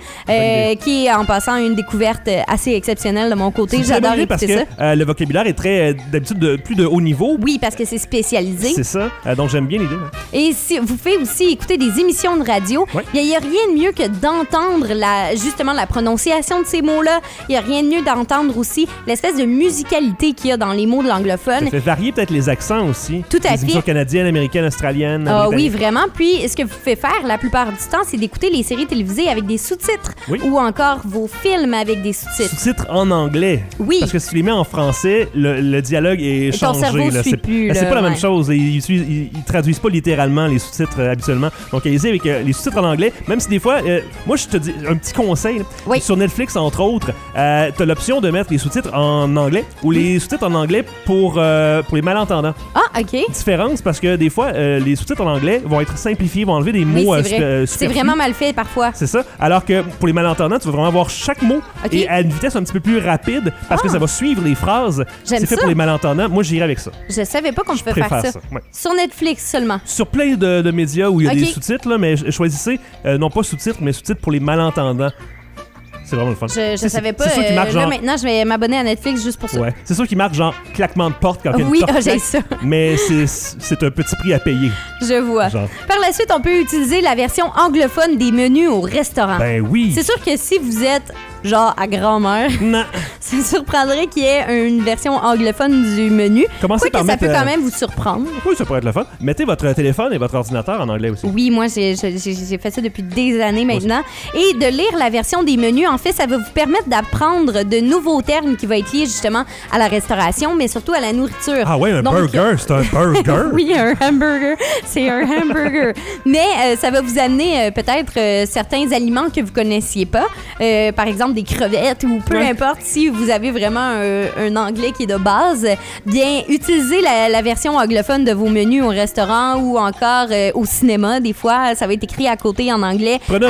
qui est en passant une découverte assez exceptionnelle de mon côté. J'adore écouter parce ça. que le vocabulaire est très, d'habitude, plus de haut niveau. Oui, parce que c'est spécialisé. C'est ça. Donc, j'aime bien l'idée. Et si vous faites aussi écouter des émissions de radio, il n'y a rien de mieux que d'entendre justement la prononciation de ces mots-là. Il n'y a rien de mieux d'entendre aussi l'espèce de musicalité qu'il y a dans les mots de l'anglophone. Ça fait varier peut-être les accents aussi. Tout à fait. Les émissions canadiennes, américaines, australiennes. Ah oui, vraiment. Puis, ce que vous faites faire la plupart du temps, c'est d'écouter les séries télévisées avec des sous-titres ou encore vos films avec des sous-titres. Sous-titres en anglais. Oui. Parce que si tu les mets en français, le dialogue est changé. Ton cerveau suit plus. C'est pas la même chose. Ils traduisent pas littéralement les sous-titres habituellement. Donc, allez-y avec les sous-titres en anglais. Même si des fois, moi, je te dis un petit conseil. Sur Netflix, entre autres, t'as l'option de mettre les sous-titres en anglais ou les sous-titres en anglais pour les malentendants. Ah, OK. Différence parce que des fois, les sous-titres en anglais vont être simplifiés, vont enlever des mots c'est vraiment mal fait parfois. C'est ça. Alors que pour les malentendants, tu vas vraiment voir chaque mot et à une vitesse un petit peu plus rapide parce que ça va suivre les phrases. C'est fait pour les malentendants. Moi, j'irais avec ça. Je savais pas qu'on pouvait faire ça. Ouais. Sur Netflix seulement. Sur plein de médias où il y a des sous-titres, là, mais choisissez non pas sous-titres, mais sous-titres pour les malentendants. C'est vraiment le fun. Je savais pas. C'est sûr qu'il marque genre... Là, maintenant, je vais m'abonner à Netflix juste pour ça. Ouais. C'est sûr qu'il marque genre claquement de porte quand il y a une porte j'ai ça. Mais c'est un petit prix à payer. Je vois. Genre. Par la suite, on peut utiliser la version anglophone des menus au restaurant. Ben oui. C'est sûr que si vous êtes genre à grand-mère, ça me surprendrait qu'il y ait une version anglophone du menu. Commencez par mettre... ça peut quand même vous surprendre. Oui, ça pourrait être le fun. Mettez votre téléphone et votre ordinateur en anglais aussi. Oui, moi, j'ai fait ça depuis des années maintenant. Et de lire la version des menus, en fait, ça va vous permettre d'apprendre de nouveaux termes qui vont être liés justement à la restauration, mais surtout à la nourriture. Ah ouais, burger, c'est un burger. Oui, un hamburger, c'est un hamburger. Mais ça va vous amener peut-être certains aliments que vous connaissiez pas. Par exemple, des crevettes ou peu importe si vous avez vraiment un anglais qui est de base. Bien, utilisez la version anglophone de vos menus au restaurant ou encore au cinéma. Des fois, ça va être écrit à côté en anglais. Prenez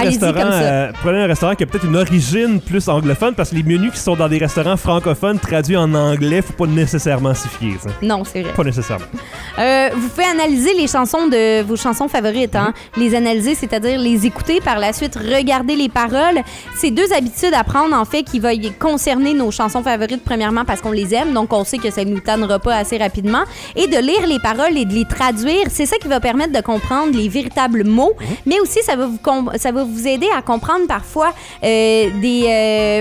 un restaurant qui a peut-être une origine plus anglophone parce que les menus qui sont dans des restaurants francophones traduits en anglais, faut pas nécessairement s'y fier. Ça. Non, c'est vrai. Pas nécessairement. Vous pouvez analyser les chansons de vos chansons favorites. Les analyser, c'est-à-dire les écouter, par la suite regarder les paroles. C'est deux habitudes à prendre, en fait, qui vont concerner nos chansons favorites, premièrement parce qu'on les aime, donc on sait que ça ne nous tannera pas assez rapidement. Et de lire les paroles et de les traduire, c'est ça qui va permettre de comprendre les véritables mots, mais aussi ça va vous aider à comprendre parfois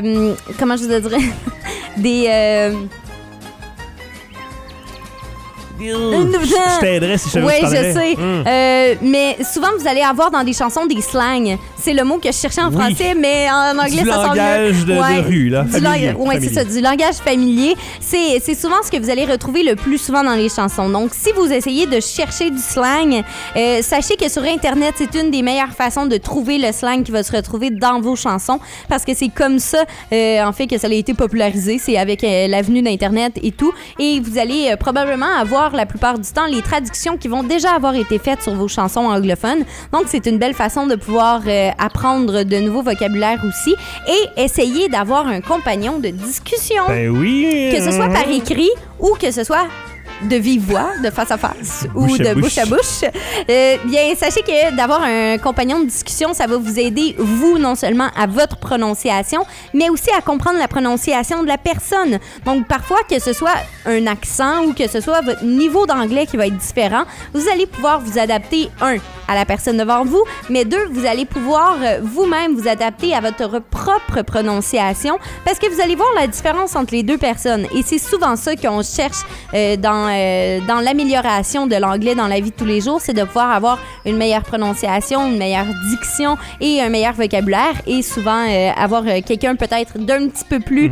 comment je vous dirais, Je t'aiderais si je savais Oui, que tu je parlais. sais. Mais souvent, vous allez avoir dans des chansons des slangs. C'est le mot que je cherchais en français, mais en anglais, Du ça sent langage mieux. de rue, là. Familier. Oui, c'est ça, du langage familier. C'est souvent ce que vous allez retrouver le plus souvent dans les chansons. Donc, si vous essayez de chercher du slang, sachez que sur Internet, c'est une des meilleures façons de trouver le slang qui va se retrouver dans vos chansons, parce que c'est comme ça, en fait, que ça a été popularisé. C'est avec l'avenue d'Internet et tout. Et vous allez probablement avoir, la plupart du temps, les traductions qui vont déjà avoir été faites sur vos chansons anglophones. Donc, c'est une belle façon de pouvoir apprendre de nouveaux vocabulaires aussi et essayer d'avoir un compagnon de discussion. Ben oui. Que ce soit par écrit ou que ce soit de vive voix, de face à face ou de bouche à bouche. Bien, sachez que d'avoir un compagnon de discussion, ça va vous aider, vous, non seulement à votre prononciation, mais aussi à comprendre la prononciation de la personne. Donc, parfois, que ce soit un accent ou que ce soit votre niveau d'anglais qui va être différent, vous allez pouvoir vous adapter, à la personne devant vous, mais 2, vous allez pouvoir vous-même vous adapter à votre propre prononciation parce que vous allez voir la différence entre les 2 personnes. Et c'est souvent ça qu'on cherche dans l'amélioration de l'anglais dans la vie de tous les jours, c'est de pouvoir avoir une meilleure prononciation, une meilleure diction et un meilleur vocabulaire et souvent avoir quelqu'un peut-être d'un petit peu plus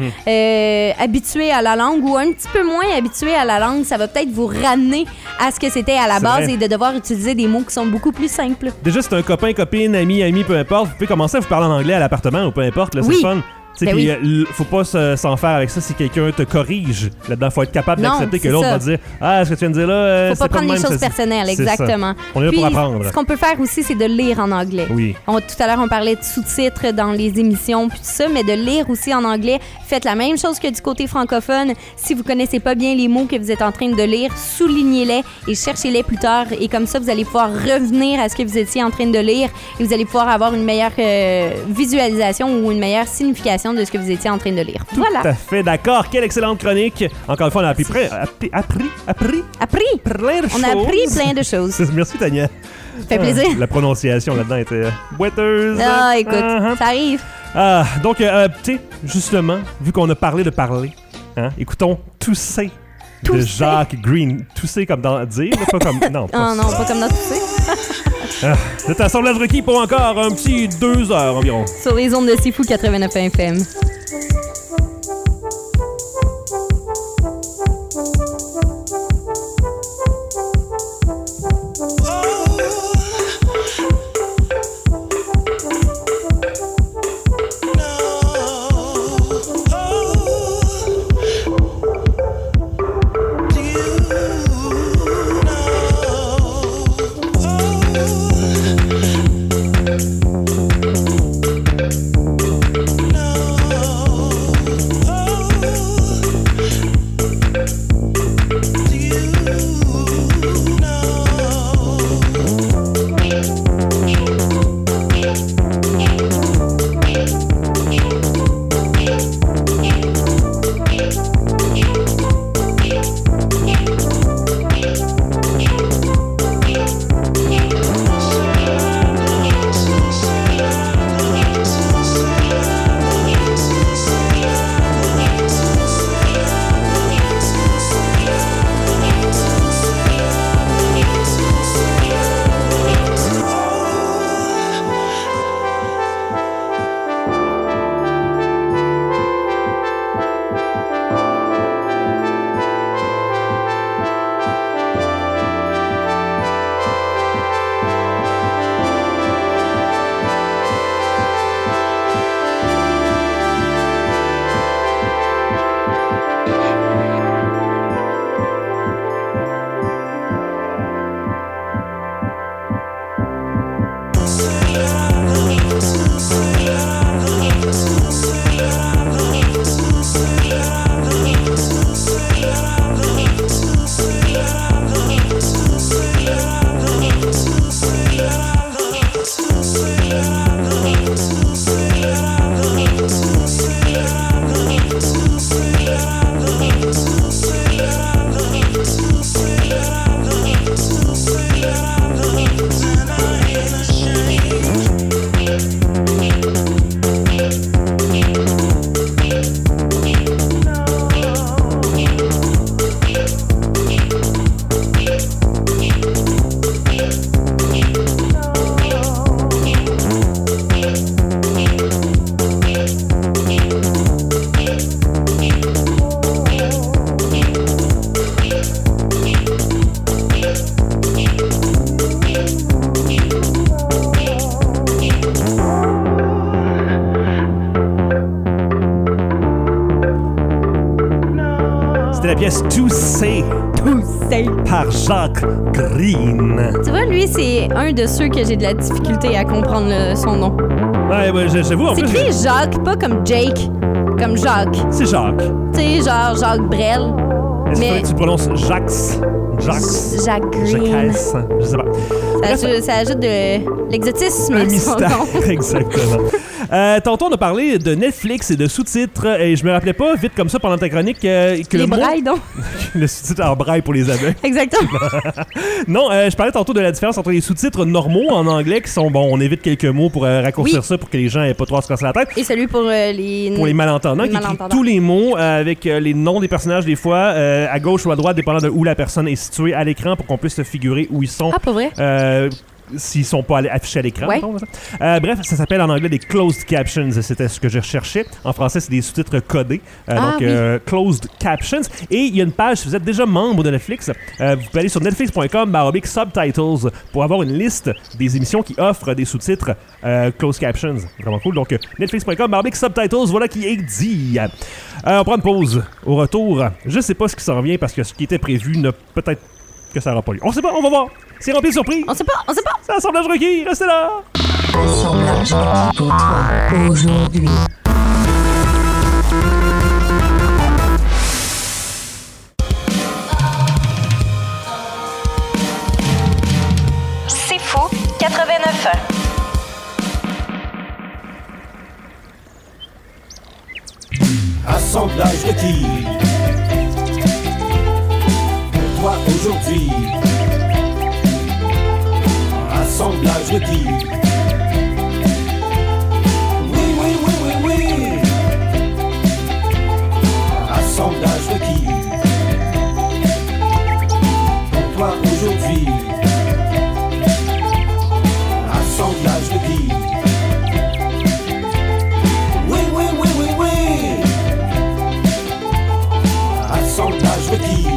habitué à la langue ou un petit peu moins habitué à la langue. Ça va peut-être vous ramener à ce que c'était à la base vrai. et de devoir utiliser des mots qui sont beaucoup plus simples. Déjà, c'est un copain, copine, ami, peu importe. Vous pouvez commencer à vous parler en anglais à l'appartement ou peu importe. Là, Oui. C'est fun. Ben Puis, oui. faut pas s'en faire avec ça si quelqu'un te corrige. Là-dedans, faut être capable Non, d'accepter que c'est l'autre ça. va dire « ce que tu viens de dire là, Faut c'est pas pas prendre de les même, choses ça. personnelles, C'est ça. exactement. On est là Puis, pour apprendre. ce qu'on peut faire aussi, c'est de lire en anglais. Oui. Tout à l'heure, on parlait de sous-titres dans les émissions, puis tout ça, mais de lire aussi en anglais. Faites la même chose que du côté francophone. Si vous connaissez pas bien les mots que vous êtes en train de lire, soulignez-les et cherchez-les plus tard. Et comme ça, vous allez pouvoir revenir à ce que vous étiez en train de lire et vous allez pouvoir avoir une meilleure visualisation ou une meilleure signification de ce que vous étiez en train de lire. Voilà. Tout à fait d'accord. Quelle excellente chronique. Encore une fois, on a appris plein de choses. On a appris plein de choses. Merci, Tania. Ça fait plaisir. La prononciation là-dedans était boiteuse. Ah, écoute, ça arrive. Donc, tu sais, justement, vu qu'on a parlé de parler, écoutons Toussaint de Toussaint. Jacques Green. Toussaint comme dans dire, mais pas comme... Non, pas Oh non, pas comme dans Toussaint. C'est assemblage requis pour encore un petit 2 heures environ. Sur les ondes de Sifu 89 FM. No. pièce Toussé par Jacques Green. Tu vois, lui, c'est un de ceux que j'ai de la difficulté à comprendre son nom. Ouais, j'avoue, en C'est plus... écrit Jacques, pas comme Jake, comme Jacques. C'est Jacques. Tu sais, genre Jacques Brel. Est-ce Mais- que tu prononces Jacques? Jacques Green. Jacques, je sais pas. Ça ajoute de l'exotisme Un à son mystère, nom. exactement. Tantôt, on a parlé de Netflix et de sous-titres, et je me rappelais pas, vite comme ça, pendant ta chronique, que Les le mot... brailles, donc. Le sous-titre en braille pour les aveugles. Exactement. Non, je parlais tantôt de la différence entre les sous-titres normaux en anglais, qui sont, bon, on évite quelques mots pour raccourcir Oui. ça, pour que les gens aient pas trop à se casser la tête. Et celui pour les... Pour les malentendants, qui écrit tous les mots avec les noms des personnages des fois, à gauche ou à droite, dépendant de où la personne est située à l'écran, pour qu'on puisse se figurer où ils sont. Ah, pas vrai? S'ils sont pas affichés à l'écran. Ouais. Bref, ça s'appelle en anglais des closed captions. C'était ce que je recherchais. En français, c'est des sous-titres codés. Closed captions. Et il y a une page, si vous êtes déjà membre de Netflix, vous pouvez aller sur netflix.com/subtitles pour avoir une liste des émissions qui offrent des sous-titres closed captions. Vraiment cool. Donc, netflix.com/subtitles, voilà qui est dit. On prend une pause. Au retour, je sais pas ce qui s'en vient parce que ce qui était prévu n'a peut-être que ça n'aura pas lieu. On sait pas, on va voir. C'est rempli de surprises. On sait pas. C'est Assemblage requis, restez là! Assemblage requis pour toi aujourd'hui. C'est fou, 89.1. Assemblage requis pour toi aujourd'hui. Assemblage requis. Oui. Assemblage requis pour toi aujourd'hui. Assemblage requis. Oui. Assemblage requis.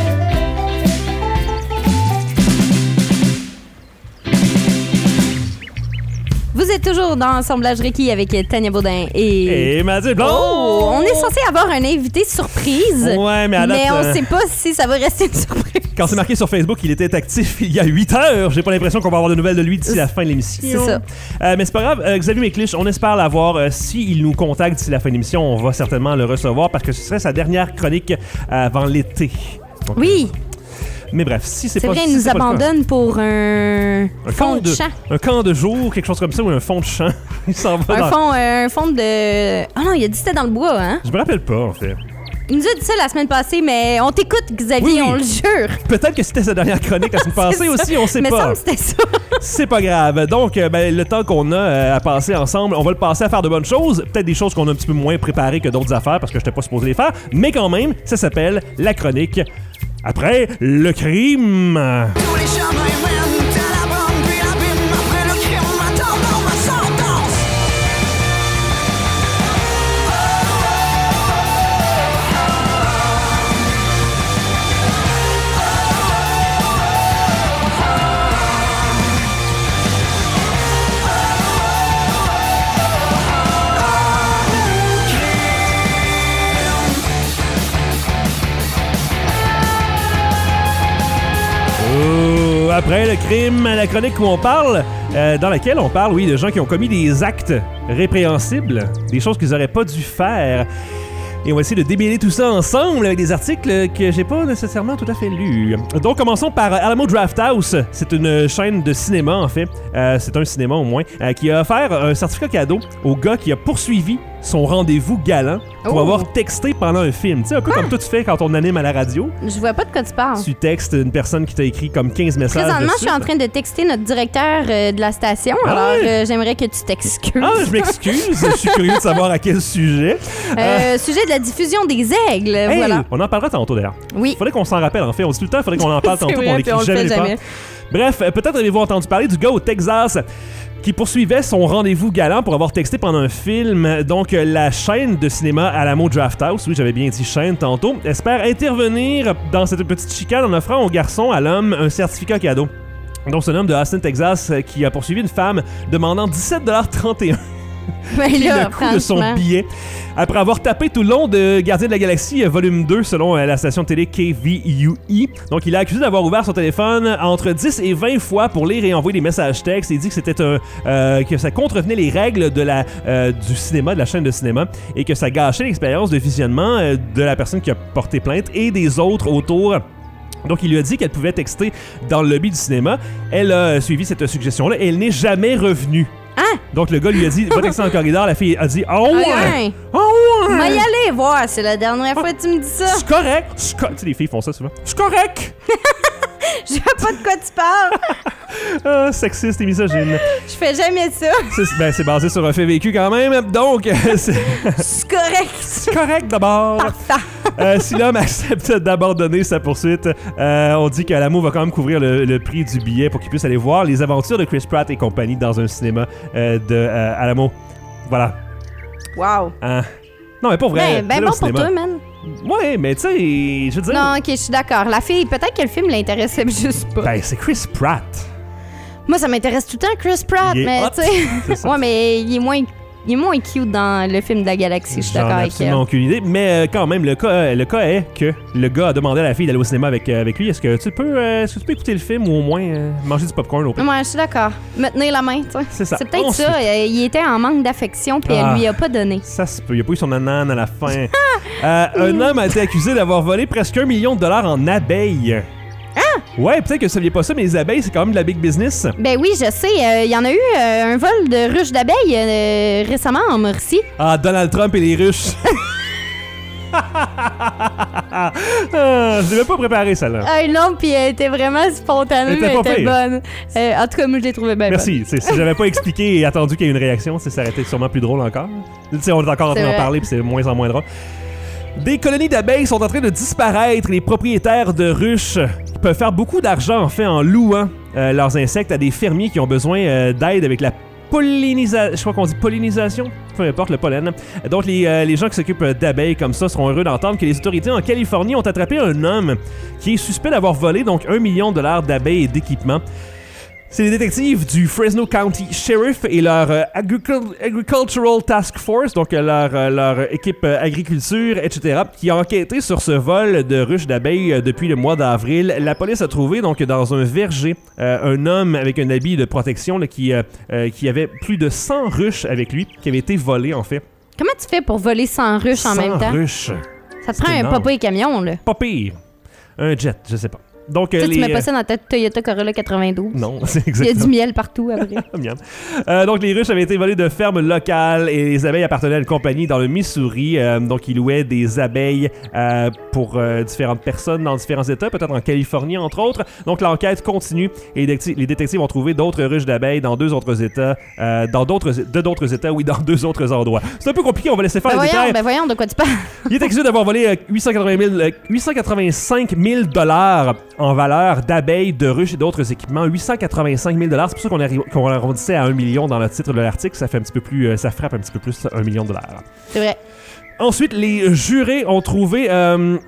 Vous êtes toujours dans Assemblage requis avec Tania Baudin et... Et Mathieu Blanc! Oh! On est censé avoir un invité surprise. Ouais, mais à date, on sait pas si ça va rester une surprise. quand c'est marqué sur Facebook qu'il était actif il y a 8 heures, j'ai pas l'impression qu'on va avoir de nouvelles de lui d'ici la fin de l'émission. C'est ça. Mais c'est pas grave. Xavier Méclich, on espère l'avoir. S'il nous contacte d'ici la fin de l'émission, on va certainement le recevoir parce que ce serait sa dernière chronique avant l'été. Donc, Oui. mais bref, si c'est pas... C'est vrai, si il nous c'est pas le cas, abandonne pour un fond de chant. un camp de jour, quelque chose comme ça, ou un fond de chant. Il s'en va dans... Un fond de... Ah non, il a dit que c'était dans le bois, hein? Je me rappelle pas, en fait. Il nous a dit ça la semaine passée, mais on t'écoute, Xavier, Oui. on le jure. Peut-être que c'était sa dernière chronique la semaine passée C'est ça. aussi, on sait Mais pas. semble que c'était ça. C'est pas grave. Donc, le temps qu'on a à passer ensemble, on va le passer à faire de bonnes choses. Peut-être des choses qu'on a un petit peu moins préparées que d'autres affaires parce que je n'étais pas supposé les faire. Mais quand même, ça s'appelle la chronique après le crime. Tous les chemins mènent à la bande, puis l'abîme après le crime attendant ma sentence. Après le crime, la chronique où on parle, dans laquelle on parle, oui, de gens qui ont commis des actes répréhensibles, des choses qu'ils n'auraient pas dû faire. Et on va essayer de démêler tout ça ensemble avec des articles que j'ai pas nécessairement tout à fait lus. Donc, commençons par Alamo Drafthouse. C'est une chaîne de cinéma, en fait. C'est un cinéma, au moins, qui a offert un certificat cadeau au gars qui a poursuivi son rendez-vous galant pour Oh. avoir texté pendant un film. Tu sais, un peu comme toi tu fais quand on anime à la radio. Je vois pas de quoi tu parles. Tu textes une personne qui t'a écrit comme 15 messages. Présentement, je suis en dessus. train de texter notre directeur de la station, Ah alors ouais? j'aimerais que tu t'excuses. Ah, je m'excuse. Je suis curieux de savoir à quel sujet. Sujet de la diffusion des aigles, Hey, voilà. on en parlera tantôt d'ailleurs. Oui. Faudrait qu'on s'en rappelle en fait. On dit tout le temps, faudrait qu'on en parle C'est tantôt, vrai, qu'on puis on l'écrit le fait jamais. jamais. Bref, peut-être avez-vous entendu parler du gars au Texas qui poursuivait son rendez-vous galant pour avoir texté pendant un film. Donc, la chaîne de cinéma Alamo Drafthouse, oui, j'avais bien dit chaîne tantôt, espère intervenir dans cette petite chicane en offrant au garçon, à l'homme, un certificat cadeau. Donc, c'est un homme de Austin, Texas, qui a poursuivi une femme demandant $17,31 Ben et là, le coût de son franchement. billet. Après avoir tapé tout le long de Gardien de la Galaxie volume 2 selon la station télé KVUE. Donc il a accusé d'avoir ouvert son téléphone entre 10 et 20 fois pour lire et envoyer des messages textes. Il dit que c'était que ça contrevenait les règles du cinéma, de la chaîne de cinéma, et que ça gâchait l'expérience de visionnement de la personne qui a porté plainte et des autres autour. Donc, il lui a dit qu'elle pouvait texter dans le lobby du cinéma. Elle a suivi cette suggestion-là et elle n'est jamais revenue. Hein? Donc, le gars lui a dit, va texter dans le corridor. La fille a dit, oh ouais! Ouais. Oh On va ouais! y aller voir, c'est la dernière fois que tu me dis ça. C'est correct! Tu sais, les filles font ça souvent. C'est correct! Je sais pas de quoi tu parles. Ah, sexiste et misogyne. Je fais jamais ça. C'est basé sur un fait vécu quand même. Donc, c'est C'est correct. c'est correct d'abord. Parfait. Si l'homme accepte d'abandonner sa poursuite, on dit qu'Alamo va quand même couvrir le prix du billet pour qu'il puisse aller voir les aventures de Chris Pratt et compagnie dans un cinéma de Alamo. Voilà. Wow. Non, mais pas vrai. Ben bon pour toi, man. Ouais, mais tu sais, je veux dire... Non, ok, je suis d'accord. La fille, peut-être que le film l'intéressait juste pas. Ben, c'est Chris Pratt. Moi, ça m'intéresse tout le temps, Chris Pratt, Il est mais hot, tu sais. c'est ça. Ouais, mais il est moins cute dans le film de la galaxie, je suis J'en d'accord ai avec elle. absolument aucune idée. Mais quand même, le cas est que le gars a demandé à la fille d'aller au cinéma avec lui. Est-ce que tu peux écouter le film ou au moins manger du popcorn au pire? Ouais, je suis d'accord. Me tenir la main, tu sais. C'est ça. C'est peut-être Ensuite- ça. Il était en manque d'affection, puis Ah. elle lui a pas donné. Ça se peut. Il a pas eu son ananas à la fin. Un homme a été accusé d'avoir volé presque $1 million en abeilles. Ah! Ouais, peut-être que vous saviez pas ça, mais les abeilles, c'est quand même de la big business. Ben oui, je sais. Il y en a eu un vol de ruches d'abeilles récemment en Mauricie. Ah, Donald Trump et les ruches. Je l'avais pas préparé, celle-là. Ah non, puis elle était vraiment spontanée, Elle était mais pas elle était pire. bonne. En tout cas, moi, je l'ai trouvée bien Merci. Si j'avais pas expliqué et attendu qu'il y ait une réaction, ça aurait été sûrement plus drôle encore. Tu sais, on est encore en train C'est d'en vrai. parler, puis c'est de moins en moins drôle. Des colonies d'abeilles sont en train de disparaître. Les propriétaires de ruches peuvent faire beaucoup d'argent, en fait, en louant leurs insectes à des fermiers qui ont besoin d'aide avec la pollinisation. Je crois qu'on dit pollinisation, peu importe le pollen. Donc, les gens qui s'occupent d'abeilles comme ça seront heureux d'entendre que les autorités en Californie ont attrapé un homme qui est suspect d'avoir volé donc $1 million d'abeilles et d'équipements. C'est les détectives du Fresno County Sheriff et leur Agricultural Task Force, donc leur équipe agriculture, etc., qui ont enquêté sur ce vol de ruches d'abeilles depuis le mois d'avril. La police a trouvé donc dans un verger un homme avec un habit de protection là, qui avait plus de 100 ruches avec lui, qui avaient été volées en fait. Comment tu fais pour voler 100 ruches en 100 même temps? ruches. Ça te prend un énorme. papa et camion, là. Pas pire. Un jet, je sais pas. Donc, Tu sais, tu mets pas ça dans ta Toyota Corolla 92. Non, c'est Il y a exactement. du miel partout après. Miam. Donc, les ruches avaient été volées de fermes locales et les abeilles appartenaient à une compagnie dans le Missouri. Donc, ils louaient des abeilles pour différentes personnes dans différents États, peut-être en Californie, entre autres. Donc, l'enquête continue et les détectives ont trouvé d'autres ruches d'abeilles dans deux autres États, dans d'autres États, oui, dans deux autres endroits. C'est un peu compliqué, on va laisser faire les détails. Voyons de quoi tu parles. Il est accusé d'avoir volé 885 000 $ en valeur d'abeilles, de ruches et d'autres équipements. 885 000 $. C'est pour ça qu'on arrondissait à 1 million dans le titre de l'article. Ça fait un petit peu plus, ça frappe un petit peu plus $1 million. C'est vrai. Ensuite, les jurés ont trouvé. Il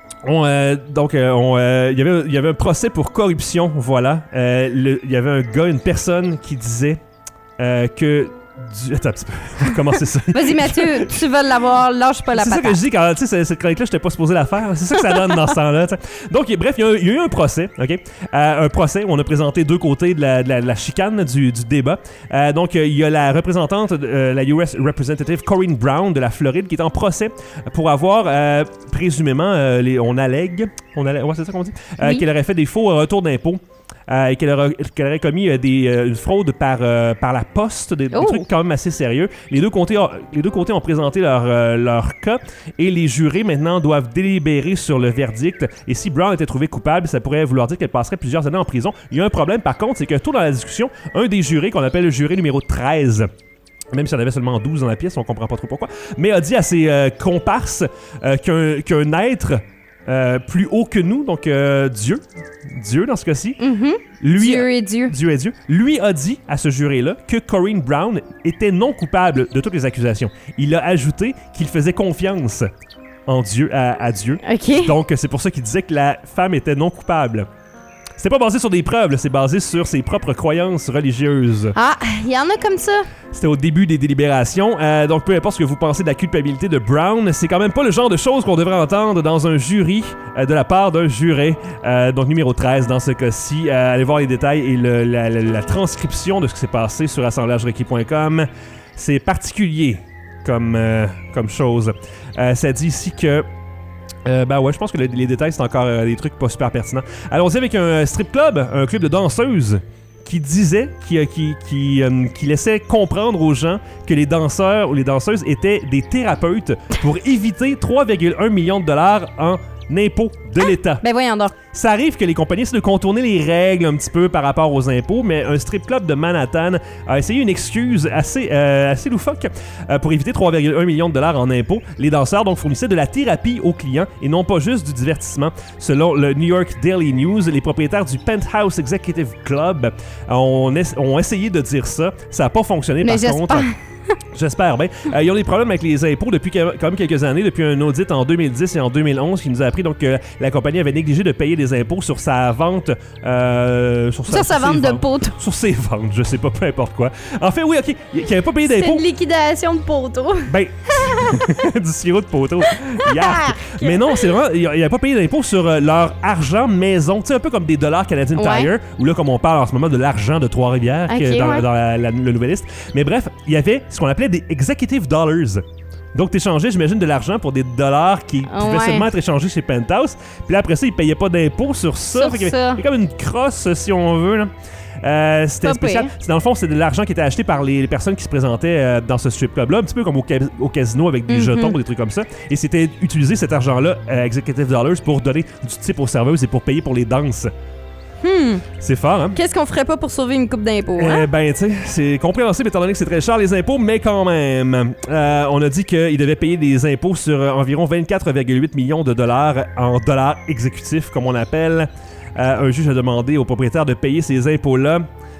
y avait un procès pour corruption. Voilà. Il y avait un gars, une personne qui disait que. Attends un petit peu. On va recommencer ça. Vas-y, Mathieu, tu vas l'avoir. Lâche pas la C'est ça patate. que je dis quand, tu sais, cette chronique-là, j'étais pas supposé la faire. C'est ça que ça donne dans ce temps-là, tu sais. Donc, bref, il y a eu un procès, OK? Un procès où on a présenté deux côtés de la chicane du débat. Donc, il y a la représentante, la US Representative Corinne Brown de la Floride qui est en procès pour avoir, présumément, on allègue, ouais, c'est ça qu'on dit? Oui. Qu'elle aurait fait des faux retours d'impôts. Et qu'elle aurait commis une fraude par la poste, des trucs quand même assez sérieux. Les deux côtés ont présenté leur cas et les jurés maintenant doivent délibérer sur le verdict. Et si Brown était trouvé coupable, ça pourrait vouloir dire qu'elle passerait plusieurs années en prison. Il y a un problème par contre, c'est que tôt dans la discussion, un des jurés, qu'on appelle le juré numéro 13, même si on avait seulement 12 dans la pièce, on comprend pas trop pourquoi, mais a dit à ses comparses qu'un être plus haut que nous, donc Dieu dans ce cas-ci, Dieu est Dieu. Dieu est Dieu, lui a dit à ce juré-là que Corinne Brown était non coupable de toutes les accusations. Il a ajouté qu'il faisait confiance en Dieu, à Dieu. OK. Donc c'est pour ça qu'il disait que la femme était non coupable. C'est pas basé sur des preuves, là, c'est basé sur ses propres croyances religieuses. Ah, il y en a comme ça. C'était au début des délibérations. Donc, peu importe ce que vous pensez de la culpabilité de Brown, c'est quand même pas le genre de choses qu'on devrait entendre dans un jury de la part d'un juré. Donc, numéro 13 dans ce cas-ci. Allez voir les détails et la transcription de ce qui s'est passé sur assemblagerequis.com. C'est particulier comme chose. Ça dit ici que... ouais, je pense que les détails, c'est encore des trucs pas super pertinents. Allons-y avec un strip club, un club de danseuses qui disait, qui laissait comprendre aux gens que les danseurs ou les danseuses étaient des thérapeutes pour éviter 3,1 millions de dollars en impôts de l'État. Ben voyons donc. Ça arrive que les compagnies essaient de contourner les règles un petit peu par rapport aux impôts, mais un strip club de Manhattan a essayé une excuse assez loufoque pour éviter 3,1 millions de dollars en impôts. Les danseurs donc fournissaient de la thérapie aux clients et non pas juste du divertissement. Selon le New York Daily News, les propriétaires du Penthouse Executive Club ont essayé de dire ça. Ça n'a pas fonctionné par contre. J'espère bien. Ils ont des problèmes avec les impôts depuis quand même quelques années, depuis un audit en 2010 et en 2011 qui nous a appris donc que la compagnie avait négligé de payer des impôts sur sa vente sur sa vente de poteaux. Sur ses ventes, je sais pas, peu importe quoi. En fait, oui, ok, qui n'avait pas payé d'impôts. C'est une liquidation de poteaux. Ben, du sirop de poteau. Mais non, c'est vraiment, ils n'avaient pas payé d'impôts sur leur argent maison. Tu sais, un peu comme des dollars Canadian Tire, ou là, comme on parle en ce moment de l'argent de Trois-Rivières dans le Nouvelliste. Mais bref, il y avait ce qu'on appelait des executive dollars. Donc, tu échangeais, j'imagine, de l'argent pour des dollars qui pouvaient seulement être échangés chez Penthouse. Puis là, après ça, ils payaient pas d'impôts sur ça. Il y avait comme une crosse, si on veut, là. C'était spécial. Dans le fond, c'est de l'argent qui était acheté par les personnes qui se présentaient dans ce strip club-là, un petit peu comme au casino avec des jetons ou des trucs comme ça. Et c'était utilisé cet argent-là, Executive Dollars, pour donner du type aux serveuses et pour payer pour les danses. C'est fort, hein? Qu'est-ce qu'on ferait pas pour sauver une coupe d'impôts, hein? Ben, tu sais, c'est compréhensible étant donné que c'est très cher les impôts, mais quand même. On a dit qu'il devait payer des impôts sur environ 24,8 millions de dollars en dollars exécutifs, comme on appelle. Un juge a demandé au propriétaire de payer ces impôts-là.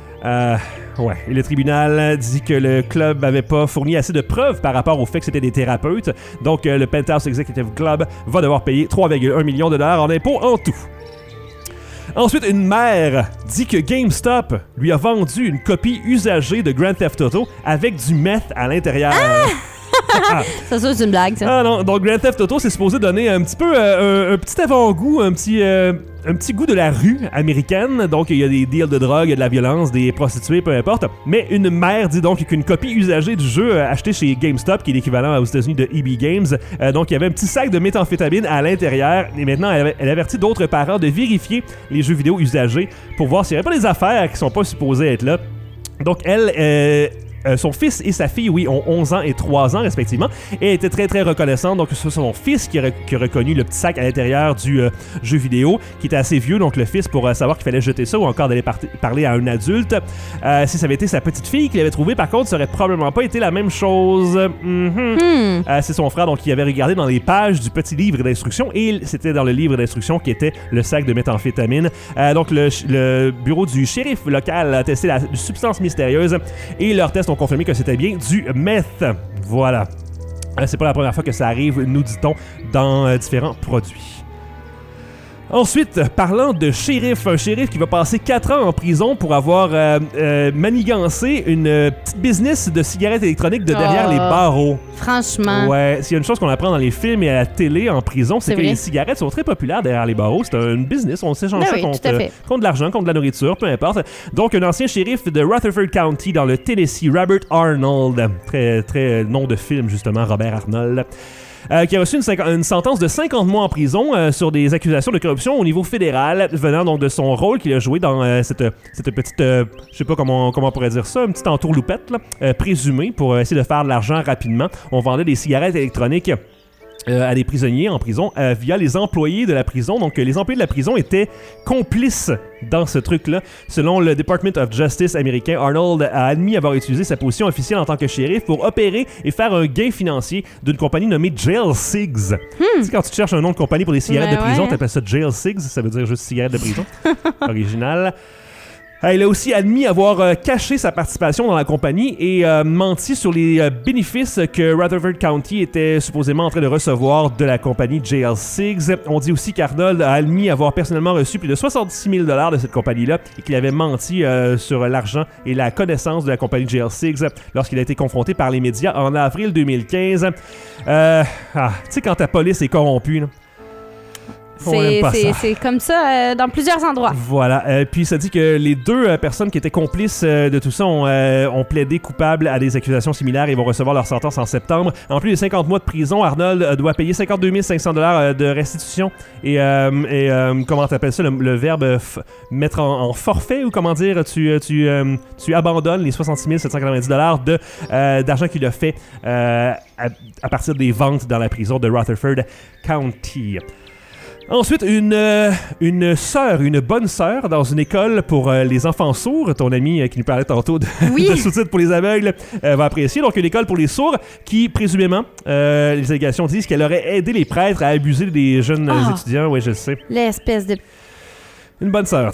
Et le tribunal dit que le club n'avait pas fourni assez de preuves par rapport au fait que c'était des thérapeutes. Donc, le Penthouse Executive Club va devoir payer 3,1 millions de dollars en impôts en tout. Ensuite, une mère dit que GameStop lui a vendu une copie usagée de Grand Theft Auto avec du meth à l'intérieur. Ça, c'est une blague, ça. Ah non, donc Grand Theft Auto, c'est supposé donner un petit peu un petit avant-goût, un petit goût de la rue américaine. Donc, il y a des deals de drogue, il y a de la violence, des prostituées, peu importe. Mais une mère dit donc qu'une copie usagée du jeu achetée chez GameStop, qui est l'équivalent aux États-Unis de EB Games, donc il y avait un petit sac de méthamphétamine à l'intérieur. Et maintenant, elle avertit d'autres parents de vérifier les jeux vidéo usagés pour voir s'il n'y avait pas des affaires qui sont pas supposées être là. Donc, son fils et sa fille, oui, ont 11 ans et 3 ans respectivement, et elle était très très reconnaissante. Donc c'est son fils qui a reconnu le petit sac à l'intérieur du jeu vidéo, qui était assez vieux, donc le fils, pour savoir qu'il fallait jeter ça ou encore d'aller parler à un adulte. Si ça avait été sa petite fille qui l'avait trouvé, par contre, ça aurait probablement pas été la même chose. C'est son frère donc qui avait regardé dans les pages du petit livre d'instruction, et c'était dans le livre d'instruction qui était le sac de méthamphétamine. Donc le bureau du shérif local a testé la substance mystérieuse, et leurs tests ont confirmé que c'était bien du meth. Voilà. C'est pas la première fois que ça arrive, nous dit-on, dans différents produits. Ensuite, parlant de shérif, un shérif qui va passer 4 ans en prison pour avoir manigancé une petite business de cigarettes électroniques de derrière les barreaux. Franchement. Ouais, s'il y a une chose qu'on apprend dans les films et à la télé en prison, c'est que les cigarettes sont très populaires derrière les barreaux. C'est un business, on s'échange ça contre de l'argent, contre de la nourriture, peu importe. Donc, un ancien shérif de Rutherford County dans le Tennessee, Robert Arnold, très, très nom de film justement, Robert Arnold, qui a reçu une sentence de 50 mois en prison sur des accusations de corruption au niveau fédéral, venant donc de son rôle qu'il a joué dans cette petite, je sais pas comment on pourrait dire ça, une petite entourloupette là, présumée pour essayer de faire de l'argent rapidement. On vendait des cigarettes électroniques à des prisonniers en prison via les employés de la prison. Donc, les employés de la prison étaient complices dans ce truc-là. Selon le Department of Justice américain, Arnold a admis avoir utilisé sa position officielle en tant que shérif pour opérer et faire un gain financier d'une compagnie nommée Jail Cigs. Tu sais, quand tu cherches un nom de compagnie pour des cigarettes de prison, t'appelles ça Jail Cigs, ça veut dire juste cigarettes de prison. Original. Il a aussi admis avoir caché sa participation dans la compagnie et menti sur les bénéfices que Rutherford County était supposément en train de recevoir de la compagnie JL Siggs. On dit aussi qu'Arnold a admis avoir personnellement reçu plus de 66 000 $ de cette compagnie-là et qu'il avait menti sur l'argent et la connaissance de la compagnie JL Siggs lorsqu'il a été confronté par les médias en avril 2015. Tu sais, quand ta police est corrompue, là. C'est comme ça dans plusieurs endroits. Voilà. Puis ça dit que les deux personnes qui étaient complices de tout ça ont plaidé coupables à des accusations similaires et vont recevoir leur sentence en septembre. En plus des 50 mois de prison, Arnold doit payer 52 500 $ de restitution et comment t'appelles ça, le verbe mettre en forfait ou comment dire, tu abandonnes les 66 790 $ d'argent qu'il a fait à partir des ventes dans la prison de Rutherford County. Ensuite, une bonne sœur dans une école pour les enfants sourds, ton ami qui nous parlait tantôt de sous-titres pour les aveugles, va apprécier. Donc, une école pour les sourds qui, présumément, les allégations disent qu'elle aurait aidé les prêtres à abuser des jeunes étudiants. Oui, je le sais. L'espèce de... Une bonne sœur,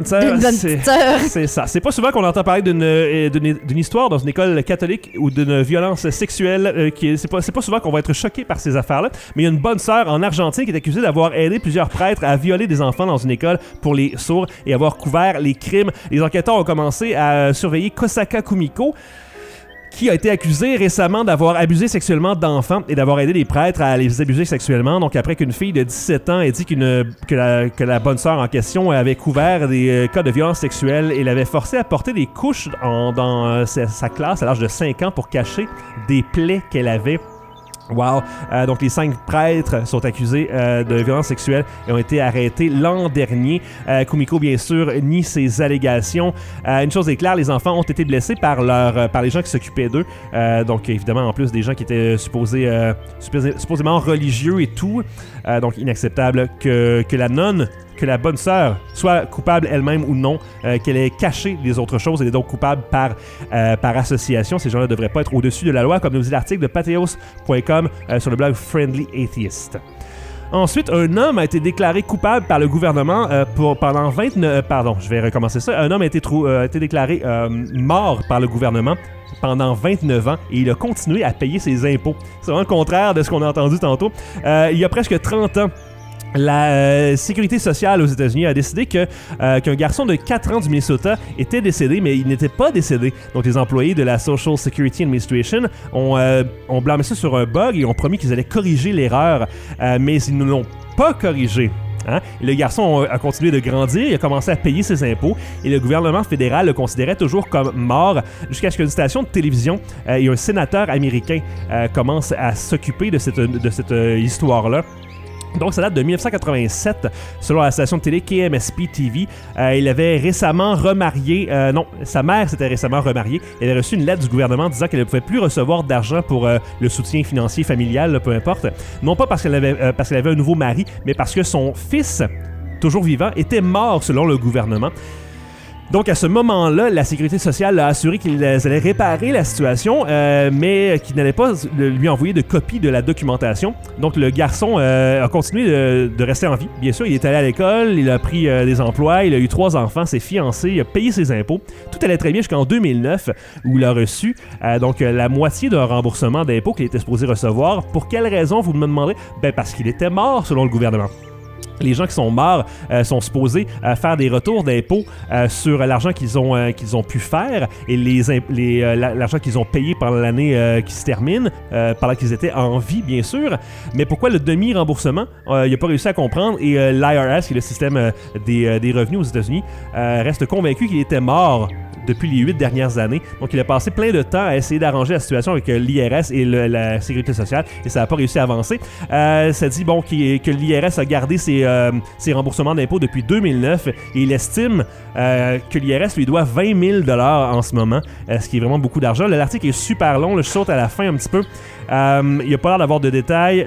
c'est ça. C'est pas souvent qu'on entend parler d'une histoire dans une école catholique ou d'une violence sexuelle. C'est pas souvent qu'on va être choqué par ces affaires-là. Mais il y a une bonne sœur en Argentine qui est accusée d'avoir aidé plusieurs prêtres à violer des enfants dans une école pour les sourds et avoir couvert les crimes. Les enquêteurs ont commencé à surveiller Kosaka Kumiko, qui a été accusé récemment d'avoir abusé sexuellement d'enfants et d'avoir aidé les prêtres à les abuser sexuellement. Donc, après qu'une fille de 17 ans ait dit que la bonne sœur en question avait couvert des cas de violence sexuelle et l'avait forcé à porter des couches dans sa classe à l'âge de 5 ans pour cacher des plaies qu'elle avait. Wow! Donc, les 5 prêtres sont accusés de violence sexuelle et ont été arrêtés l'an dernier. Kumiko, bien sûr, nie ces allégations. Une chose est claire, les enfants ont été blessés par les gens qui s'occupaient d'eux. Donc, évidemment, en plus des gens qui étaient supposément religieux et tout. Donc, inacceptable que la nonne, que la bonne sœur soit coupable elle-même ou non, qu'elle ait caché les autres choses, elle est donc coupable par association. Ces gens-là ne devraient pas être au-dessus de la loi, comme nous dit l'article de patheos.com sur le blog Friendly Atheist. Ensuite, un homme a été déclaré coupable par le gouvernement pendant 29... Pardon, je vais recommencer ça. Un homme a été déclaré mort par le gouvernement pendant 29 ans et il a continué à payer ses impôts. C'est vraiment le contraire de ce qu'on a entendu tantôt. Il y a presque 30 ans, la sécurité sociale aux États-Unis a décidé qu'un garçon de 4 ans du Minnesota était décédé, mais il n'était pas décédé. Donc, les employés de la Social Security Administration ont blâmé ça sur un bug et ont promis qu'ils allaient corriger l'erreur, mais ils ne l'ont pas corrigé. Hein? Et le garçon a continué de grandir, il a commencé à payer ses impôts et le gouvernement fédéral le considérait toujours comme mort jusqu'à ce qu'une station de télévision et un sénateur américain commencent à s'occuper de cette histoire-là. Donc, ça date de 1987, selon la station de télé KMSP TV. Il avait récemment remarié... sa mère s'était récemment remariée. Elle avait reçu une lettre du gouvernement disant qu'elle ne pouvait plus recevoir d'argent pour le soutien financier familial, peu importe. Non pas parce qu'elle avait un nouveau mari, mais parce que son fils, toujours vivant, était mort selon le gouvernement. Donc, à ce moment-là, la Sécurité sociale a assuré qu'ils allaient réparer la situation, mais qu'ils n'allaient pas lui envoyer de copie de la documentation. Donc, le garçon a continué de rester en vie. Bien sûr, il est allé à l'école, il a pris des emplois, il a eu 3 enfants, s'est fiancé, il a payé ses impôts. Tout allait très bien jusqu'en 2009, où il a reçu la moitié d'un remboursement d'impôts qu'il était supposé recevoir. Pour quelle raison, vous me demandez? Parce qu'il était mort, selon le gouvernement. Les gens qui sont morts sont supposés faire des retours d'impôts sur l'argent qu'ils ont pu faire et l'argent qu'ils ont payé pendant l'année qui se termine, pendant qu'ils étaient en vie, bien sûr. Mais pourquoi le demi-remboursement? Il n'a pas réussi à comprendre et l'IRS, qui est le système des revenus aux États-Unis, reste convaincu qu'il était mort depuis les 8 dernières années. Donc, il a passé plein de temps à essayer d'arranger la situation avec l'IRS et la Sécurité sociale et ça n'a pas réussi à avancer. Ça dit que l'IRS a gardé ses remboursements d'impôts depuis 2009 et il estime que l'IRS lui doit 20 000 $ en ce moment, ce qui est vraiment beaucoup d'argent. L'article est super long, je saute à la fin un petit peu. Il n'y a pas l'air d'avoir de détails.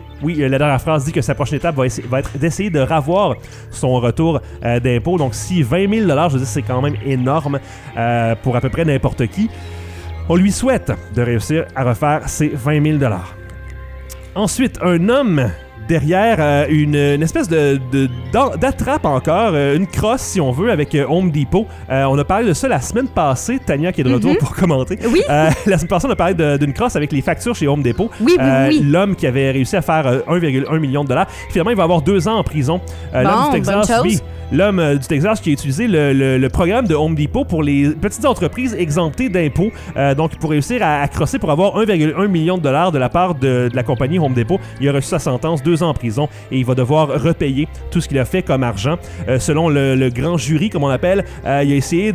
La dernière phrase dit que sa prochaine étape va être d'essayer de ravoir son retour d'impôt. Donc, si 20 000 $, je veux dire, c'est quand même énorme pour à peu près n'importe qui. On lui souhaite de réussir à refaire ses 20 000 $. Ensuite, un homme derrière une espèce d'attrape encore, une crosse si on veut, avec Home Depot. On a parlé de ça la semaine passée, Tania qui est de retour pour commenter. Oui. La semaine passée, on a parlé d'une crosse avec les factures chez Home Depot. Oui. L'homme qui avait réussi à faire 1,1 million de dollars. Finalement, il va avoir 2 ans en prison. L'homme du Texas, l'homme du Texas qui a utilisé le programme de Home Depot pour les petites entreprises exemptées d'impôts. Donc, pour réussir à crosser pour avoir 1,1 million de dollars de la part de la compagnie Home Depot, il a reçu sa sentence, 2 ans en prison, et il va devoir repayer tout ce qu'il a fait comme argent. Selon le grand jury, comme on l'appelle, il a essayé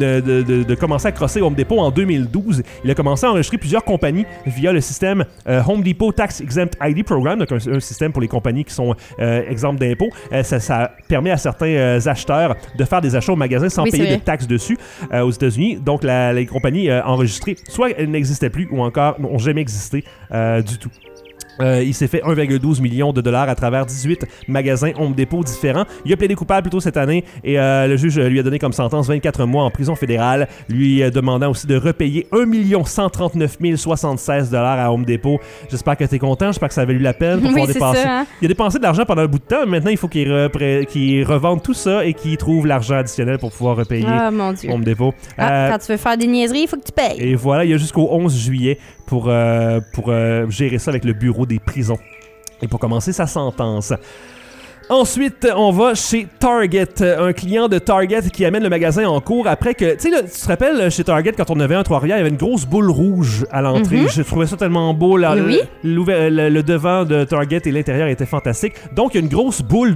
de commencer à crosser Home Depot en 2012. Il a commencé à enregistrer plusieurs compagnies via le système Home Depot Tax Exempt ID Program, donc un système pour les compagnies qui sont exemptes d'impôts. Ça permet à certains acheteurs de faire des achats au magasin sans payer de taxes dessus aux États-Unis. Donc, les compagnies enregistrées, soit elles n'existaient plus ou encore n'ont jamais existé du tout. Il s'est fait 1,12 million de dollars à travers 18 magasins Home Depot différents. Il a plaidé coupable plus tôt cette année et le juge lui a donné comme sentence 24 mois en prison fédérale, lui demandant aussi de repayer 1 139 076 dollars à Home Depot. J'espère que tu es content, j'espère que ça a valu la peine pour pouvoir dépenser. Ça, hein? Il a dépensé de l'argent pendant un bout de temps, mais maintenant il faut qu'il revende tout ça et qu'il trouve l'argent additionnel pour pouvoir repayer Home Depot. Quand tu veux faire des niaiseries, il faut que tu payes. Et voilà, il y a jusqu'au 11 juillet pour gérer ça avec le bureau des prisons et pour commencer sa sentence. Ensuite, on va chez Target, un client de Target qui amène le magasin en cours après que, tu sais, tu te rappelles chez Target quand on avait un Trois-Rivières, il y avait une grosse boule rouge à l'entrée. Je trouvais ça tellement beau. Là, le devant de Target et l'intérieur était fantastique. Donc, il y a une grosse boule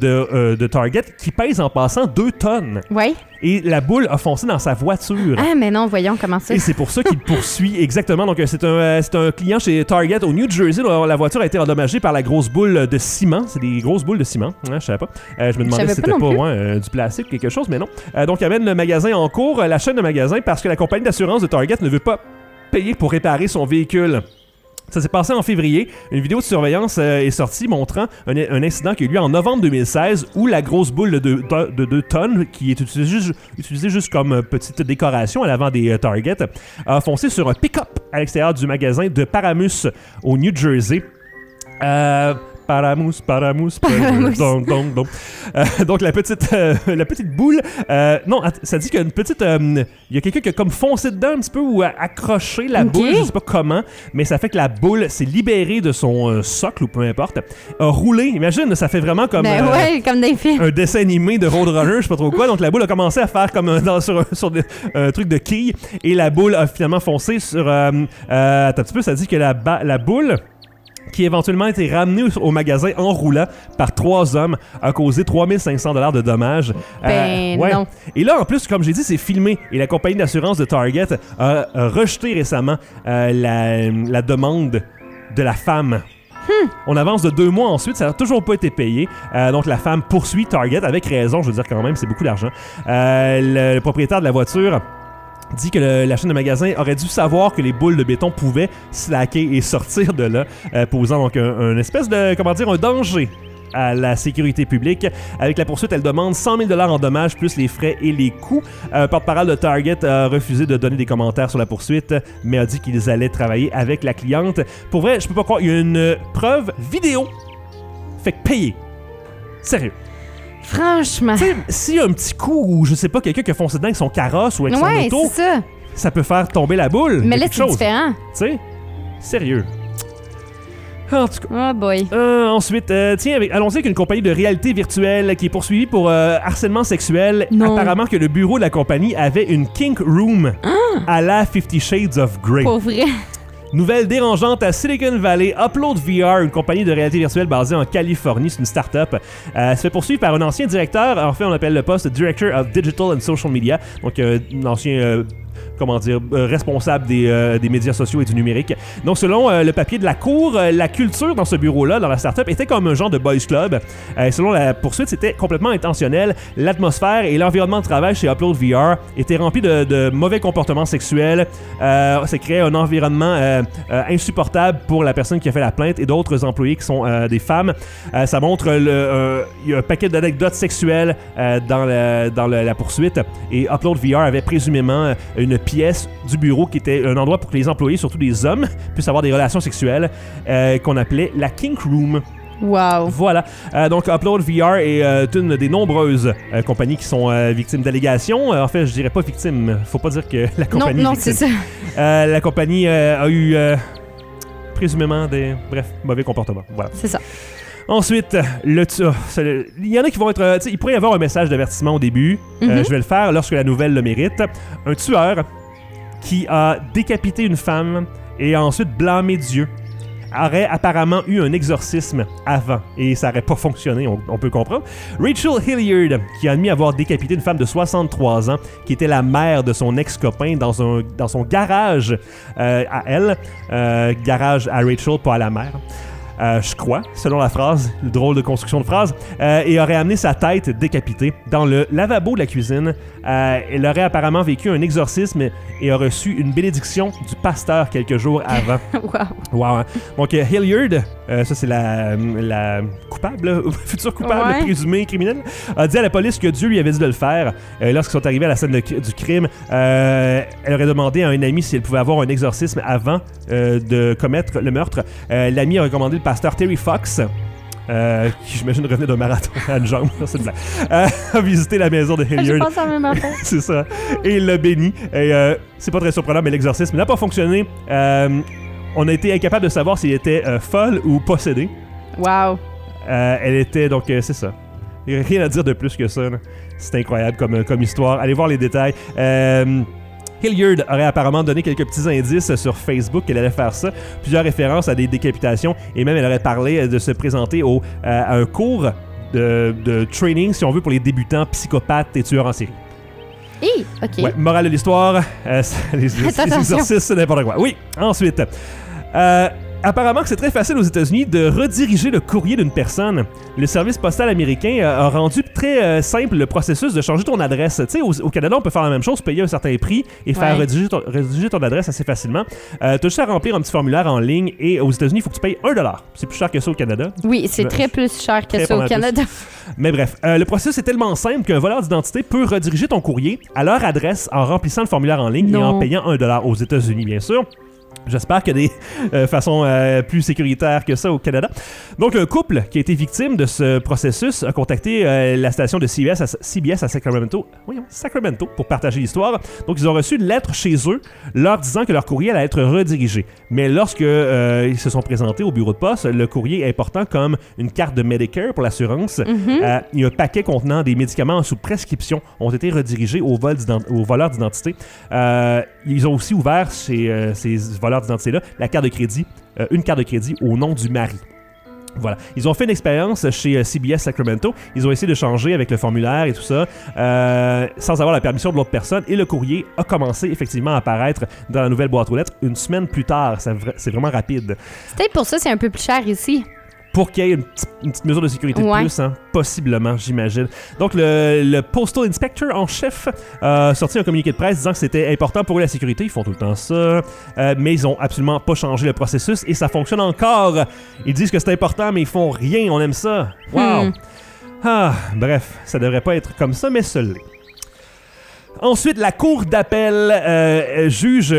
de Target qui pèse en passant 2 tonnes. Oui. Et la boule a foncé dans sa voiture. Ah, mais non, voyons comment ça. Et c'est pour ça qu'il poursuit exactement. Donc, c'est un client chez Target au New Jersey. La voiture a été endommagée par la grosse boule de ciment. C'est des grosses boules de ciment. Je savais pas. Je me demandais si c'était pas du plastique ou quelque chose, mais non. Donc, il amène le magasin en cours, la chaîne de magasins, parce que la compagnie d'assurance de Target ne veut pas payer pour réparer son véhicule. Ça s'est passé en février. Une vidéo de surveillance est sortie montrant un incident qui a eu lieu en novembre 2016 où la grosse boule de 2 tonnes, qui est utilisée juste comme petite décoration à l'avant des Target, a foncé sur un pick-up à l'extérieur du magasin de Paramus au New Jersey. Paramus. Donc la petite boule. Non, ça dit qu'il y a une petite. Il y a quelqu'un qui a comme foncé dedans un petit peu ou accroché la boule, je sais pas comment, mais ça fait que la boule s'est libérée de son socle ou peu importe, a roulé. Imagine, ça fait vraiment comme comme des films. Un dessin animé de Roadrunner, je sais pas trop quoi. Donc la boule a commencé à faire comme sur un truc de quille et la boule a finalement foncé sur. Attends un petit peu, ça dit que la boule, qui éventuellement a été ramené au magasin en roulant par 3 hommes, a causé 3500 $ de dommages. Non. Et là, en plus, comme j'ai dit, c'est filmé. Et la compagnie d'assurance de Target a rejeté récemment la demande de la femme. On avance de 2 mois ensuite, ça n'a toujours pas été payé. Donc la femme poursuit Target avec raison, je veux dire quand même, c'est beaucoup d'argent. Le propriétaire de la voiture dit que la chaîne de magasins aurait dû savoir que les boules de béton pouvaient slacker et sortir de là, posant donc un espèce de, un danger à la sécurité publique. Avec la poursuite, elle demande 100 000 $ en dommages, plus les frais et les coûts. Porte-parole de Target a refusé de donner des commentaires sur la poursuite, mais a dit qu'ils allaient travailler avec la cliente. Pour vrai, je peux pas croire, il y a une preuve vidéo. Fait que payer. Sérieux. Franchement. Tu sais, s'il y a un petit coup ou je sais pas, quelqu'un qui a foncé dedans avec son carrosse ou avec son auto, ça peut faire tomber la boule. Mais là, c'est différent. Tu sais, sérieux. En tout cas. Oh boy. Ensuite, allons-y avec une compagnie de réalité virtuelle qui est poursuivie pour harcèlement sexuel. Non. Apparemment que le bureau de la compagnie avait une kink room à la 50 Shades of Grey. Pour vrai. Nouvelle dérangeante à Silicon Valley, Upload VR, une compagnie de réalité virtuelle basée en Californie, c'est une start-up, se fait poursuivre par un ancien directeur, en fait on appelle le poste Director of Digital and Social Media, donc un ancien responsable des médias sociaux et du numérique. Donc, selon le papier de la cour, la culture dans ce bureau-là, dans la start-up, était comme un genre de boys club. Selon la poursuite, c'était complètement intentionnel. L'atmosphère et l'environnement de travail chez Upload VR étaient remplis de mauvais comportements sexuels. Ça créait un environnement insupportable pour la personne qui a fait la plainte et d'autres employés qui sont des femmes. Ça montre il y a un paquet d'anecdotes sexuelles dans la poursuite. Et Upload VR avait présumément une pièce du bureau qui était un endroit pour que les employés, surtout des hommes, puissent avoir des relations sexuelles qu'on appelait la kink room. Wow. Voilà. Donc, Upload VR est une des nombreuses compagnies qui sont victimes d'allégations. En fait, je dirais pas victimes. Faut pas dire que la compagnie. Non, c'est ça. La compagnie a eu présumément des mauvais comportements. Voilà. C'est ça. Ensuite, il y en a qui vont être... il pourrait y avoir un message d'avertissement au début. Je vais le faire lorsque la nouvelle le mérite. Un tueur qui a décapité une femme et a ensuite blâmé Dieu aurait apparemment eu un exorcisme avant et ça n'aurait pas fonctionné, on peut comprendre. Rachel Hilliard, qui a admis avoir décapité une femme de 63 ans qui était la mère de son ex-copain dans son garage à elle, garage à Rachel, pas à la mère. Je crois, selon la phrase, drôle de construction de phrase, et aurait amené sa tête décapitée dans le lavabo de la cuisine. Elle aurait apparemment vécu un exorcisme et a reçu une bénédiction du pasteur quelques jours avant. Wow. Hein? Donc, Hilliard, ça c'est la coupable, future coupable, présumée criminelle, a dit à la police que Dieu lui avait dit de le faire. Lorsqu'ils sont arrivés à la scène du crime, elle aurait demandé à un ami si elle pouvait avoir un exorcisme avant de commettre le meurtre. L'ami a recommandé le pasteur Terry Fox, qui j'imagine revenait d'un marathon à une jambe, c'est une blague, a visité la maison de Hilliard. Je pense à la même affaire. C'est ça. Et il l'a béni. Et c'est pas très surprenant, mais l'exorcisme n'a pas fonctionné. On a été incapable de savoir s'il était folle ou possédée. Wow. Elle était donc, c'est ça. Il n'y a rien à dire de plus que ça. Là. C'est incroyable comme histoire. Allez voir les détails. Hilliard aurait apparemment donné quelques petits indices sur Facebook qu'elle allait faire ça, plusieurs références à des décapitations, et même elle aurait parlé de se présenter à un cours de training, si on veut, pour les débutants psychopathes et tueurs en série. OK. Ouais, morale de l'histoire, les exercices, c'est n'importe quoi. Oui, ensuite... apparemment que c'est très facile aux États-Unis de rediriger le courrier d'une personne. Le service postal américain a rendu très simple le processus de changer ton adresse. Tu sais, au Canada, on peut faire la même chose, payer un certain prix et faire rediriger ton adresse assez facilement. T'as juste à remplir un petit formulaire en ligne et aux États-Unis, il faut que tu payes $1. C'est plus cher que ça au Canada. Oui, c'est très plus cher que ça au Canada. Mais bref, le processus est tellement simple qu'un voleur d'identité peut rediriger ton courrier à leur adresse en remplissant le formulaire en ligne et en payant $1 aux États-Unis, bien sûr. J'espère qu'il y a des façons plus sécuritaires que ça au Canada. Donc, un couple qui a été victime de ce processus a contacté la station de CBS à Sacramento pour partager l'histoire. Donc, ils ont reçu une lettre chez eux leur disant que leur courrier allait être redirigé. Mais lorsque ils se sont présentés au bureau de poste, le courrier important comme une carte de Medicare pour l'assurance et un paquet contenant des médicaments sous prescription ont été redirigés aux voleurs d'identité. Ils ont aussi ouvert chez ces voleurs d'identité-là la carte de crédit, une carte de crédit au nom du mari. Voilà. Ils ont fait une expérience chez CBS Sacramento. Ils ont essayé de changer avec le formulaire et tout ça, sans avoir la permission de l'autre personne. Et le courrier a commencé effectivement à apparaître dans la nouvelle boîte aux lettres une semaine plus tard. C'est vraiment rapide. C'est peut-être pour ça que c'est un peu plus cher ici. Pour qu'il y ait une petite mesure de sécurité de plus, hein, possiblement, j'imagine. Donc, le Postal Inspector en chef a sorti un communiqué de presse disant que c'était important pour eux la sécurité. Ils font tout le temps ça. Mais ils ont absolument pas changé le processus et ça fonctionne encore. Ils disent que c'est important, mais ils font rien. On aime ça. Wow! Bref, ça devrait pas être comme ça, mais ça l'est. Ensuite, la cour d'appel juge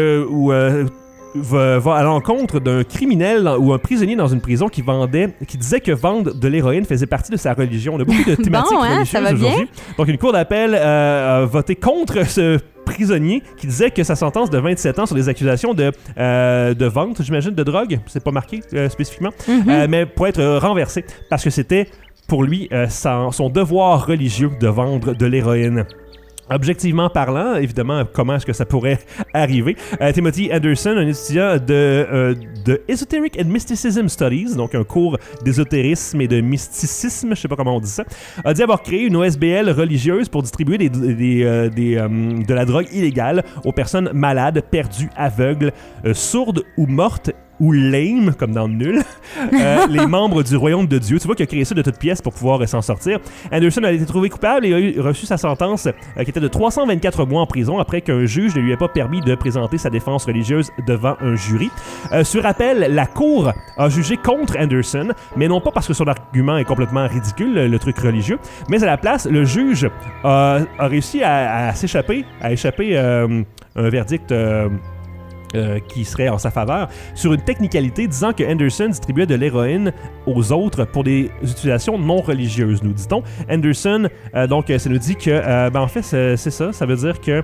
va à l'encontre d'un criminel ou un prisonnier dans une prison qui disait que vendre de l'héroïne faisait partie de sa religion. On a beaucoup de thématiques religieuses aujourd'hui. Donc, une cour d'appel a voté contre ce prisonnier qui disait que sa sentence de 27 ans sur des accusations de vente, j'imagine, de drogue, c'est pas marqué spécifiquement, mais pourrait être renversée parce que c'était pour lui son devoir religieux de vendre de l'héroïne. Objectivement parlant, évidemment, comment est-ce que ça pourrait arriver? Timothy Anderson, un étudiant de Esoteric and Mysticism Studies, donc un cours d'ésotérisme et de mysticisme, je sais pas comment on dit ça, a dit avoir créé une OSBL religieuse pour distribuer de la drogue illégale aux personnes malades, perdues, aveugles, sourdes ou mortes ou lame, comme dans Nul, les membres du royaume de Dieu. Tu vois qu'il a créé ça de toutes pièces pour pouvoir s'en sortir. Anderson a été trouvé coupable et a reçu sa sentence qui était de 324 mois en prison après qu'un juge ne lui ait pas permis de présenter sa défense religieuse devant un jury. Sur appel, la cour a jugé contre Anderson, mais non pas parce que son argument est complètement ridicule, le truc religieux, mais à la place, le juge a réussi à échapper un verdict qui serait en sa faveur, sur une technicalité disant que Anderson distribuait de l'héroïne aux autres pour des utilisations non religieuses, nous dit-on. Anderson, donc, ça nous dit que, en fait, c'est ça. Ça veut dire que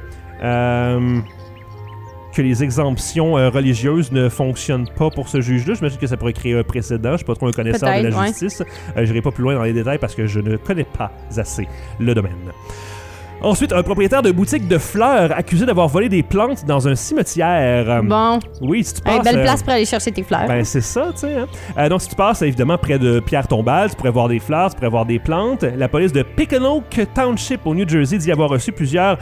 les exemptions religieuses ne fonctionnent pas pour ce juge-là. J'imagine que ça pourrait créer un précédent. Je ne suis pas trop un connaisseur de la justice. Je n'irai pas plus loin dans les détails parce que je ne connais pas assez le domaine. Ensuite, un propriétaire de boutique de fleurs accusé d'avoir volé des plantes dans un cimetière. Bon. Oui, si tu passes... Belle place pour aller chercher tes fleurs. Ben, c'est ça, tu sais. Hein? Donc, si tu passes, évidemment, près de pierres tombales, tu pourrais voir des fleurs, tu pourrais voir des plantes. La police de Pickenoak Township, au New Jersey, dit avoir reçu plusieurs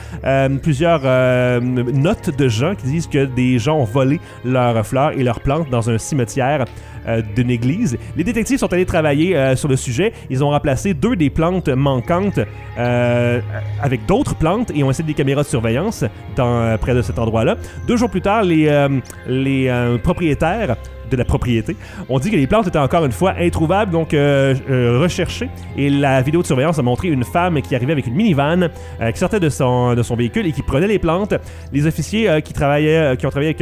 notes de gens qui disent que des gens ont volé leurs fleurs et leurs plantes dans un cimetière d'une église. Les détectives sont allés travailler sur le sujet. Ils ont remplacé 2 des plantes manquantes avec d'autres plantes et ont essayé des caméras de surveillance près de cet endroit-là. 2 jours plus tard, les propriétaires de la propriété ont dit que les plantes étaient encore une fois introuvables, donc recherchées. Et la vidéo de surveillance a montré une femme qui arrivait avec une minivan, qui sortait de son véhicule et qui prenait les plantes. Les officiers qui ont travaillé avec...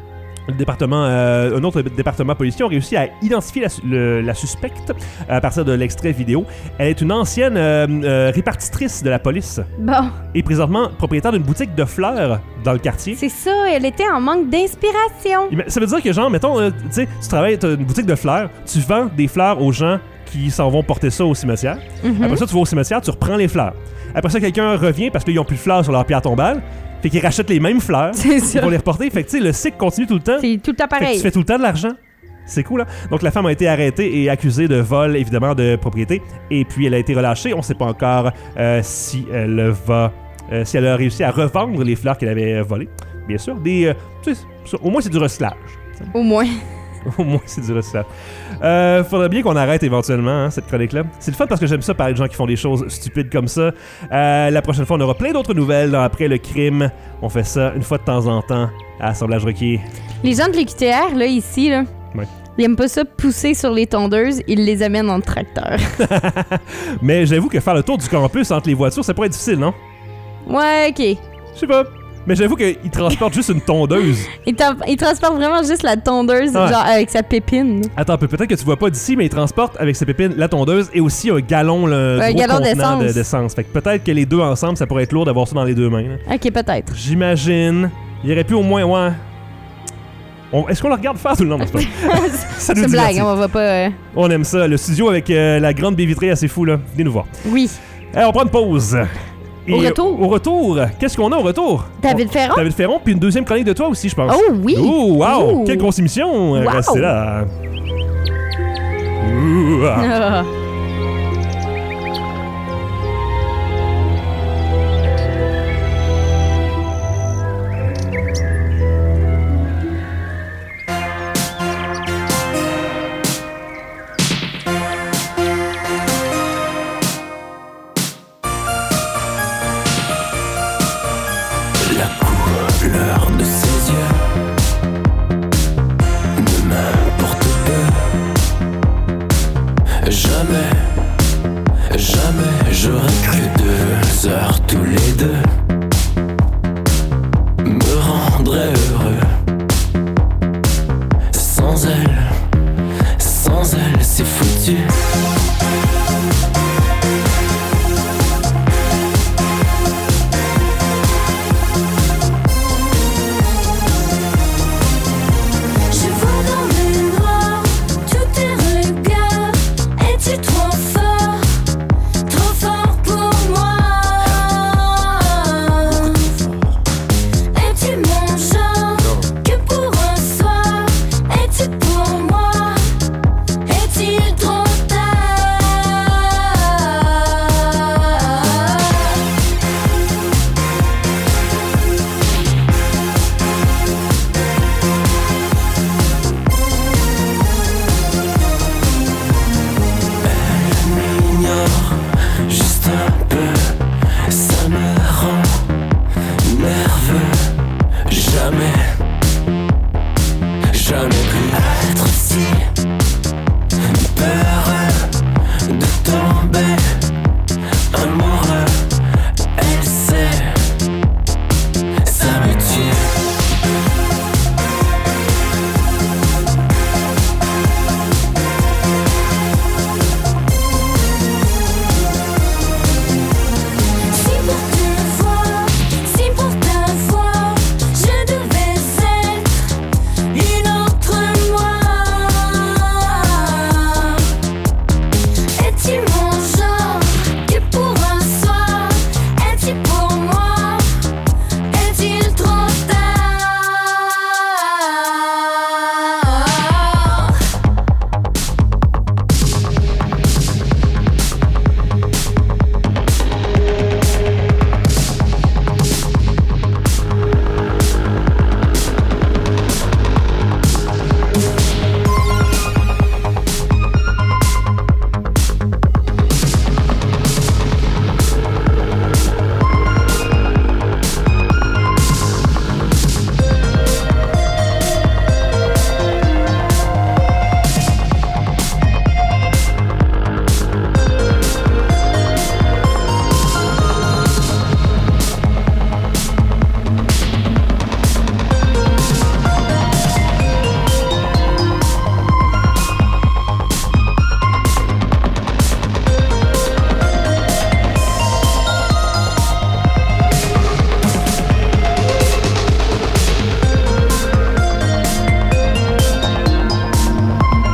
un autre département policier ont réussi à identifier la suspecte à partir de l'extrait vidéo. Elle est une ancienne répartitrice de la police. Bon. Et présentement propriétaire d'une boutique de fleurs dans le quartier. C'est ça, elle était en manque d'inspiration. Ça veut dire que genre, mettons, tu sais, tu travailles, t'as une boutique de fleurs, tu vends des fleurs aux gens qui s'en vont porter ça au cimetière. Mm-hmm. Après ça, tu vas au cimetière, tu reprends les fleurs. Après ça, quelqu'un revient parce qu'ils n'ont plus de fleurs sur leur pierre tombale. Fait qu'ils rachètent les mêmes fleurs pour les reporter. Fait que tu sais, le cycle continue tout le temps. C'est tout le temps pareil. Fait que tu fais tout le temps de l'argent. C'est cool, hein? Donc la femme a été arrêtée et accusée de vol, évidemment, de propriété. Et puis elle a été relâchée. On ne sait pas encore si elle a réussi à revendre les fleurs qu'elle avait volées. Bien sûr, au moins c'est du recyclage. Au moins. Au moins, c'est du recyclage. Faudrait bien qu'on arrête éventuellement cette chronique-là. C'est le fun parce que j'aime ça parler de gens qui font des choses stupides comme ça. La prochaine fois, on aura plein d'autres nouvelles dans Après le crime. On fait ça une fois de temps en temps à Assemblage requis. Les gens de l'EQTR, là, ici, là, ouais. Ils aiment pas ça pousser sur les tondeuses, ils les amènent en tracteur. Mais j'avoue que faire le tour du campus entre les voitures, ça pourrait être difficile, non? Ouais, ok. Je sais pas. Mais j'avoue qu'ils transportent juste une tondeuse. Ils transportent vraiment juste la tondeuse, ouais. Genre avec sa pépine. Attends, peut-être que tu vois pas d'ici, mais ils transportent avec sa pépine la tondeuse et aussi un gallon, un gros gallon contenant d'essence. d'essence. Fait que peut-être que les deux ensemble, ça pourrait être lourd d'avoir ça dans les deux mains. Là. Ok, peut-être. J'imagine. Il y aurait pu au moins, ouais. Est-ce qu'on le regarde faire tout le long? Ça nous C'est une blague, divertit. on va pas... On aime ça. Le studio avec la grande baie vitrée assez fou, là. Venez nous voir. Oui. On prend une pause. Et au retour, qu'est-ce qu'on a au retour? David Ferron. David Ferron, puis une deuxième chronique de toi aussi, je pense. Oh oui! Oh, wow! Ouh. Quelle grosse émission! Wow. Restez là. Ouh, ah. Ah. L'heure de ses yeux ne m'importe peu. Je me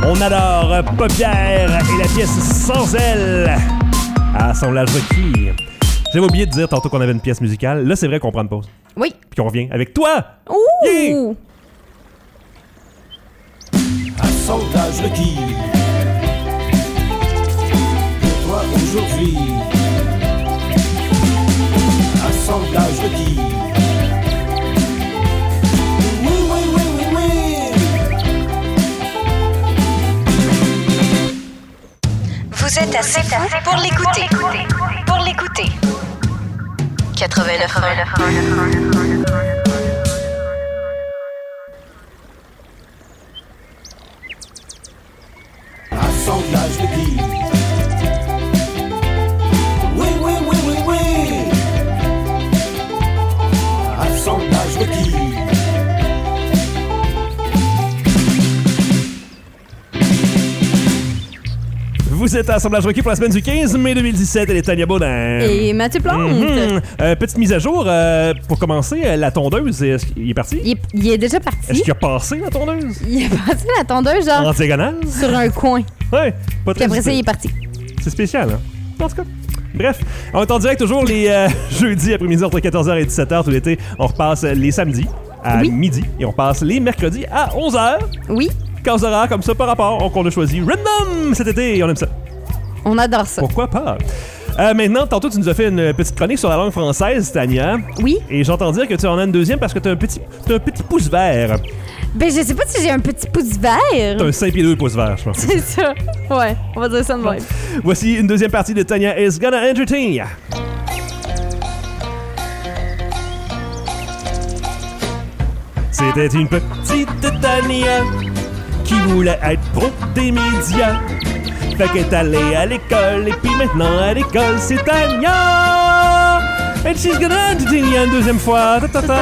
On adore Paupières et la pièce Sans elle. Assemblage requis. J'avais oublié de dire tantôt qu'on avait une pièce musicale. Là, c'est vrai qu'on prend une pause. Oui. Puis qu'on revient avec toi. Ouh! Yeah! Assemblage requis. Pour toi aujourd'hui. Assemblage requis. Oui, oui, oui, oui, oui. Vous êtes assez fou pour l'écouter. Pour l'écouter. 89. Assemblage requis. Oui, oui, oui, oui, oui. Assemblage requis. Vous êtes à Assemblage requis pour la semaine du 15 mai 2017. Elle est Tania Baudin. Et Mathieu Plante. Petite mise à jour. Pour commencer, la tondeuse, est-ce qu'il est parti? Il est déjà parti. Est-ce qu'il a passé la tondeuse? Il est passé la tondeuse, genre, En diagonale? sur un coin. Ouais, pas Puis très après ça, il est difficile. parti. C'est spécial, hein? En tout cas. Bref, on est en direct toujours les jeudis après-midi entre 14h et 17h tout l'été. On repasse les samedis à midi et on passe les mercredis à 11h. Oui, Cause horaire comme ça par rapport qu'on a choisi random cet été et on aime ça. on adore ça. Pourquoi pas? Maintenant, tantôt, tu nous as fait une petite chronique sur la langue française, Tania. Oui. Et j'entends dire que tu en as une deuxième parce que tu as un petit pouce vert. Ben, je sais pas si j'ai un petit pouce vert. Tu as un 5 pieds 2 pouces verts, je pense. C'est ça. Ouais, on va dire ça de même. Voici une deuxième partie de Tania is Gonna Entertain Ya. C'était une petite Tania qui voulait être pro des médias. Fait qu'elle est allée à l'école et puis maintenant à l'école c'est Tania. And she's gonna entertain ya une deuxième fois.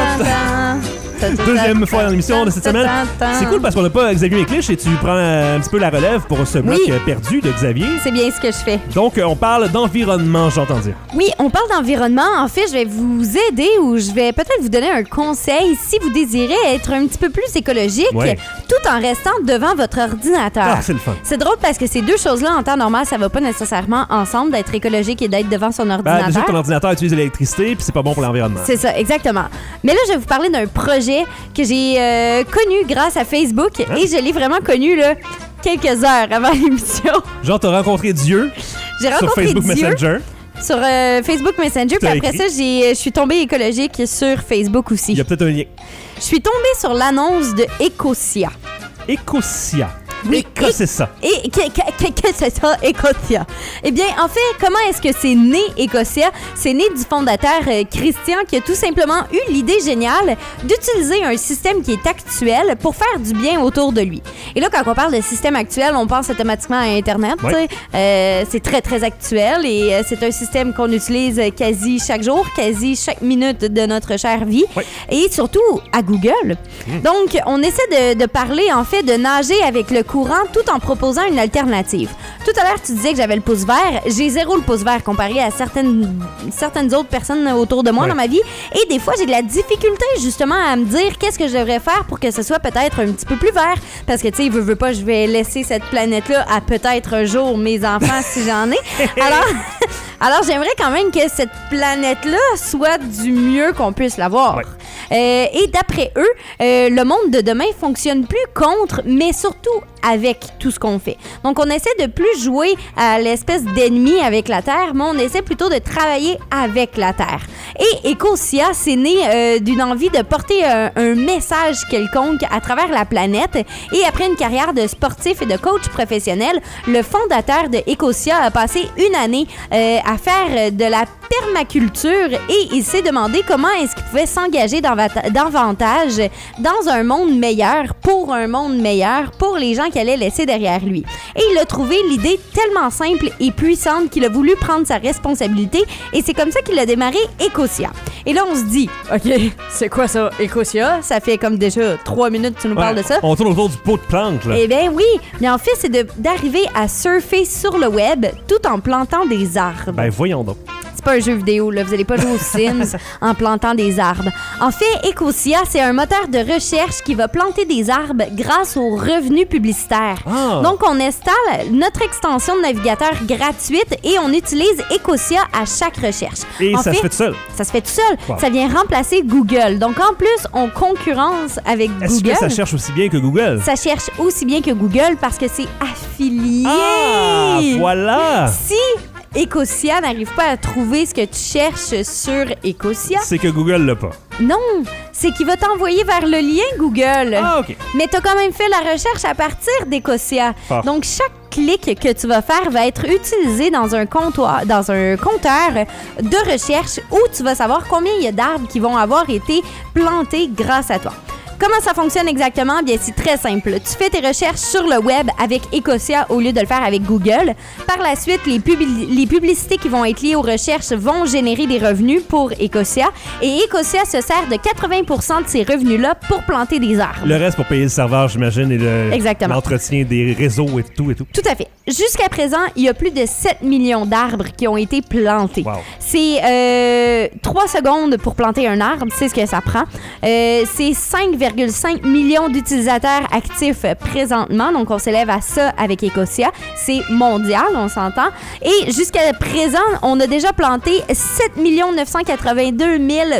Deuxième fois dans l'émission de cette semaine. C'est cool parce qu'on n'a pas Xavier Éclich et tu prends un petit peu la relève pour ce bloc perdu de Xavier. C'est bien ce que je fais. Donc, on parle d'environnement, j'entends dire. Oui, on parle d'environnement. En fait, je vais vous aider ou je vais peut-être vous donner un conseil si vous désirez être un petit peu plus écologique tout en restant devant votre ordinateur. Ah, c'est le fun. C'est drôle parce que ces deux choses-là, en temps normal, ça va pas nécessairement ensemble d'être écologique et d'être devant son ordinateur. Déjà, ton ordinateur utilise l'électricité puis c'est pas bon pour l'environnement. C'est ça, exactement. Mais là, je vais vous parler d'un projet que j'ai connu grâce à Facebook et je l'ai vraiment connu là, quelques heures avant l'émission. Genre, t'as rencontré Dieu J'ai sur rencontré Facebook Dieu Messenger. sur Facebook Messenger, puis après ça, je suis tombée écologique sur Facebook aussi. Il y a peut-être un lien. Je suis tombée sur l'annonce de Ecosia. Ecosia. Oui, Et que c'est ça? Et que c'est ça, Ecosia? Eh bien, en fait, comment est-ce que c'est né, Ecosia? C'est né du fondateur Christian qui a tout simplement eu l'idée géniale d'utiliser un système qui est actuel pour faire du bien autour de lui. Et là, quand on parle de système actuel, on pense automatiquement à Internet. Ouais. C'est très, très actuel et c'est un système qu'on utilise quasi chaque jour, quasi chaque minute de notre chère vie. Ouais. Et surtout à Google. Donc, on essaie de parler, en fait, de nager avec le courant tout en proposant une alternative. Tout à l'heure, tu disais que j'avais le pouce vert. J'ai zéro le pouce vert comparé à certaines autres personnes autour de moi dans ma vie. Et des fois, j'ai de la difficulté justement à me dire qu'est-ce que je devrais faire pour que ce soit peut-être un petit peu plus vert. Parce que, tu sais, veux pas, je vais laisser cette planète-là à peut-être un jour mes enfants si j'en ai. Alors, j'aimerais quand même que cette planète-là soit du mieux qu'on puisse l'avoir. Ouais. Et d'après eux, le monde de demain fonctionne plus contre, mais surtout avec tout ce qu'on fait. Donc, on essaie de plus jouer à l'espèce d'ennemi avec la Terre, mais on essaie plutôt de travailler avec la Terre. Et Ecosia, c'est né d'une envie de porter un message quelconque à travers la planète. Et après une carrière de sportif et de coach professionnel, le fondateur de Ecosia a passé une année à faire de la permaculture et il s'est demandé comment est-ce qu'il pouvait s'engager davantage dans un monde meilleur, pour un monde meilleur, pour les gens qu'il allait laisser derrière lui. Et il a trouvé l'idée tellement simple et puissante qu'il a voulu prendre sa responsabilité et c'est comme ça qu'il a démarré Ecosia. Et là, on se dit, OK, c'est quoi ça, Ecosia? Ça fait comme déjà 3 minutes que tu nous parles de ça. On tourne autour du pot de plantes, là. Eh bien oui, mais en fait, c'est d'arriver à surfer sur le web tout en plantant des arbres. Ben, voyons donc. C'est c'est pas un jeu vidéo, là. Vous allez pas jouer aux Sims en plantant des arbres. En fait, Ecosia, c'est un moteur de recherche qui va planter des arbres grâce aux revenus publicitaires. Ah. Donc, on installe notre extension de navigateur gratuite et on utilise Ecosia à chaque recherche. Et En ça se fait tout seul. Ça se fait tout seul. Wow. Ça vient remplacer Google. Donc, en plus, on concurrence avec Est-ce Google. que ça cherche aussi bien que Google? Ça cherche aussi bien que Google parce que c'est affilié. Ah, voilà! Si Ecosia n'arrive pas à trouver ce que tu cherches sur Ecosia, C'est que Google l'a pas. non, c'est qu'il va t'envoyer vers le lien Google. Ah, OK. Mais tu as quand même fait la recherche à partir d'Ecosia. Ah. Donc, chaque clic que tu vas faire va être utilisé dans un compteur de recherche où tu vas savoir combien il y a d'arbres qui vont avoir été plantés grâce à toi. Comment ça fonctionne exactement? Bien, c'est très simple. Tu fais tes recherches sur le web avec Ecosia au lieu de le faire avec Google. Par la suite, les publicités qui vont être liées aux recherches vont générer des revenus pour Ecosia. Et Ecosia se sert de 80% de ces revenus-là pour planter des arbres. Le reste pour payer le serveur, j'imagine, et Exactement. l'entretien des réseaux et tout et tout. Tout à fait. Jusqu'à présent, il y a plus de 7 millions d'arbres qui ont été plantés. Wow. C'est 3 secondes pour planter un arbre, c'est ce que ça prend. C'est 5,5 millions d'utilisateurs actifs présentement, donc on s'élève à ça avec Ecosia. C'est mondial, on s'entend. Et jusqu'à présent, on a déjà planté 7 982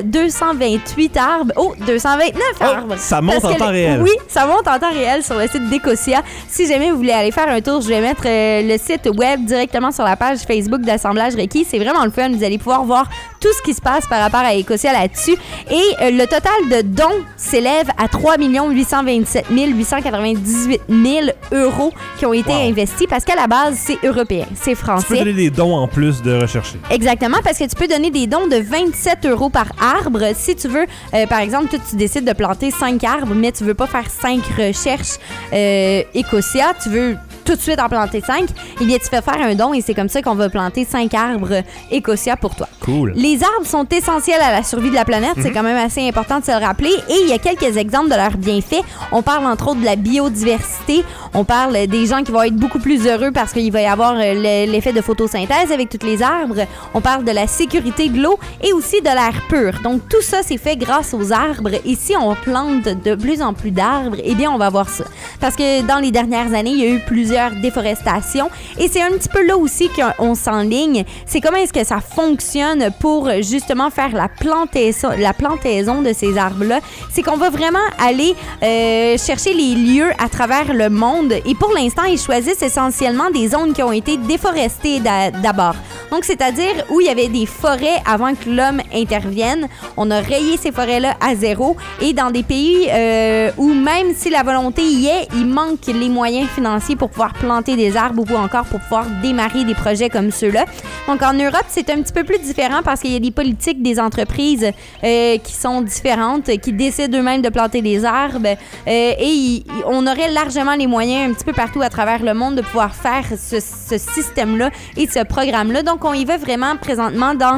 228 arbres. Oh, 229 arbres! Ça monte Parce en que temps réel. Oui, ça monte en temps réel sur le site d'Ecosia. Si jamais vous voulez aller faire un tour, je vais mettre le site web directement sur la page Facebook d'Assemblage Requis. C'est vraiment le fun. Vous allez pouvoir voir tout ce qui se passe par rapport à Ecosia là-dessus. Et le total de dons s'élève à 3 827 898 000 euros qui ont été Wow. investis parce qu'à la base, c'est européen, c'est Tu peux français. donner des dons en plus de rechercher. Exactement, parce que tu peux donner des dons de 27 euros par arbre. Si tu veux, par exemple, toi, tu décides de planter 5 arbres, mais tu veux pas faire 5 recherches Ecosia, tu veux tout de suite en planter 5, eh bien, tu fais faire un don et c'est comme ça qu'on va planter 5 arbres Ecosia pour toi. Cool. Les arbres sont essentiels à la survie de la planète, c'est quand même assez important de se le rappeler. Et il y a quelques exemples de leurs bienfaits. On parle entre autres de la biodiversité. On parle des gens qui vont être beaucoup plus heureux parce qu'il va y avoir l'effet de photosynthèse avec tous les arbres. On parle de la sécurité de l'eau et aussi de l'air pur. Donc tout ça, c'est fait grâce aux arbres. Et si on plante de plus en plus d'arbres, eh bien, on va voir ça. Parce que dans les dernières années, il y a eu plusieurs déforestations et c'est un petit peu là aussi qu'on s'enligne. C'est comment est-ce que ça fonctionne pour justement faire la plantaison de ces arbres-là. C'est qu'on va vraiment aller chercher les lieux à travers le monde et pour l'instant, ils choisissent essentiellement des zones qui ont été déforestées d'abord. Donc, c'est-à-dire où il y avait des forêts avant que l'homme intervienne. On a rayé ces forêts-là à zéro et dans des pays où même si la volonté y est, il manque les moyens financiers pour pouvoir planter des arbres ou encore pour pouvoir démarrer des projets comme ceux-là. Donc, en Europe, c'est un petit peu plus différent parce qu'il y a des politiques des entreprises qui sont différentes, qui décident eux-mêmes de planter des arbres et on aurait largement les moyens un petit peu partout à travers le monde de pouvoir faire ce système-là et ce programme-là. Donc, on y va vraiment présentement dans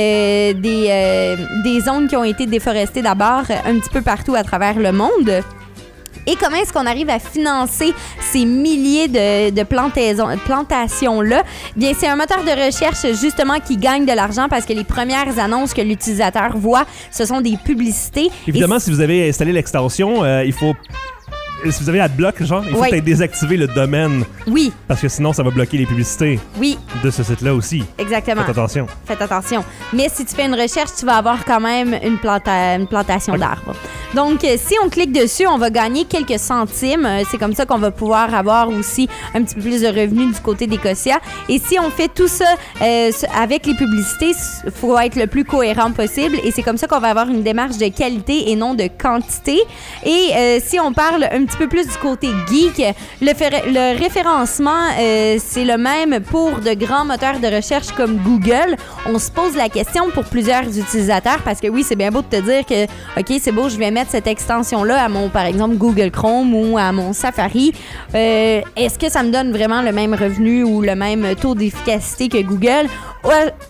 des zones qui ont été déforestées d'abord un petit peu partout à travers le monde. Et comment est-ce qu'on arrive à financer ces milliers de plantations-là? Bien, c'est un moteur de recherche, justement, qui gagne de l'argent parce que les premières annonces que l'utilisateur voit, ce sont des publicités. Évidemment, si vous avez installé l'extension, il faut... Si vous avez AdBlock, genre, il faut Oui. peut-être désactiver le domaine Oui, parce que sinon, ça va bloquer les publicités oui, de ce site-là aussi. exactement. Faites attention. Faites attention. Mais si tu fais une recherche, tu vas avoir quand même une plantation Ok. d'arbres. Donc, si on clique dessus, on va gagner quelques centimes. C'est comme ça qu'on va pouvoir avoir aussi un petit peu plus de revenus du côté d'Ecosia. Et si on fait tout ça avec les publicités, il faut être le plus cohérent possible. Et c'est comme ça qu'on va avoir une démarche de qualité et non de quantité. Et si on parle un petit peu plus du côté geek, le référencement, c'est le même pour de grands moteurs de recherche comme Google. On se pose la question pour plusieurs utilisateurs parce que oui, c'est bien beau de te dire que, OK, c'est beau, je vais mettre cette extension-là à mon, par exemple, Google Chrome ou à mon Safari. Est-ce que ça me donne vraiment le même revenu ou le même taux d'efficacité que Google?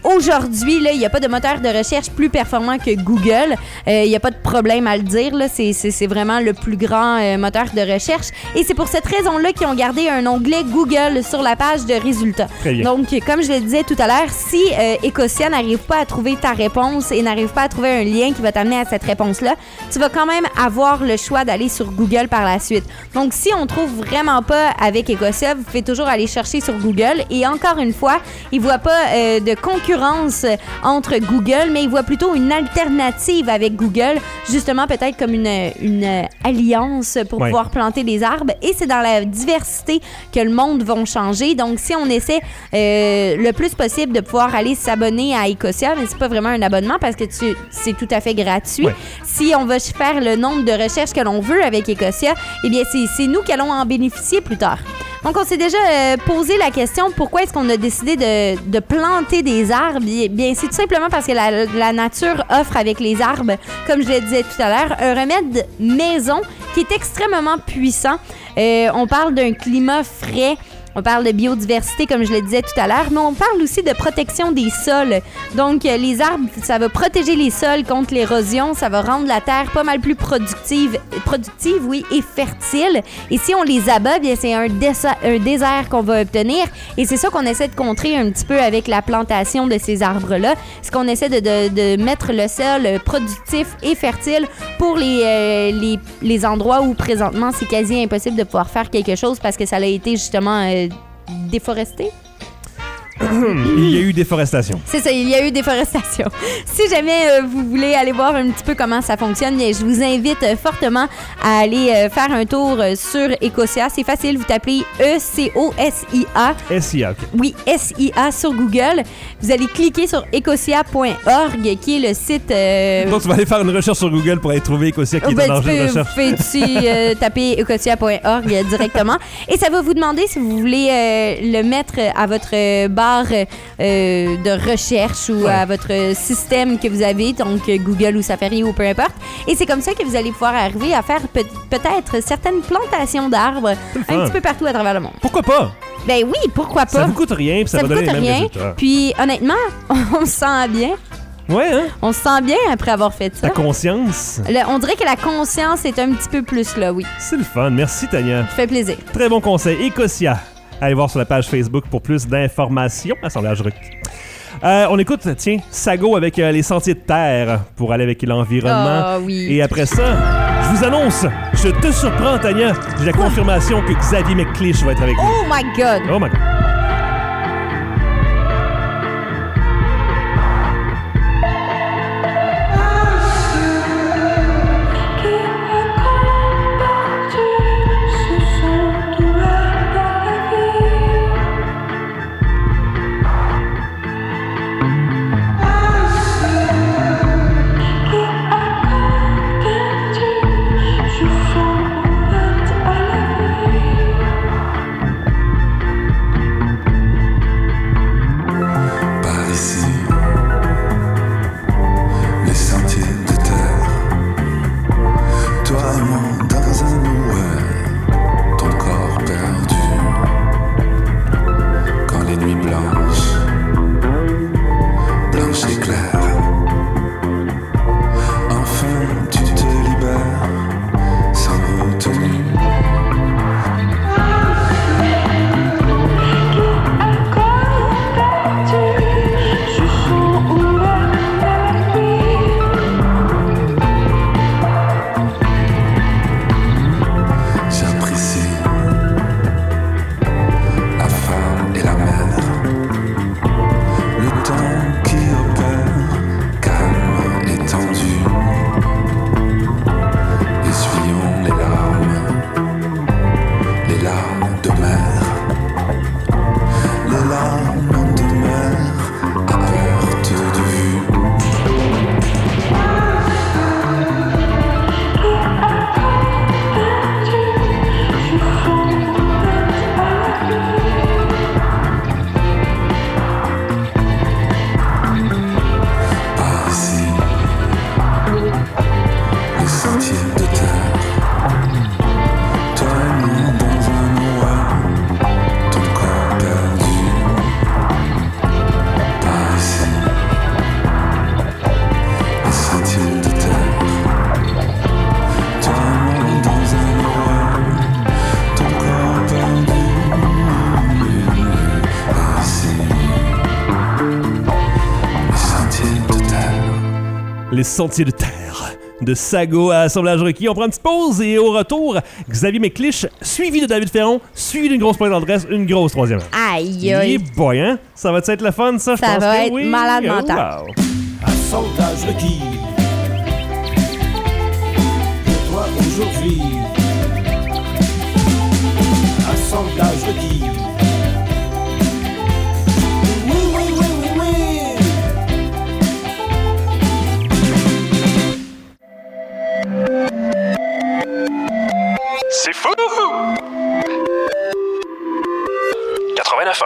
aujourd'hui, il n'y a pas de moteur de recherche plus performant que Google. Il n'y a pas de problème à le dire. Là. C'est vraiment le plus grand moteur de recherche. Et c'est pour cette raison-là qu'ils ont gardé un onglet Google sur la page de résultats. Très bien. Donc, comme je le disais tout à l'heure, si Ecosia n'arrive pas à trouver ta réponse et n'arrive pas à trouver un lien qui va t'amener à cette réponse-là, tu vas quand même avoir le choix d'aller sur Google par la suite. Donc, si on trouve vraiment pas avec Ecosia, vous pouvez toujours aller chercher sur Google. Et encore une fois, ils ne voient pas de concurrence entre Google, mais ils voient plutôt une alternative avec Google, justement peut-être comme une alliance pour pouvoir planter des arbres. Et c'est dans la diversité que le monde va changer. Donc, si on essaie le plus possible de pouvoir aller s'abonner à Ecosia, mais c'est pas vraiment un abonnement parce que c'est tout à fait gratuit. Ouais. Si on va faire le nombre de recherches que l'on veut avec Ecosia, eh bien, c'est nous qui allons en bénéficier plus tard. Donc, on s'est déjà posé la question pourquoi est-ce qu'on a décidé de planter des arbres? Bien, c'est tout simplement parce que la nature offre avec les arbres, comme je le disais tout à l'heure, un remède maison qui est extrêmement puissant. On parle d'un climat frais. On parle de biodiversité, comme je le disais tout à l'heure, mais on parle aussi de protection des sols. Donc, les arbres, ça va protéger les sols contre l'érosion, ça va rendre la terre pas mal plus productive, oui, et fertile. Et si on les abat, bien, c'est un désert qu'on va obtenir. Et c'est ça qu'on essaie de contrer un petit peu avec la plantation de ces arbres-là. C'est qu'on essaie de mettre le sol productif et fertile pour les endroits où, présentement, c'est quasi impossible de pouvoir faire quelque chose parce que ça a été justement déforesté. Il y a eu déforestation. C'est ça, il y a eu déforestation. Si jamais vous voulez aller voir un petit peu comment ça fonctionne, bien, je vous invite fortement à aller faire un tour sur Ecosia. C'est facile, vous tapez ECOSIA. SIA, OK. Oui, SIA sur Google. Vous allez cliquer sur ecosia.org, qui est le site... Donc, tu vas aller faire une recherche sur Google pour aller trouver Ecosia qui est en danger de recherche. Vous pouvez taper ecosia.org directement. Et ça va vous demander si vous voulez le mettre à votre barre de recherche ou à votre système que vous avez, donc Google ou Safari ou peu importe. Et c'est comme ça que vous allez pouvoir arriver à faire peut-être certaines plantations d'arbres un petit peu partout à travers le monde. Pourquoi pas? Ben oui, pourquoi pas? Ça vous coûte rien, puis ça va donner les mêmes résultats. Puis honnêtement, on se sent bien. Ouais, hein? On se sent bien après avoir fait ça. La conscience? On dirait que la conscience est un petit peu plus là, oui. C'est le fun. Merci, Tania. Ça fait plaisir. Très bon conseil. Ecosia. Allez voir sur la page Facebook pour plus d'informations. Assemblage requis. On écoute, tiens, Sago avec les sentiers de terre pour aller avec l'environnement. Oh, oui. Et après ça, je vous annonce, je te surprends, Tania. J'ai la confirmation que Xavier McClish va être avec nous. Oh my God! Oh my God. les sentiers de terre de Sago à Assemblage requis. On prend une petite pause et au retour, Xavier McClich, suivi de David Ferron, suivi d'une grosse pointe d'adresse, une grosse troisième. Aïe, aïe. Boy, hein? Ça va être le fun, ça, je pense que oui. Ça va être malade mental. Wow. Assemblage requis. Pour toi aujourd'hui. Assemblage requis. Oui, oui, oui, oui, oui. C'est fou! 89.1.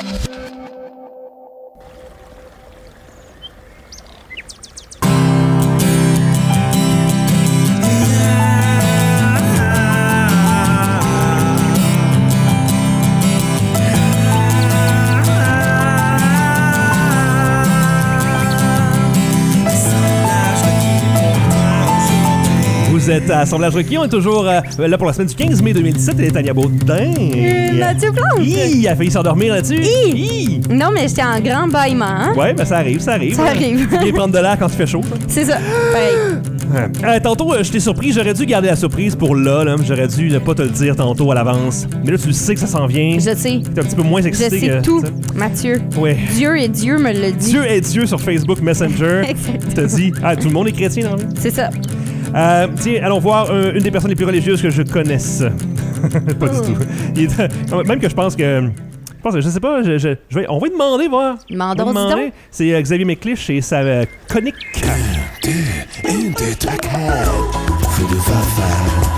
Vous êtes à Assemblage requis. On est toujours là pour la semaine du 15 mai 2017. Et Tania Baudin. Mathieu Plante. Il a failli s'endormir là-dessus. Non, mais j'étais en grand bâillement, hein? Ouais, ben ça arrive. Ça arrive. Viens prendre de l'air quand il fait chaud. C'est ça. Pareil. Tantôt, je t'ai surpris. J'aurais dû garder la surprise pour là. J'aurais dû ne pas te le dire tantôt à l'avance. Mais là, tu le sais que ça s'en vient. Je sais. T'es un petit peu moins Je excité. sais tout, ça. Mathieu. Ouais. Dieu et Dieu me le dit. Dieu est Dieu sur Facebook Messenger. Exactement. Te dit, tout le monde est chrétien dans la vie. C'est ça. Tiens, allons voir une des personnes les plus religieuses que je connaisse. Pas du tout. Même que je pense que... Je sais pas, on va lui demander, voir. Demandons donc. C'est Xavier McClich et sa conique. Une, deux, trois, quatre. Feu de fafa.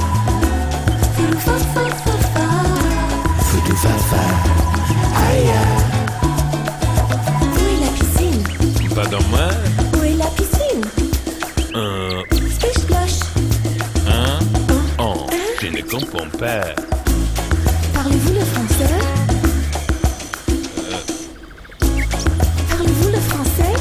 Feu de fafa. Aïe. Où est la piscine? Pas dans moi. Où est la piscine? Splish-splash. Je ne comprends pas. Parlez-vous le français? Parlez-vous le français?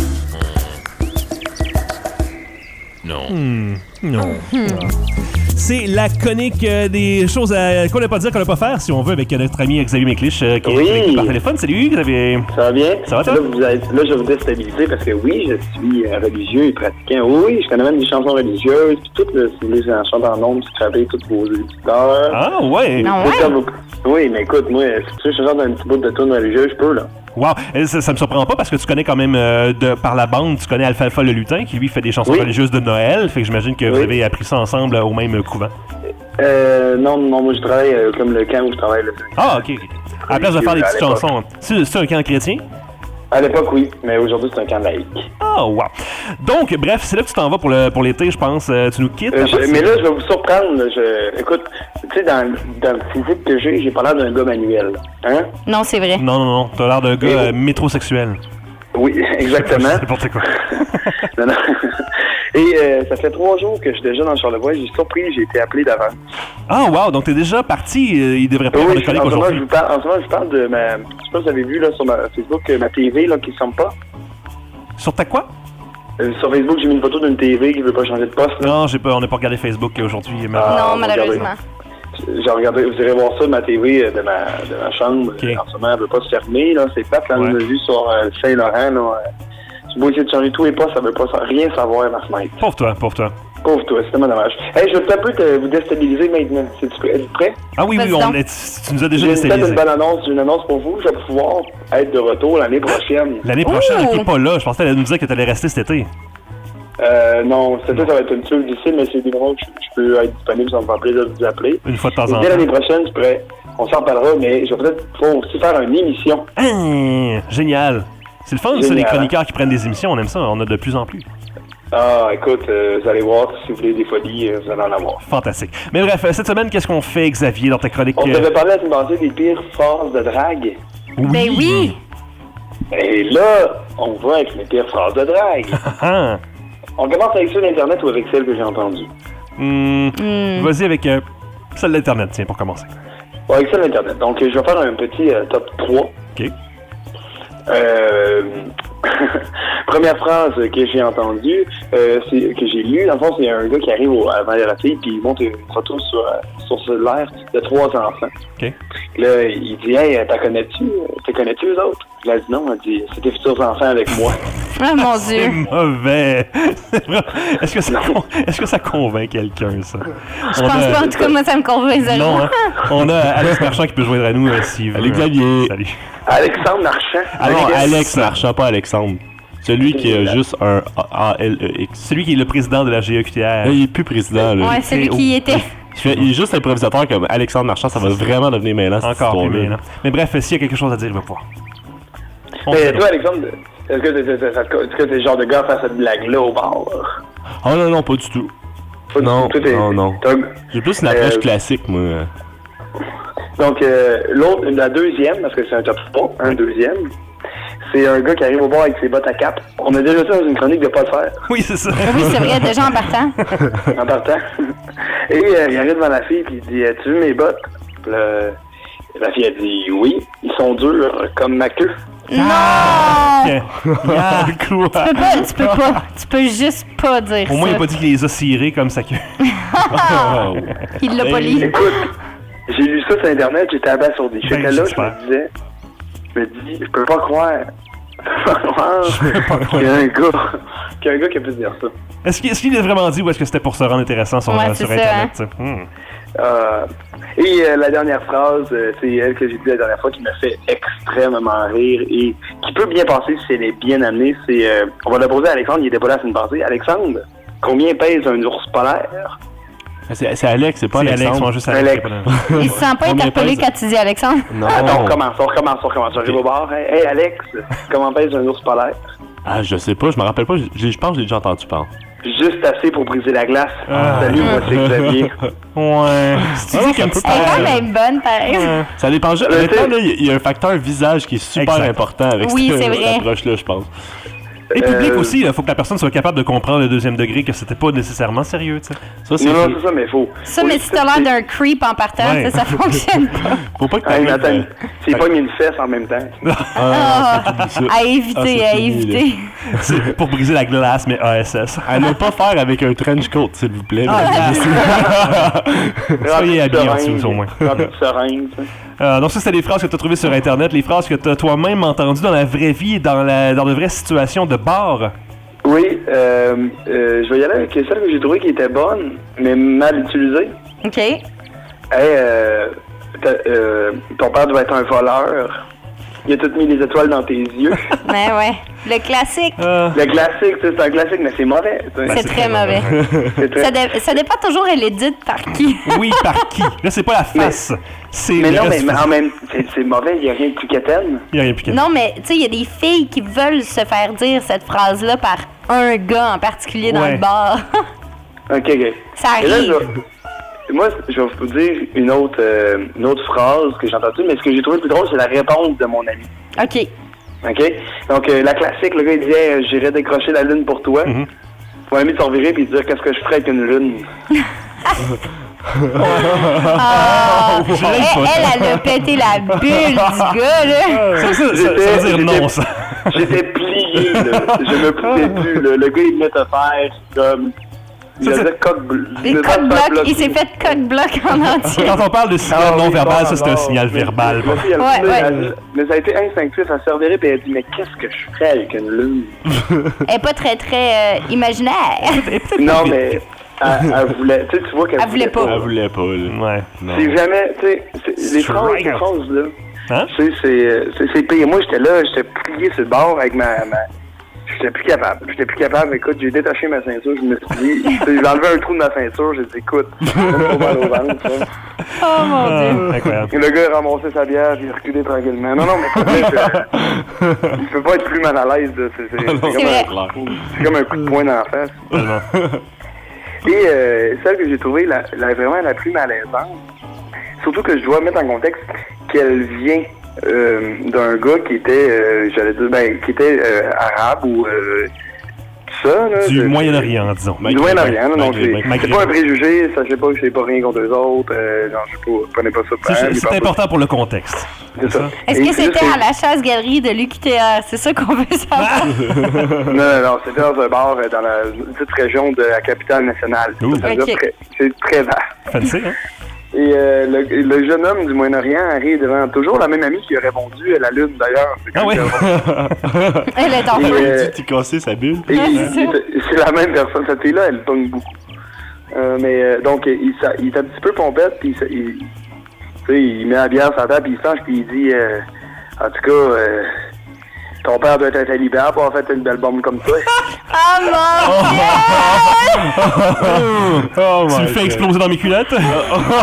Non. Non. C'est la conique des choses qu'on n'a pas dire, qu'on n'a pas faire, si on veut, avec notre ami Xavier McClich qui est avec nous par téléphone. Salut, Xavier. Ça va bien? Ça va, toi? Là, je vais vous déstabiliser parce que oui, je suis religieux et pratiquant. Oui, je connais même des chansons religieuses. Puis toutes, si vous voulez, j'en chante en nombre, si vous tous vos auditeurs. Ah, ouais. Non, ouais. Oui, mais écoute, moi, si tu veux, je chante un petit bout de tune religieux, je peux, là. Wow, ça me surprend pas parce que tu connais quand même par la bande, tu connais Alfalfa le lutin qui lui fait des chansons religieuses de Noël, fait que j'imagine que vous avez appris ça ensemble au même couvent. Non, moi je travaille comme le camp où je travaille. Là. Ah, ok. À la place de faire des petites chansons, c'est un camp chrétien? À l'époque, oui, mais aujourd'hui c'est un camp laïque. Ah, wow. Donc, bref, c'est là que tu t'en vas pour l'été, je pense. Tu nous quittes. Mais là, je vais vous surprendre. Écoute, tu sais, dans le physique que j'ai pas l'air d'un gars manuel. Hein? Non, c'est vrai. Non. T'as l'air d'un gars métrosexuel. Oui, exactement. C'est n'importe quoi. Non. Et ça fait 3 jours que je suis déjà dans Charlevoix. J'ai surpris, j'ai été appelé d'avance. Ah, wow, donc t'es déjà parti. Il devrait pas avoir de chronique aujourd'hui. En ce moment, je parle de ma... Je sais pas si vous avez vu là, sur ma Facebook, ma TV là, qui ne semble pas. Sur ta quoi? Sur Facebook, j'ai mis une photo d'une TV qui veut pas changer de poste. Là. Non, on n'a pas regardé Facebook aujourd'hui. Non, malheureusement. J'ai regardé, vous irez voir ça, ma TV de ma chambre. Okay. En ce moment, elle veut pas se fermer. Là. C'est plate, là, on a vu sur Saint-Laurent. Là. Tu peux essayer de changer tous les postes, ça veut pas rien savoir, ma fenêtre. Pauvre toi. Pauvre toi, c'est tellement dommage. Hey, je vais peut-être vous déstabiliser maintenant. Êtes-vous prêt? Ah oui, tu nous as déjà déstabilisé. J'ai une annonce pour vous. Je vais pouvoir être de retour l'année prochaine. L'année prochaine, j'étais pas là. Je pensais qu'elle allait nous dire que tu allais rester cet été. Non, cet été, ça va être un petit peu difficile, mais c'est des moments où je peux être disponible, ça me fait plaisir de vous appeler. Une fois de temps en temps. Dès l'année prochaine, on s'en parlera, mais je vais peut-être aussi faire une émission. Génial. C'est le fun, ça, les chroniqueurs qui prennent des émissions. On aime ça, on a de plus en plus. Ah, écoute, vous allez voir, si vous voulez des folies, vous allez en avoir. Fantastique. Mais bref, cette semaine, qu'est-ce qu'on fait, Xavier, dans ta chronique? On devait parler la semaine passée des pires phrases de drague. Oui. Ben oui! Et là, on va avec les pires phrases de drague. On commence avec celle d'Internet ou avec celle que j'ai entendue? Vas-y avec celle d'Internet, tiens, pour commencer. Ouais, avec celle d'Internet. Donc, je vais faire un petit top 3. OK. Première phrase que j'ai entendue, que j'ai lue, dans le fond, c'est un gars qui arrive avant la fille, puis il monte une photo sur cellulaire de 3 enfants. OK. Là, il dit, hey, t'en connais-tu eux autres? Elle a dit non, elle dit c'est tes futurs enfants avec moi. Ah, mon C'est Dieu. mauvais. Est-ce que ça convainc quelqu'un, ça? Je pense pas, en tout cas, moi, ça me convainc zéro. Non, hein? On a Alex Marchand qui peut joindre à nous s'il veut. Allez, Xavier. Salut. Alexandre Marchand. Non, Alex Marchand, pas Alexandre. Celui qui a juste un A-L-E-X. Celui qui est le président de la GEQTR. Il est plus président, là. Ouais, celui qui y était. Il est juste improvisateur comme Alexandre Marchand, ça va vraiment devenir mêlant, cette Encore plus histoire-là. mêlant. Mais bref, s'il y a quelque chose à dire, il va pouvoir. Mais toi, Alexandre, est-ce que t'es le genre de gars à faire cette blague-là au bar? Oh non, pas du tout. Pas du Non, tout, toi, non. J'ai plus une approche classique, moi. Donc, la deuxième, parce que c'est un top 3, un deuxième, c'est un gars qui arrive au bar avec ses bottes à cap. On a déjà ça dans une chronique de pas le faire. Oui, c'est ça. Oui, c'est vrai, déjà en partant. En partant. Et il arrive devant la fille, puis il dit « Tu veux mes bottes? » La fille a dit « Oui, ils sont durs comme ma queue. » Non! Quoi? Tu peux juste pas dire ça. Au moins, il n'a pas dit qu'il les a cirés comme ça. Il l'a pas lu. Écoute, j'ai lu ça sur Internet, j'étais abasourdi. J'étais là, j'espère. je me dis, je peux pas croire. qu'il y a un gars qui a pu dire ça. Est-ce qu'il a vraiment dit ou est-ce que c'était pour se rendre intéressant sur Ouais, c'est Internet? ça, Et la dernière phrase, c'est elle que j'ai dit la dernière fois qui m'a fait extrêmement rire et qui peut bien passer si elle est bien amenée. C'est, on va la poser à Alexandre, il était pas là la semaine passée. Alexandre, combien pèse un ours polaire? C'est Alex, c'est pas C'est Alexandre. Alex, moi, juste Alex. Il se sent pas interpellé quand tu dis Alexandre? Non. Attends, on recommence. J'arrive au bar. Hey Alex, comment pèse un ours polaire? Ah, je sais pas, je me rappelle pas. Je pense que j'ai déjà entendu parler. Juste assez pour briser la glace. Salut, moi c'est Xavier. Ouais. C'est Elle est quand même bonne, pareil. Ça dépend. Honnêtement, là, il y a un facteur visage qui est super important avec Oui, c'est cette vrai. approche-là, je pense. Et public aussi, il faut que la personne soit capable de comprendre le deuxième degré, que c'était pas nécessairement sérieux, tu sais. Ça, c'est Non, c'est ça, mais faut. Ça, mais si t'as l'air d'un creep en partant, Ouais. ça fonctionne pas. Faut pas que Hey, t'arrives... mais attends, c'est pas mis une fesse en même temps. À éviter, à éviter. C'est pour briser la glace, mais ASS. À ne pas faire avec un trench coat, s'il vous plaît. Soyez habillés en dessous, au moins. Rempli de seringues, tu sais. Donc ça, c'est des phrases que tu as trouvées sur Internet, les phrases que tu as toi-même entendues dans la vraie vie, dans de vraies situations de bar. Oui, je vais y aller avec celle que j'ai trouvée qui était bonne, mais mal utilisée. OK. Hey, ton père doit être un voleur. Il a tout mis les étoiles dans tes yeux. Ben ouais. Le classique. Le classique, tu sais, c'est un classique, mais c'est mauvais. Tu sais. C'est très mauvais. C'est très- Ça dépend toujours, elle est dite par qui. Oui, par qui? Là, c'est pas la face. C'est Mais le non, reste mais physique. en même c'est mauvais, il n'y a rien de plus quétaine. Il y a rien plus que Non, mais tu sais, il y a des filles qui veulent se faire dire cette phrase-là par un gars en particulier dans Ouais. le bar. OK. Ça Et là, arrive. moi, je vais vous dire une autre phrase que j'ai entendue, mais ce que j'ai trouvé le plus drôle, c'est la réponse de mon ami. OK. OK? Donc, la classique, le gars, il disait j'irai décrocher la lune pour toi. Mon ami se revirait puis il disait qu'est-ce que je ferais avec une lune? Elle a pété la bulle du gars, là. Ça veut dire non, ça. J'étais plié, là. Je me poussais plus, là. Le gars, il venait te faire comme... Il a dit Des coq-blocs. Il s'est fait coq-bloc en entier. Quand on parle de signal non verbal, ça, c'est un signal verbal. La fille, elle Ouais, me dit, ouais. mais ça a été instinctif. Elle se revirait puis elle dit mais qu'est-ce que je ferais avec une lune? Elle est pas très, très imaginaire. Non, mais... Elle voulait... Tu sais, tu vois qu'elle Elle voulait pas. Elle voulait pas, là. Ouais. Non. C'est jamais... Tu sais, les phrases, Strike. ces phrases-là... Hein? Tu sais, c'est pire. Moi, j'étais là, j'étais plié sur le bord avec ma... J'étais plus capable. Écoute, j'ai détaché ma ceinture. Je me suis dit... J'ai enlevé un trou de ma ceinture. J'ai dit, écoute, on va au ventre, ça. Oh mon Dieu. Incroyable. Et le gars a ramassé sa bière et il a reculé tranquillement. Non, mais il peut pas être plus mal à l'aise. Là. C'est comme un coup de poing dans la face. Et celle que j'ai trouvée vraiment la plus malaisante, surtout que je dois mettre en contexte qu'elle vient d'un gars qui était, qui était arabe ou tout ça. Là, Du Moyen-Orient, disons. Du Moyen-Orient, donc c'est pas un préjugé, sachez pas que je sais pas rien contre eux autres, non, je connais pas ça. C'est important pour le contexte. C'est ça. Est-ce que c'était à la chasse-galerie de l'UQTR? C'est ça qu'on veut savoir. Non, c'était dans un bar dans la petite région de la capitale nationale. Ouh. Ça veut dire Ok. c'est très vaste. Fancy, hein? Et Et le jeune homme du Moyen-Orient arrive devant toujours la même amie qui a répondu à la Lune, d'ailleurs. Ah oui? Elle est en feu. Tu cassé sa bulle. C'est la même personne. Cette fille-là, elle pogne beaucoup. Donc, il est un petit peu pompette, puis il met la bière sur la table, puis il change, puis il dit en tout cas, ton père doit être talibé pour avoir fait une belle bombe comme toi. Ah mon Tu me fais exploser dans mes culottes? Bien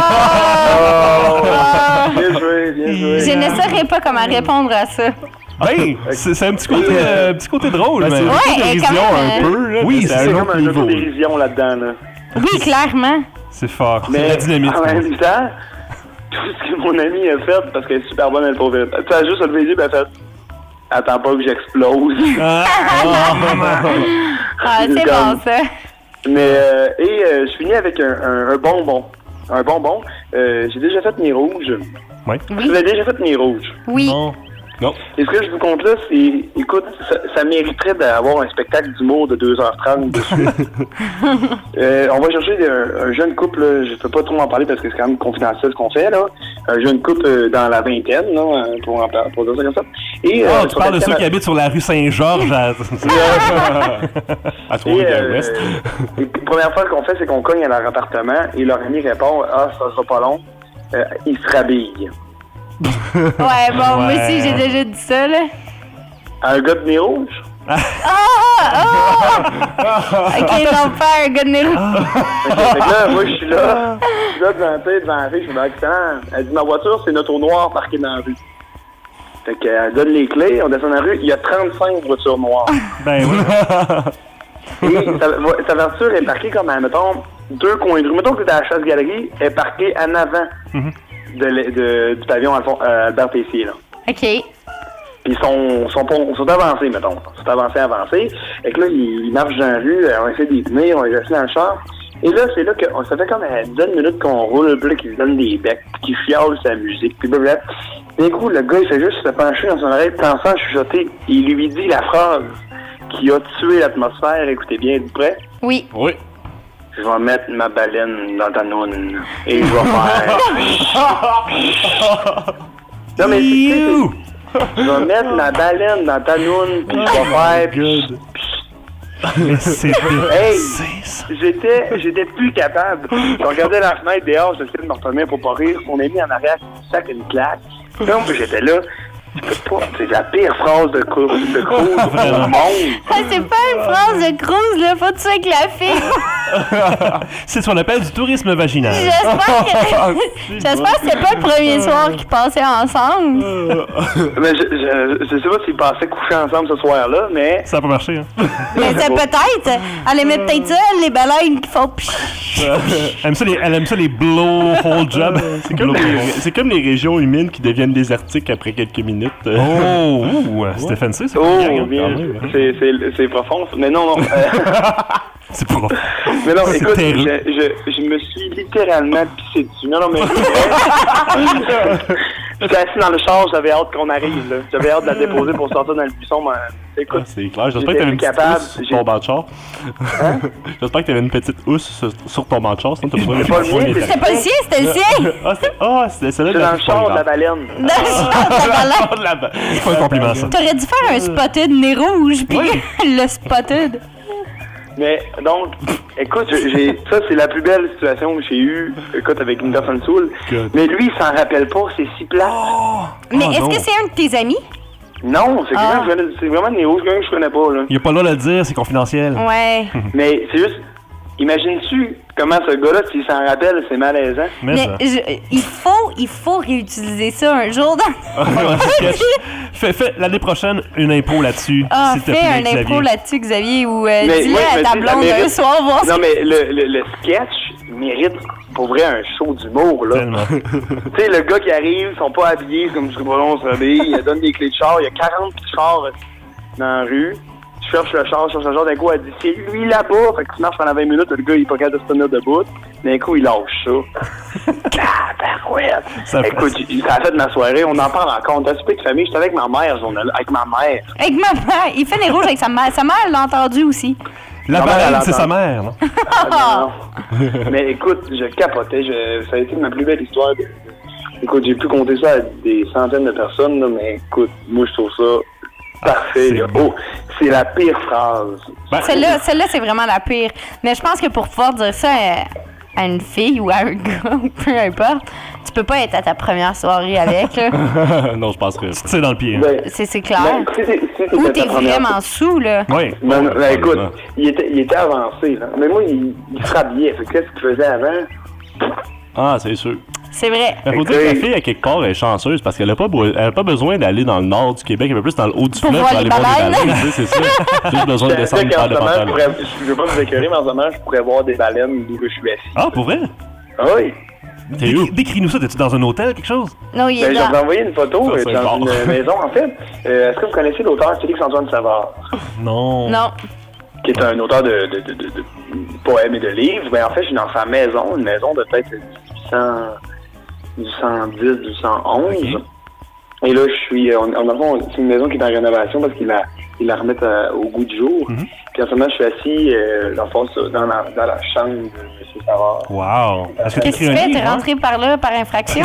joué, bien joué. Je ne saurais pas comment répondre à ça. Ben, c'est un petit côté drôle, mais... Ouais, dérision un peu, là. Oui, c'est comme un autodérision là-dedans, là. Oui, clairement. C'est fort. Mais c'est la dynamite. en même temps, tout ce que mon amie a fait, parce qu'elle est super bonne, elle est pauvre. Tu as juste levé les yeux, ben elle fait « Attends pas que j'explose. » C'est bon, ça. Mais, je finis avec un bonbon. Un bonbon. J'ai déjà fait mes rouges. Oui. Vous avez déjà fait mes rouges? Oui. Non. Et ce que je vous compte là, c'est, écoute, ça mériterait d'avoir un spectacle d'humour de 2h30 dessus. On va chercher un jeune couple, là, je peux pas trop en parler parce que c'est quand même confidentiel ce qu'on fait, là. Un jeune couple dans la vingtaine, là, pour dire ça comme ça. Et, tu parles de ceux qui habitent sur la rue Saint-Georges à Trois-Rivières-Ouest. La première fois qu'on fait, c'est qu'on cogne à leur appartement et leur ami répond « Ah, ça sera pas long. Il se rhabille. » Ouais, bon, moi aussi, j'ai déjà dit ça, là. Un gars de nez rouge? Ok, non, pas un gars de nez rouge. Fait que là, moi, je suis là devant la fille, je suis excellent. Elle dit, ma voiture, c'est une auto noire parquée dans la rue. Fait qu'elle donne les clés, on descend dans la rue, il y a 35 voitures noires. Ben oui. Et sa voiture est parquée comme, mettons, 2 coins de rue. Mettons que t'es à la chasse-galerie, elle est parquée en avant du pavillon Albert Tessier, là. OK. Puis ils sont avancés, mettons. Ils sont avancés. Et que là, ils marchent dans la rue, on essaie d'y tenir, on les assis dans le char. Et là, c'est là que ça fait comme 10 minutes qu'on roule, puis là, qu'ils se donnent des becs, puis qu'ils fiolent sa musique, puis blablabla. D'un coup, le gars, il fait juste se pencher dans son oreille, pensant chuchoter. Il lui dit la phrase qui a tué l'atmosphère. Écoutez bien, êtes-vous prêts? Oui. Oui. Je vais mettre ma baleine dans ta noune et je vais faire... Non, mais je vais mettre ma baleine dans ta noune puis je vais faire... Mais c'est hey, j'étais plus capable. Je regardais la fenêtre dehors, j'essayais de me retenir pour pas rire. Mon ami en arrière, sac une claque. Donc j'étais là. C'est la pire phrase de Cruz au monde. C'est pas une phrase de Cruz, là. Faut que tu sois avec la fille. C'est ce qu'on appelle du tourisme vaginal. J'espère que c'est pas le premier soir qu'ils passaient ensemble. Mais je sais pas s'ils passaient coucher ensemble ce soir-là, mais... Ça a pas marché, hein? Mais c'est peut-être. Elle aimait peut-être ça, les baleines qui font... Elle aime ça les blowhole jobs. C'est comme les régions humides qui deviennent désertiques après quelques minutes. C'était fancy, ça. Bien. C'est profond. Mais non. C'est profond. Mais non, écoute, je me suis littéralement pissé dessus. Non, mais... J'étais assis dans le char, j'avais hâte qu'on arrive, là. J'avais hâte de la déposer pour sortir dans le buisson, mais... Écoute, c'est clair. J'espère que t'avais une petite housse sur ton banc de char. Hein? J'espère que t'avais une petite housse sur ton banc de char, sinon t'as besoin de... C'était pas le sien, c'était le sien! C'était celle-là de la... C'est dans le char de la baleine. Dans le char de la baleine! C'est pas un compliment, ça. T'aurais dû faire un spotted nez rouge, puis le spotted. Mais donc, écoute, ça c'est la plus belle situation que j'ai eue, écoute, avec une personne saoule. Mais lui, il s'en rappelle pas, c'est si plat. Mais est-ce que c'est un de tes amis? Non, c'est c'est vraiment des rouges que je connais pas, là. Il a pas le droit de le dire, c'est confidentiel. Ouais. Mais c'est juste, imagines-tu comment ce gars-là, s'il s'en rappelle, c'est malaisant. Mais il faut réutiliser ça un jour dans... Fais l'année prochaine une impro là-dessus. S'il te plaît, fais un impro là-dessus, Xavier, ou dis-le à ta blonde un soir, voir Non, mais le sketch mérite pour vrai un show d'humour, là. Tu sais, le gars qui arrive, ils sont pas habillés, c'est comme je serais pas long, il donne des clés de char, il y a 40 petits chars dans la rue. Je cherche le char, d'un coup, elle dit c'est lui là-bas. Fait que tu marches pendant 20 minutes, le gars, il est pas capable de se tenir debout. D'un coup, il lâche ça. Écoute, ça a fait de ma soirée, on en parle encore. On t'a super de famille, j'étais avec ma mère, avec ma mère. Avec ma mère. Il fait des rouges avec sa mère. Sa mère l'a entendu aussi. La Ma mère, baleine, elle c'est entend. sa mère, non? Ah, non. Mais écoute, je capotais. Ça a été ma plus belle histoire. Écoute, j'ai pu compter ça à des centaines de personnes, là, mais écoute, moi, je trouve ça parfait. Là. Oh, c'est la pire phrase. Celle-là, c'est vraiment la pire. Mais je pense que pour pouvoir dire ça à une fille ou à un gars, peu importe, tu peux pas être à ta première soirée avec, là. Non, je pense que... C'est dans le pied. C'est clair. Ou ou t'es vraiment sous, là. Oui. Non, écoute, il était avancé, là. Mais moi, il se rhabillait. Fait que qu'est-ce qu'il faisait avant? Ah, c'est sûr. C'est vrai. Il faut dire que la fille, à quelque part, elle est chanceuse parce qu'elle n'a pas besoin d'aller dans le nord du Québec, elle est plus dans le haut du Pour fleuve voir pour aller les voir les baleines. baleines. Tu sais, c'est ça. Juste besoin de descendre une paire de pantalons. Je veux pas vous écœurer, mais en ce moment, je pourrais voir des baleines d'où je suis assis. Ah, pour vrai? Ah oui. T'es où? Décris-nous ça. T'es-tu dans un hôtel, quelque chose? Non, il est Ben, je vais vous dans... envoyer une photo Ça, c'est dans bon. une maison, en fait. Est-ce que vous connaissez l'auteur Félix-Antoine Savard? Non. Non. Qui est un auteur de poèmes et de livres. Ben, en fait, je suis dans sa maison, une maison de peut-être 1810, 1811. Okay. Et là, je suis... c'est une maison qui est en rénovation parce qu'il la remet au goût du jour. Mm-hmm. Puis en ce moment, je suis assis dans la chambre de M. Savard. Wow! Qu'est-ce que tu fais? T'es rentré par là par infraction?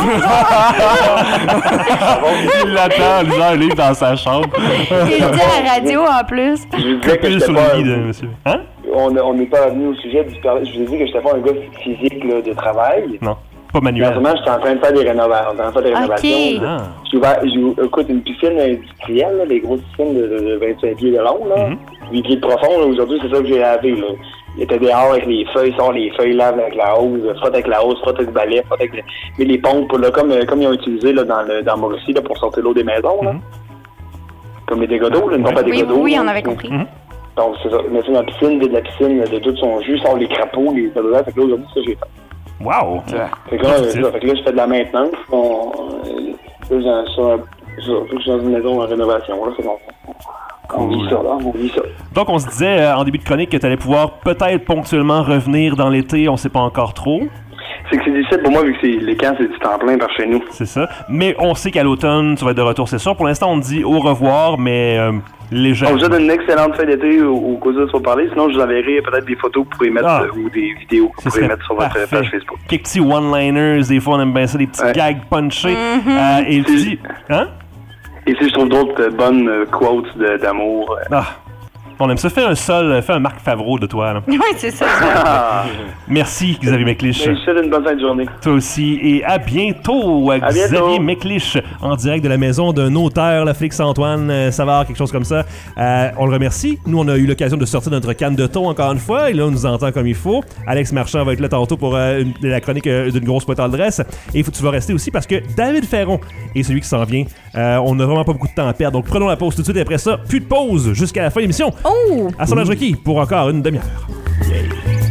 Il l'attend en lisant un livre dans sa chambre. Il le dit à la radio, en plus. Je vous disais que Plus j'étais sur pas... le lit de monsieur. Hein? On n'est pas venu au sujet du... Je vous ai dit que j'étais pas un gars physique là, de travail. Non. Pas En manuel. ce moment, j'étais en train de faire des rénovations. Okay. Écoute, une piscine industrielle, là, les grosses piscines de 25 pieds de long, là, 8 pieds de profond, là, aujourd'hui, c'est ça que j'ai lavé, là. Il était dehors avec les feuilles, sort les feuilles, lave avec la hose, frotte avec la hose, frotte avec le balai, frotte avec les pompes, là, comme ils ont utilisé là, dans Mauricie, là, pour sortir l'eau des maisons, là. Comme les dégâts d'eau, là, ne pas des dégâts d'eau. Oui, là. on avait compris. Donc, c'est ça. Mais c'est ma piscine, vide la piscine de tout son jus, sort les crapauds, les blablabla. Fait que là, aujourd'hui, c'est ça que j'ai fait. Wow! Fait que là, je fais de la maintenance. Je suis dans une maison en rénovation. Là, c'est bon. On vit ça, là. On vit ça. Donc, on se disait en début de chronique que tu allais pouvoir peut-être ponctuellement revenir dans l'été. On sait pas encore trop. C'est que c'est difficile pour moi vu que les camps, c'est du temps plein par chez nous. C'est ça. Mais on sait qu'à l'automne, tu vas être de retour, c'est sûr. Pour l'instant, on te dit au revoir, mais légèrement. On vous souhaite une excellente fin d'été au cas où ça soit parlé. Sinon, je vous enverrai peut-être des photos que vous pouvez mettre ou des vidéos que vous pouvez mettre sur votre page Facebook. Quelques petits one-liners, des fois, on aime bien ça, des petits gags punchés. Et tu dis... Hein? Et si je trouve d'autres bonnes quotes d'amour... On aime ça. Fais un Marc Favreau de toi, là. Oui, c'est ça. Merci, Xavier McLeish. Je vous souhaite une bonne fin de journée. Toi aussi. Et à bientôt, Xavier McLeish, en direct de la maison d'un auteur, le Félix-Antoine Savard, quelque chose comme ça. On le remercie. Nous, on a eu l'occasion de sortir notre canne de thon encore une fois. Et là, on nous entend comme il faut. Alex Marchand va être là tantôt pour la chronique d'une grosse pointe à l'adresse. Et tu vas rester aussi parce que David Ferron est celui qui s'en vient. On n'a vraiment pas beaucoup de temps à perdre. Donc, prenons la pause tout de suite. Et après ça, plus de pause jusqu'à la fin de l'émission. Oh! Assemblage requis pour encore une demi-heure. Yeah.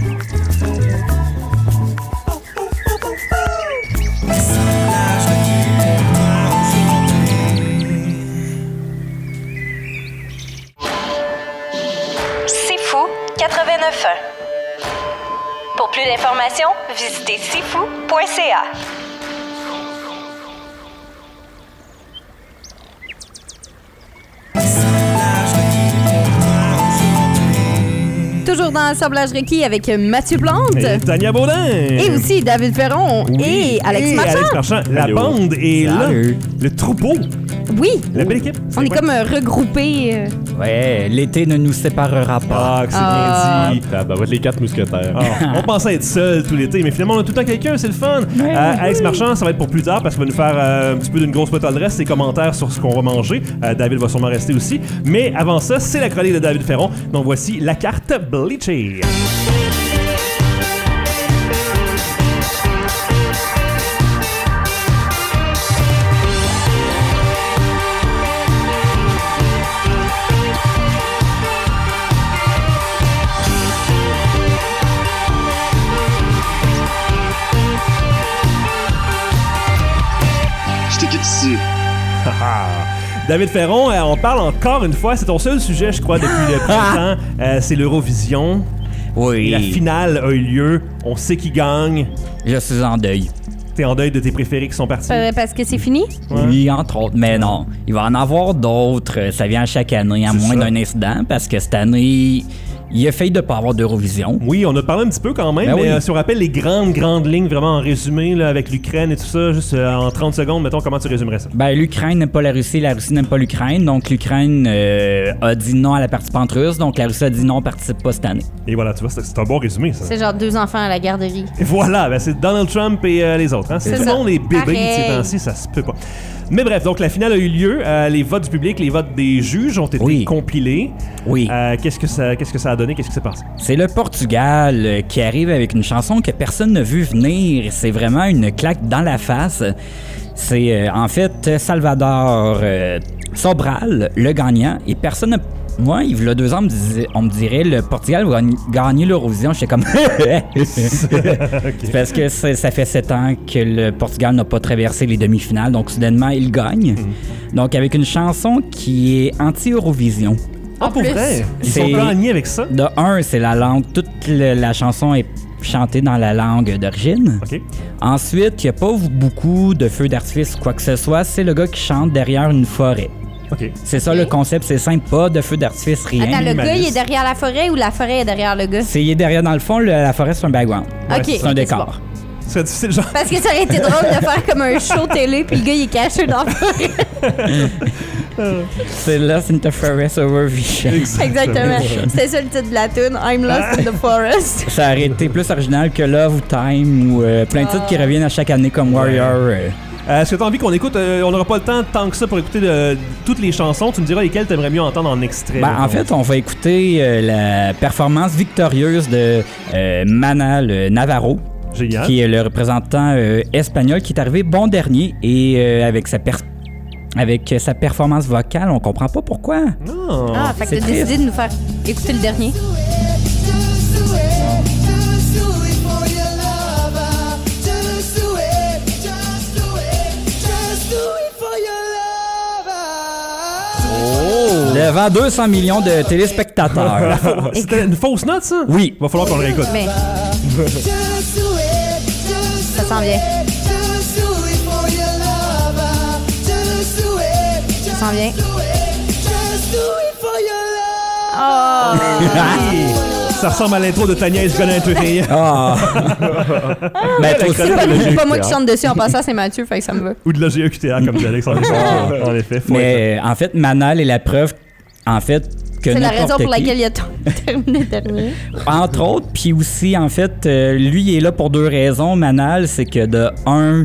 C'est fou 89.1. Pour plus d'informations, visitez sifou.ca. Toujours dans l'assemblage requis avec Mathieu Plante. Et Tania Baudin. Et aussi David Ferron et Alex Marchand. La bande est là. Le troupeau. Oui. La belle équipe. On est comme regroupés. Ouais, l'été ne nous séparera pas. Ah, que c'est bien dit. Ça va être les 4 mousquetaires. On pensait être seul tout l'été, mais finalement, on a tout le temps quelqu'un, c'est le fun. Alex Marchand, ça va être pour plus tard parce qu'il va nous faire un petit peu d'une grosse pointe à l'adresse, ses commentaires sur ce qu'on va manger. David va sûrement rester aussi. Mais avant ça, c'est la chronique de David Ferron. Donc voici la carte bleachée. David Ferron, on parle encore une fois, c'est ton seul sujet, je crois, depuis le printemps. C'est l'Eurovision. Oui. Et la finale a eu lieu. On sait qui gagne. Je suis en deuil. T'es en deuil de tes préférés qui sont partis? Parce que c'est fini? Oui, entre autres. Mais non, il va en avoir d'autres. Ça vient chaque année, à moins d'un incident, parce que cette année, Il a failli de pas avoir d'Eurovision. Oui, on a parlé un petit peu quand même, Ben mais oui. si on rappelle les grandes lignes vraiment en résumé là, avec l'Ukraine et tout ça, juste en 30 secondes, mettons, comment tu résumerais ça? Ben, l'Ukraine n'aime pas la Russie n'aime pas l'Ukraine. Donc, l'Ukraine a dit non à la participante russe. Donc, la Russie a dit non, on participe pas cette année. Et voilà, tu vois, c'est un bon résumé, ça. C'est genre 2 enfants à la garderie. Et voilà, ben c'est Donald Trump et les autres. Hein? C'est tout le monde, les bébés Pareil. ces temps-ci, ça se peut pas. Mais bref, donc la finale a eu lieu. Les votes du public, les votes des juges ont été compilés. Oui. Qu'est-ce que ça a donné? Qu'est-ce qui s'est passé? C'est le Portugal qui arrive avec une chanson que personne n'a vu venir. C'est vraiment une claque dans la face. C'est en fait Salvador Sobral, le gagnant, et personne n'a... Moi, il y a 2 ans, on me dirait le Portugal va gagner l'Eurovision. J'étais comme... C'est parce que ça fait 7 ans que le Portugal n'a pas traversé les demi-finales, donc soudainement, il gagne. Donc, avec une chanson qui est anti-Eurovision. Ah, pour vrai? Ils sont gagnés avec ça? De un, c'est la langue. Toute la chanson est chantée dans la langue d'origine. OK. Ensuite, il n'y a pas beaucoup de feux d'artifice ou quoi que ce soit. C'est le gars qui chante derrière une forêt. OK. C'est ça le concept, c'est simple, pas de feu d'artifice, rien. Attends, le gars, il est derrière la forêt ou la forêt est derrière le gars? Il est derrière, dans le fond, la forêt, c'est un background. Ok, C'est un ok, décor. Ce serait difficile, genre. Parce que ça aurait été drôle de faire comme un show télé puis le gars, il est caché dans la forêt. C'est Lost in the Forest Overvision. Exactement. C'était ça le titre de la tune, I'm Lost in the Forest. Ça aurait été plus original que Love ou Time ou plein de titres qui reviennent à chaque année comme Warrior. Est-ce que tu as envie qu'on écoute? On n'aura pas le temps tant que ça pour écouter toutes les chansons. Tu me diras lesquelles tu aimerais mieux entendre en extrait. Ben, en fait, on va écouter la performance victorieuse de Manal Navarro. Génial. Qui est le représentant espagnol qui est arrivé bon dernier et avec sa performance vocale, on comprend pas pourquoi. Non. Ah, fait que t'as décidé de nous faire écouter le dernier. Devant 200 millions de téléspectateurs. C'était une fausse note, ça? Oui. Va falloir qu'on le réécoute. Mais... ça s'en vient. Ça s'en vient. Oh! Ça ressemble à l'intro de Tania is gonna entertain. Ah! Ben, c'est pas moi qui chante dessus en passant, c'est Mathieu, fait que ça me va. Ou de la GEQTA, comme dit Alex. En effet. Mais en fait, Manal est la preuve, en fait, que c'est la raison pour qui, laquelle il a terminé dernier. Entre autres, puis aussi, en fait, lui, il est là pour 2 raisons. Manal, c'est que de un,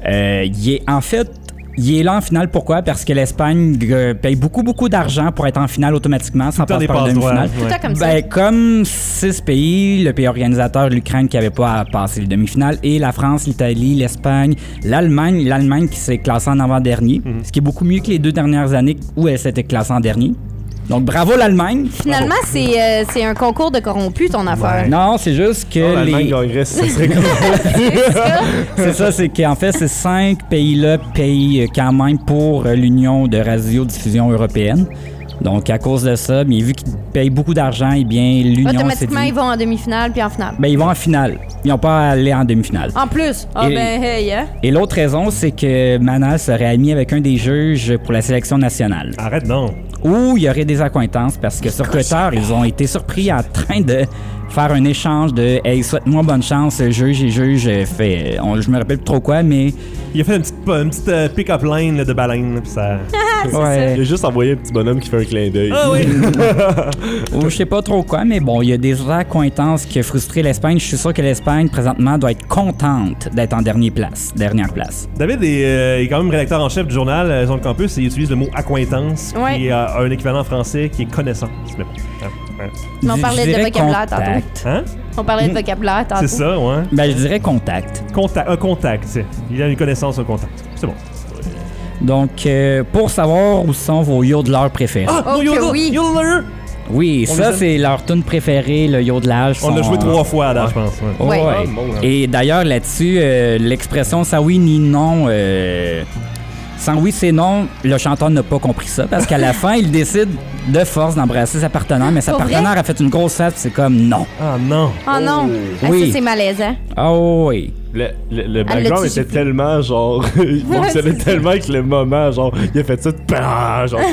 il est là en finale. Pourquoi? Parce que l'Espagne paye beaucoup d'argent pour être en finale automatiquement sans passer par la demi-finale. Tout le temps comme ça. Comme 6 pays, le pays organisateur, l'Ukraine qui n'avait pas à passer les demi-finales, et la France, l'Italie, l'Espagne, l'Allemagne qui s'est classée en avant-dernier, ce qui est beaucoup mieux que les 2 dernières années où elle s'était classée en dernier. Donc, bravo l'Allemagne. Finalement, c'est un concours de corrompus, ton affaire. Non, c'est juste que l'Allemagne gagnerait si ça serait C'est ça, c'est qu'en fait, ces 5 pays-là payent quand même pour l'Union de radiodiffusion européenne. Donc, à cause de ça, bien, vu qu'ils payent beaucoup d'argent, eh bien, l'Union s'est dit... Automatiquement, ils vont en demi-finale puis en finale. Ben, ils vont en finale. Ils n'ont pas à aller en demi-finale. En plus? Ah, hey, hein? Et l'autre raison, c'est que Manal serait ami avec un des juges pour la sélection nationale. Arrête non. Ou il y aurait des accointances parce que sur Twitter, ils ont été surpris en train de faire un échange de « Hey, souhaite-moi bonne chance, juge et juge fait... » je me rappelle plus trop quoi, mais... Il a fait une petite pick-up line là, de baleine, puis ça... Ouais. Il a juste envoyé un petit bonhomme qui fait un clin d'œil. Ah oui! Ou je sais pas trop quoi, mais bon, il y a des accointances qui ont frustré l'Espagne. Je suis sûr que l'Espagne, présentement, doit être contente d'être en dernière place. David est quand même rédacteur en chef du journal Zone Campus et il utilise le mot accointance, qui a un équivalent français qui est connaissance. Mais bon, on parlait de vocabulaire tantôt. Hein? On parlait de vocabulaire tantôt. C'est ça, ouais. Ben, je dirais contact. Un contact, c'est. Il a une connaissance, un contact. C'est bon. Donc, pour savoir où sont vos yodeleurs préférés. Ah, oui. Yodeler! Oui, ça, c'est leur tune préférée, le yodelage. On l'a joué 3 fois à date, je pense. Ouais. Et d'ailleurs, là-dessus, l'expression « ça oui ni non », sans oui, c'est non, le chanteur n'a pas compris ça parce qu'à la fin, il décide de force d'embrasser sa partenaire, mais sa partenaire a fait une grosse fête, c'est comme non. Ah non. Ah non. Oui. Ça, c'est malaisant. Ah oui. Le background était tellement, genre... il fonctionnait tellement avec le moment, genre... Il a fait ça de... genre...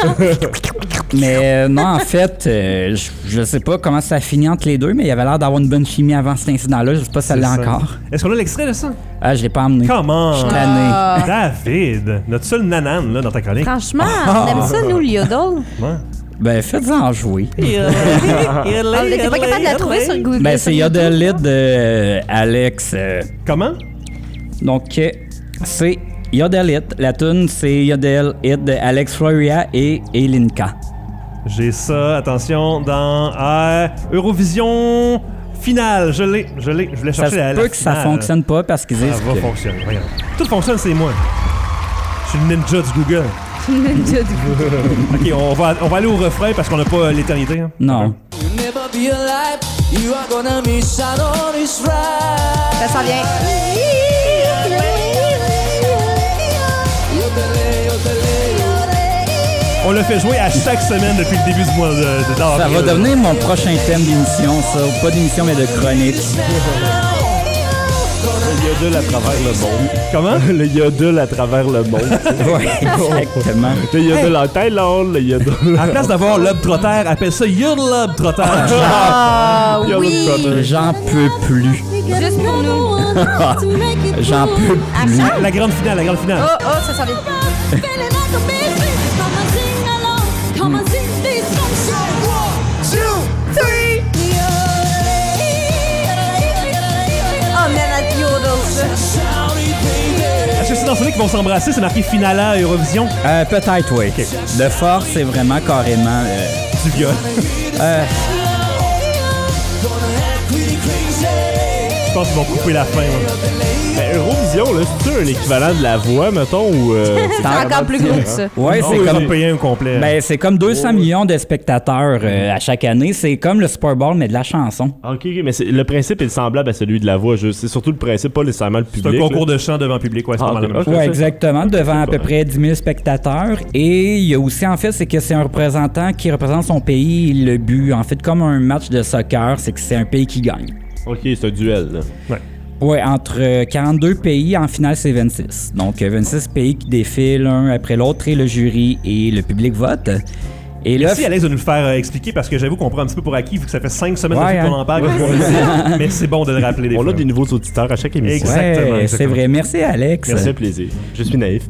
Mais non, en fait, je sais pas comment ça a fini entre les deux, mais il avait l'air d'avoir une bonne chimie avant cet incident-là. Je sais pas si ça l'est encore. Est-ce qu'on a l'extrait de ça? Ah, je l'ai pas emmené. Comment? Je suis tanné. David, notre seul nanane là, dans ta chronique. Franchement, on aime ça, nous, le yodel. Ouais. Ben, faites-en jouer. On n'était pas capable de la trouver sur Google. Ben, c'est Yodel It de Alex. Comment? Donc, c'est Yodel It. La tune, c'est Yodel It de Alex Floria et Elinka. J'ai ça, attention, dans Eurovision finale. Je l'ai. Je voulais chercher la finale. Ça peut que ça fonctionne pas parce qu'ils disent ça va fonctionner. Regarde. Tout fonctionne, c'est moi. Je suis le ninja du Google. Ninja du Google. OK, on va aller au refrain parce qu'on n'a pas l'éternité. Hein? Non. Ça s'en vient. On l'a fait jouer à chaque semaine depuis le début du mois d'avril. Ça va devenir mon prochain thème d'émission, ça. Pas d'émission, mais de chronique. Le yodel à travers le monde. Comment? Le yodel à travers le monde. Oui, exactement. Le yodel en Thaïlande, le yodel... À la place d'avoir Lob Trotter, appelle ça Yodel Trotter. Ah oui! J'en peux plus. Juste pour nous. J'en peux plus. La grande finale. Oh, ça s'en vient. Est-ce que c'est dans celui qui vont s'embrasser? C'est marqué Finala Eurovision? Peut-être, oui. Okay. Le fort, c'est vraiment carrément... du viol. Je pense qu'ils vont couper la fin. Ben, Eurovision, là, c'est-tu un équivalent de la voix, mettons, ou... c'est encore plus gros que ça. Ouais, c'est comme... payer un complet. Ben, c'est comme 200 millions de spectateurs à chaque année. C'est comme le Super Bowl, mais de la chanson. OK, mais le principe est semblable à celui de la voix. C'est surtout le principe, pas nécessairement le public. C'est un concours de chant devant public, ouais, c'est pas mal la même chose. Ouais, exactement, devant à peu près 10 000 spectateurs. Et il y a aussi, en fait, c'est que c'est un représentant qui représente son pays. Le but, en fait, comme un match de soccer, c'est que c'est un pays qui gagne. OK, c'est un duel, là. Ouais. Oui, entre 42 pays, en finale, c'est 26. Donc, 26 pays qui défilent un après l'autre et le jury et le public vote. Et merci Alex de nous le faire expliquer parce que j'avoue qu'on prend un petit peu pour acquis vu que ça fait 5 semaines depuis qu'on en parle. Mais c'est bon de le rappeler des fois. On a des nouveaux auditeurs à chaque émission. Exactement. C'est vrai. Merci Alex. Merci, plaisir. Je suis naïf.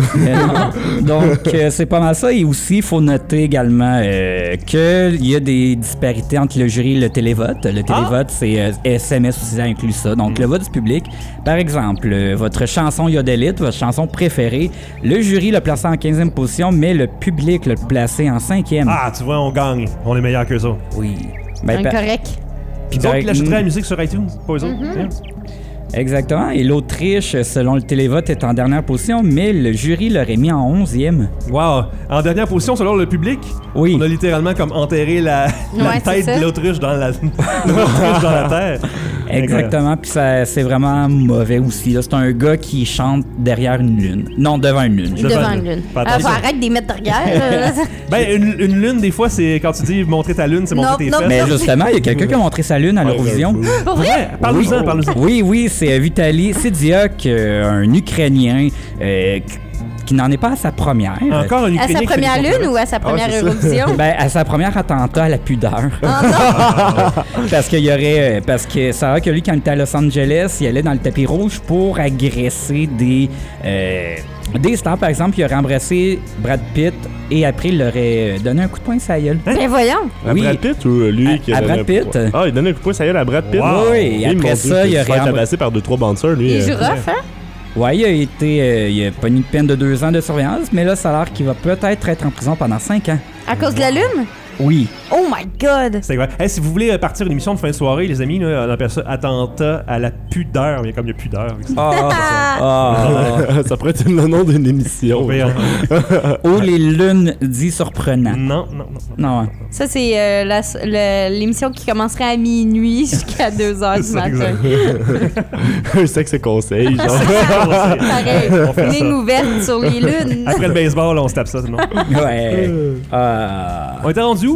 Donc, c'est pas mal ça. Et aussi, il faut noter également qu'il y a des disparités entre le jury et le télévote. Le télévote, c'est SMS aussi, ça inclut ça. Donc, le vote du public. Par exemple, votre chanson Yodelite, votre chanson préférée, le jury l'a placé en 15e position, mais le public l'a placé en 5e. Ah, tu vois, on gagne. On est meilleur qu'eux autres. Oui. Correct. Puis donc, il achèterait la musique sur iTunes, pas eux autres. Exactement. Et l'Autriche, selon le télévote, est en dernière position, mais le jury l'aurait mis en 11e. Wow! En dernière position, selon le public? Oui. On a littéralement comme enterré la tête de l'Autriche dans la terre. Exactement. Puis c'est vraiment mauvais aussi. Là. C'est un gars qui chante derrière une lune. Non, devant une lune. Devant une lune. Faut arrêter de les mettre derrière. Ben, une lune, des fois, c'est quand tu dis montrer ta lune, c'est montrer tes fesses. Mais justement, il y a quelqu'un qui a montré sa lune à l'Eurovision. Pour vrai? Parle-nous-en. Oui, c'est Vitaly Sidiak, un Ukrainien qui n'en est pas à sa première. Encore un Ukrainien. À sa première lune ou à sa première Eurovision? Ben, à sa première attentat à la pudeur. Oh non! Parce que ça va que lui, quand il était à Los Angeles, il allait dans le tapis rouge pour agresser des stars. Par exemple, il aurait embrassé Brad Pitt et après, il aurait donné un coup de poing sur la gueule. Ben voyons! À Brad Pitt ou lui qui a Brad Pitt. Ah, il donnait un coup de poing sur la gueule à Brad Pitt? Wow. Oui, et après ça, il aurait tabassé par 2-3 bouncers, lui. Il joue rough, hein? Ouais, il a pas une peine de 2 ans de surveillance, mais là, ça a l'air qu'il va peut-être être en prison pendant 5 ans. À cause de la lune? Oui. Oh my God! C'est vrai. Hey, si vous voulez partir une émission de fin de soirée, les amis, là, on appelle ça attentat à la pudeur. Mais comme il y a pudeur. Ça pourrait être le nom d'une émission. Ou les lunes dit surprenant. Non. Ça, c'est l'émission qui commencerait à minuit jusqu'à 2h du matin. Un sexe et conseil, genre. Pareil. Une ligne ouverte sur les lunes. Après le baseball, on se tape ça, c'est bon. Ouais. On était rendu où?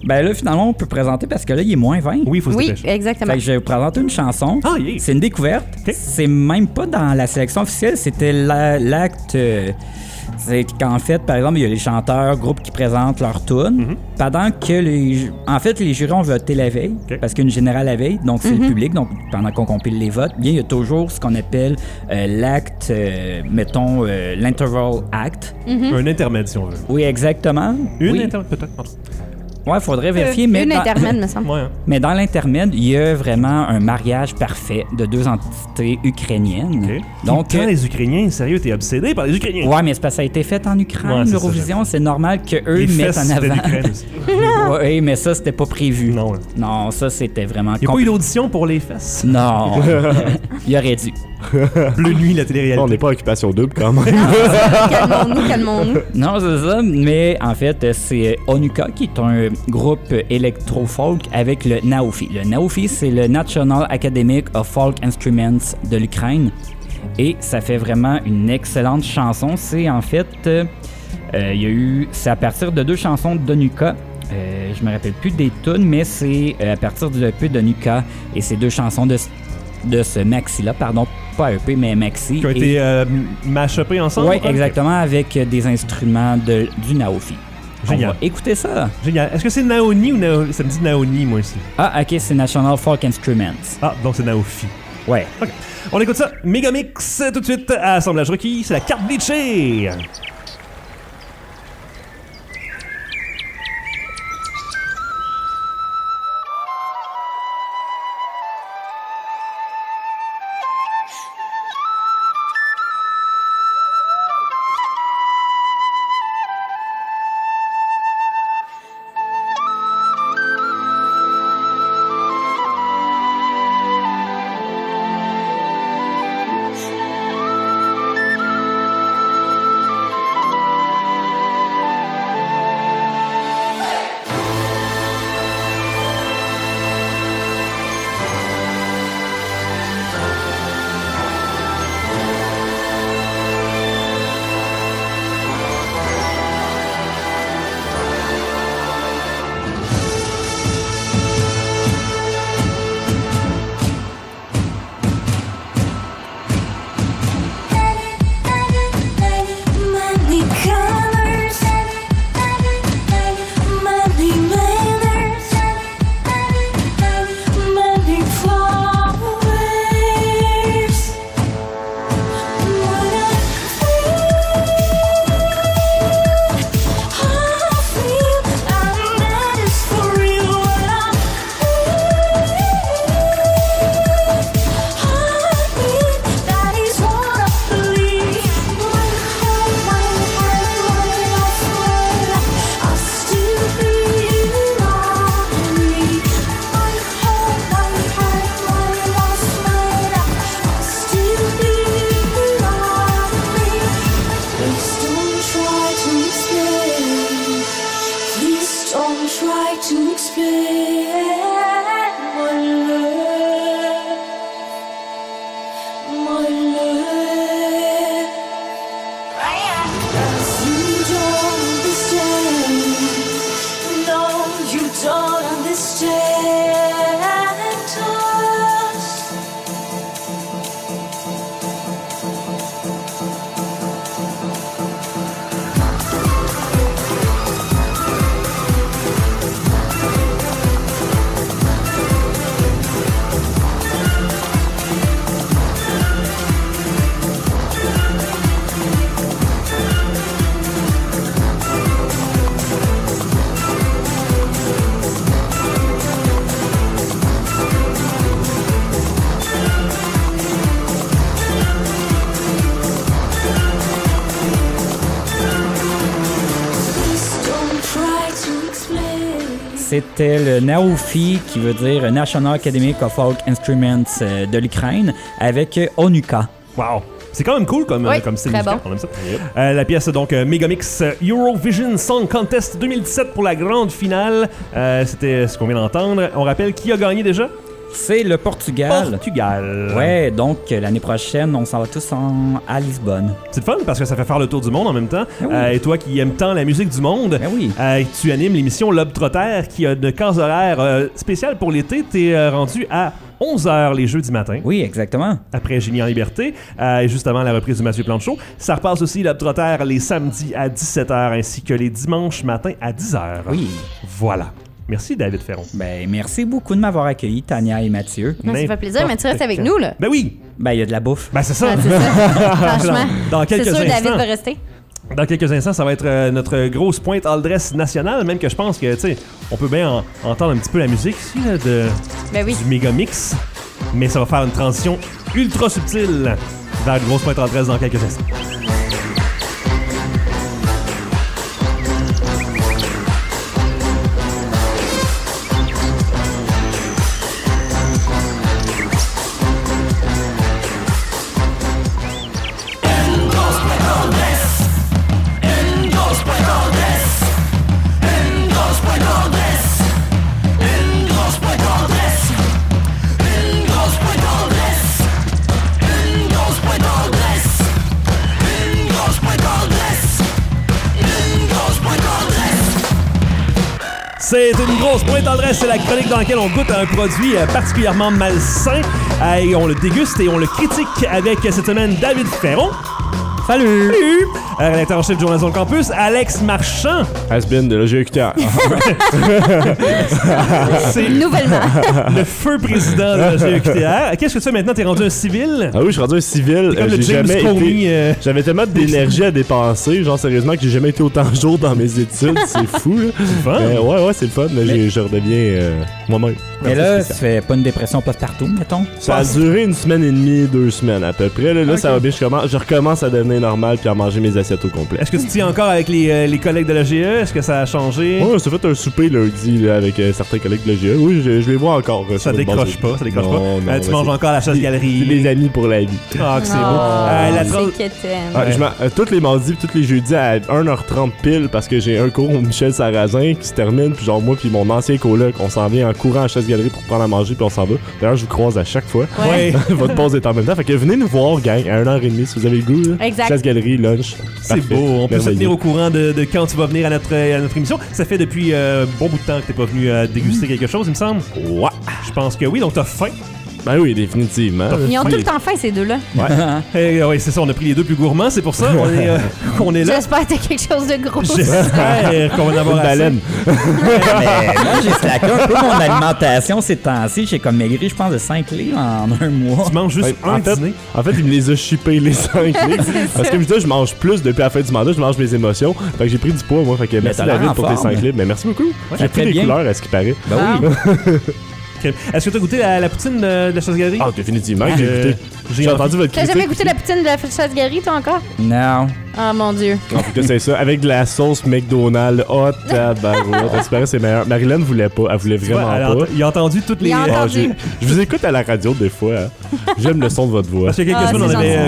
Ben là, finalement, on peut présenter parce que là, il est moins 20. Oui, il faut se Oui, dépêcher. exactement. Fait que je vais vous présenter une chanson. Ah, yeah. C'est une découverte. Ok. C'est même pas dans la sélection officielle, c'était l'acte. C'est qu'en fait, par exemple, il y a les chanteurs, groupes qui présentent leur tune. Pendant que les jurys ont voté la veille, parce qu'il y a une générale la veille, donc c'est le public, donc pendant qu'on compile les votes, bien, il y a toujours ce qu'on appelle l'acte, mettons, l'interval act. Un intermède, si on veut. Oui, exactement. Une intermède, peut-être. Ouais, faudrait vérifier, mais Une dans... intermède, me semble. Ouais, hein. Mais dans l'intermède, il y a vraiment un mariage parfait de deux entités ukrainiennes. Okay. Donc, Quand les Ukrainiens, sérieux, t'es obsédé par les Ukrainiens. ouais, mais c'est parce que ça a été fait en Ukraine, Ouais, c'est l'Eurovision, c'est normal qu'eux Les mettent fesses en de avant. l'Ukraine aussi. Oui, mais ça, c'était pas prévu. Non. Non, ça, c'était vraiment... Il n'y a pas eu d'audition pour les fesses. Non. Il aurait dû. Bleu nuit, la télé-réalité. On n'est pas occupation double quand même. Calmons-nous. Non, c'est ça, mais en fait, c'est Onuka qui est un groupe électro-folk avec le Naofi. Le Naofi, c'est le National Academy of Folk Instruments de l'Ukraine. Et ça fait vraiment une excellente chanson. C'est en fait... c'est à partir de 2 chansons d'Onuka. Je me rappelle plus des tunes, mais c'est à partir du EP d'Onuka et c'est 2 chansons de ce maxi-là, pardon, pas EP, mais maxi. Qui ont été mash-upés ensemble? Oui, exactement, avec des instruments du Naofi. Génial. On va écouter ça. Génial. Est-ce que c'est Naoni ou ça me dit Naoni, moi aussi? Ah, ok, c'est National Folk Instruments. Ah, donc c'est Naofi. Ouais. OK. On écoute ça. Megamix, tout de suite, à Assemblage requis. C'est la carte bleachée. C'était le Naofi, qui veut dire National Academy of Folk Instruments de l'Ukraine, avec Onuka. Wow! C'est quand même cool comme style musical, on aime ça. Yep. La pièce donc Megamix Eurovision Song Contest 2017 pour la grande finale. C'était ce qu'on vient d'entendre. On rappelle qui a gagné déjà? C'est le Portugal. Portugal. Ouais, donc l'année prochaine, on s'en va tous à Lisbonne. C'est le fun parce que ça fait faire le tour du monde en même temps. Oui. Et toi qui aimes tant la musique du monde, oui. Tu animes l'émission Lobe Trotter qui a une case horaire spéciale pour l'été. T'es rendu à 11h les jeudis matins. Oui, exactement. Après Génie en liberté, et juste avant la reprise du Mathieu Plante Show. Ça repasse aussi Lobe Trotter les samedis à 17h ainsi que les dimanches matins à 10h. Oui. Voilà. Merci David Ferron. Ben, merci beaucoup de m'avoir accueilli, Tania et Mathieu. Ça fait plaisir, mais tu restes avec nous, là. Ben oui. Ben, il y a de la bouffe. Ben, c'est ça. Ah, c'est ça. Franchement. Dans quelques c'est sûr, instants. David va rester. Dans quelques instants, ça va être notre grosse pointe all dress nationale, même que je pense que, tu sais, on peut bien entendre un petit peu la musique ici, là, du méga mix, mais ça va faire une transition ultra subtile vers une grosse pointe all dress dans quelques instants. C'est une grosse pointe en dresse, c'est la chronique dans laquelle on goûte à un produit particulièrement malsain et on le déguste et on le critique avec cette semaine David Ferron. Salut! Salut! Rédacteur en chef du Journal Zone Campus, Alex Marchand. Has-been de l'OGEQTR. C'est nouvellement le feu président de l'OGEQTR. Qu'est-ce que tu fais maintenant? T'es rendu un civil? Ah oui, je suis rendu un civil. T'es comme le J'ai James jamais Comey, été... J'avais tellement d'énergie à dépenser, genre sérieusement, que j'ai jamais été autant jour dans mes études. C'est fou, là. C'est fun? Ouais, c'est le fun. Là, je redeviens moi-même. Mais là, ça fait pas une dépression post-partout, mettons? Ça a duré une semaine et demie, 2 semaines à peu près. Là, okay. Ça va bien. Je recommence à devenir normal puis à manger mes assiettes au complet. Est-ce que tu tiens encore avec les collègues de l'AGE? Est-ce que ça a changé? Ouais, on s'est fait un souper lundi là, avec certains collègues de l'AGE. Oui, je les vois encore. Ça décroche pas, non, pas. Tu manges encore à la chasse-galerie. C'est des amis pour la vie. Ah, que c'est beau. C'est quétaine. Tous les mardis tous les jeudis à 1h30 pile parce que j'ai un cours au Michel Sarrazin qui se termine. Puis genre moi puis mon ancien coloc, on s'en vient en courant à la chasse-galerie pour prendre à manger puis on s'en va. D'ailleurs, je vous croise à chaque fois. Ouais. Votre pause est en même temps. Fait que venez nous voir, gang, à 1h30 si vous avez le goût. Là. Exact. Chasse-galerie, lunch. C'est beau. On peut se tenir au courant de quand tu vas venir à notre émission. Ça fait depuis bon bout de temps que t'es pas venu déguster quelque chose, il me semble. Ouais. Je pense que oui, donc t'as faim. Ben oui, définitivement. Ils ont tout le temps faim, ces deux-là. Ouais. Oui, c'est ça, on a pris les deux plus gourmands, c'est pour ça qu'on est là. J'espère que t'as quelque chose de gros. J'espère qu'on va en avoir une baleine. Mais moi, j'ai slacké un peu mon alimentation ces temps-ci. J'ai comme maigri, je pense, de 5 livres en un mois. Tu manges juste un dîner? En fait, il me les a chippés, les 5 livres. Parce que je mange plus depuis la fin du mandat, je mange mes émotions. Fait que j'ai pris du poids, moi. Fait que merci David pour tes 5 livres. Mais merci beaucoup. J'ai pris des couleurs à ce qui paraît. Ben oui. Est-ce que tu as goûté la poutine de la chasse-galerie? Ah, définitivement, j'ai goûté. J'ai entendu votre critique. T'as jamais goûté la poutine de la chasse-galerie, toi, encore? Non. Ah, mon Dieu. En tout cas, c'est ça. Avec de la sauce McDonald's, tabarouette. J'espère c'est meilleur. Marilyn voulait pas. Elle voulait vraiment pas. Il a entendu toutes les... Je vous écoute à la radio des fois. Hein. J'aime le son de votre voix. Parce qu'il y a quelques semaines,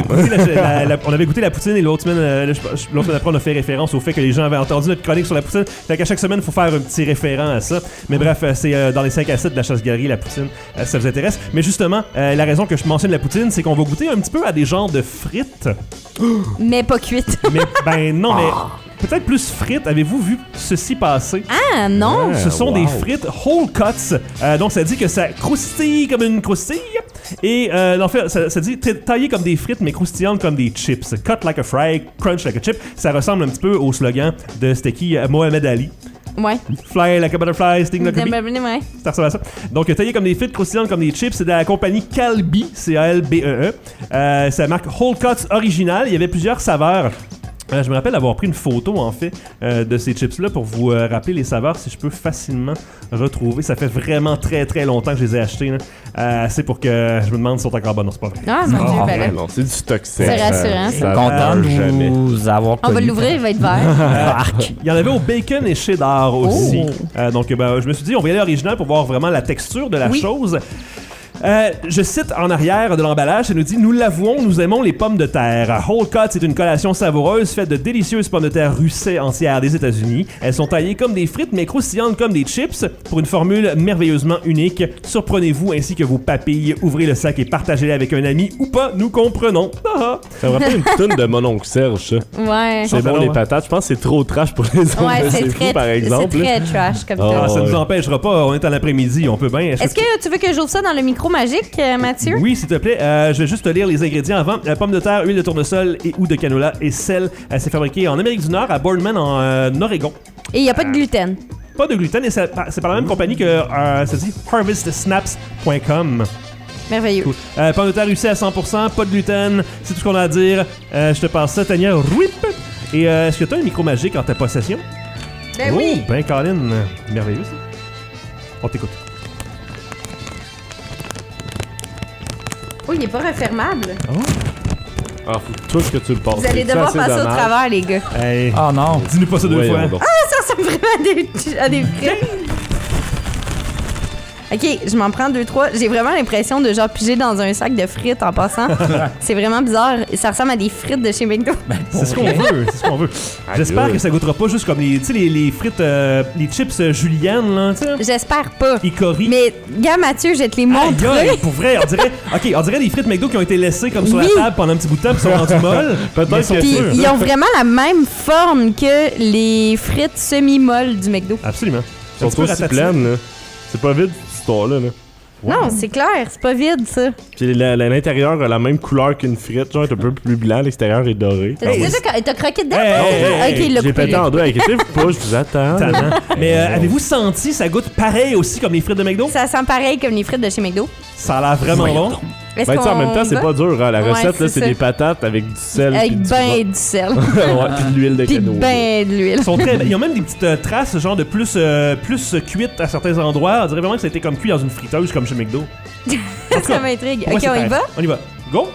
on avait goûté la poutine et l'autre semaine après, on a fait référence au fait que les gens avaient entendu notre chronique sur la poutine. Fait qu'à chaque semaine, il faut faire un petit référent à ça. Mais bref, c'est dans les 5 à 7 de la chasse-galerie, la poutine, si ça vous intéresse. Mais justement, la raison que je mentionne la poutine, c'est qu'on va goûter un petit peu à des genres de frites. Mais pas cuites. Mais non, mais peut-être plus frites. Avez-vous vu ceci passer? Ah, non! Ce sont des frites whole cuts. Donc, ça dit que ça croustille comme une croustille. Et en fait, ça dit taillé comme des frites, mais croustillantes comme des chips. Cut like a fry, crunch like a chip. Ça ressemble un petit peu au slogan de c'était qui? Mohamed Ali. Ouais. Fly like a butterfly, sting like a bee. Ouais. Ça ressemble à ça. Donc, taillé comme des frites, croustillantes comme des chips. C'est de la compagnie Calbee, C-A-L-B-E-E. C'est la marque Whole Cuts originale. Il y avait plusieurs saveurs. Je me rappelle avoir pris une photo, en fait, de ces chips-là pour vous rappeler les saveurs, si je peux facilement retrouver. Ça fait vraiment très, très longtemps que je les ai achetés. C'est pour que je me demande si ils sont encore bonnes. Non, c'est pas vrai. Ah, mon Dieu, ben là. Non, c'est du stock. C'est rassurant. Je suis content de vous avoir connu. On va l'ouvrir, il va être vert. Il y en avait au bacon et cheddar aussi. Donc, je me suis dit, on va y aller original pour voir vraiment la texture de la chose. Je cite en arrière de l'emballage, ça nous dit « Nous l'avouons, nous aimons les pommes de terre. Whole Cut, c'est une collation savoureuse faite de délicieuses pommes de terre russées entières des États-Unis. Elles sont taillées comme des frites, mais croustillantes comme des chips pour une formule merveilleusement unique. Surprenez-vous ainsi que vos papilles. Ouvrez le sac et partagez-les avec un ami ou pas, nous comprenons. » Ça me rappelle une toune de mon oncle Serge, ça. Ouais. C'est bon, les patates. Je pense que c'est trop trash pour les autres. Ouais, c'est fou, par exemple. C'est très trash comme ça. Ça ouais. nous empêchera pas, on est en après-midi, on peut bien. Est-ce que tu veux que j'ouvre ça dans le micro magique, Mathieu? Oui, s'il te plaît. Je vais juste te lire les ingrédients avant. Pommes de terre, huile de tournesol et ou de canola et sel. C'est fabriqué en Amérique du Nord, à Boardman, en Oregon. Et il n'y a pas de gluten. Pas de gluten, et c'est par la même compagnie que ça dit harvestsnaps.com. Merveilleux. Cool. Pommes de terre russées à 100%, pas de gluten, c'est tout ce qu'on a à dire. Je te passe ça, Tania. Rip! Et est-ce que tu as un micro magique en ta possession? Ben oui! Ben, Colin, merveilleux ça. On t'écoute. Oh, il n'est pas refermable. Alors, faut tout que tu le passes. Vous allez devoir passer au travers, les gars. Hey. Oh non. Dis-nous pas ça deux fois. Ah, ça ressemble vraiment à des frites. Ok, je m'en prends 2-3. J'ai vraiment l'impression de genre piger dans un sac de frites en passant. C'est vraiment bizarre. Ça ressemble à des frites de chez McDo. C'est ce qu'on veut, c'est ce qu'on veut. J'espère que ça goûtera pas juste comme les frites, les chips julienne, là, tu sais. J'espère pas. Icori. Mais, gars, Mathieu, je vais te les montrer. Pour vrai, on dirait des frites McDo qui ont été laissées comme sur la table pendant un petit bout de temps puis sont rendues molles. Peut-être que Puis, ils ont vraiment la même forme que les frites semi-molles du McDo. Absolument. Ils sont aussi pleines, là. C'est pas vide, cette histoire-là, là. Wow. Non, c'est clair, c'est pas vide, ça. Puis l'intérieur a la même couleur qu'une frite, genre, est un peu plus blanc, l'extérieur est doré. T'as croqué dedans? Ok, il l'a j'ai pété en deux, inquiétez-vous pas, je vous attends. Mais avez-vous senti, ça goûte pareil aussi comme les frites de McDo? Ça sent pareil comme les frites de chez McDo. Ça a l'air vraiment bon. Ben, tu sais, en même temps, c'est pas dur, hein. La recette, là, c'est ça. Des patates avec du sel. Avec ben du sel. Ouais, puis de l'huile de canola. Ben de l'huile. Ils ont même des petites traces, genre de plus cuites à certains endroits. On dirait vraiment que ça a été comme cuit dans une friteuse, comme chez McDo. Ça m'intrigue. Ok, on y va? On y va. Go!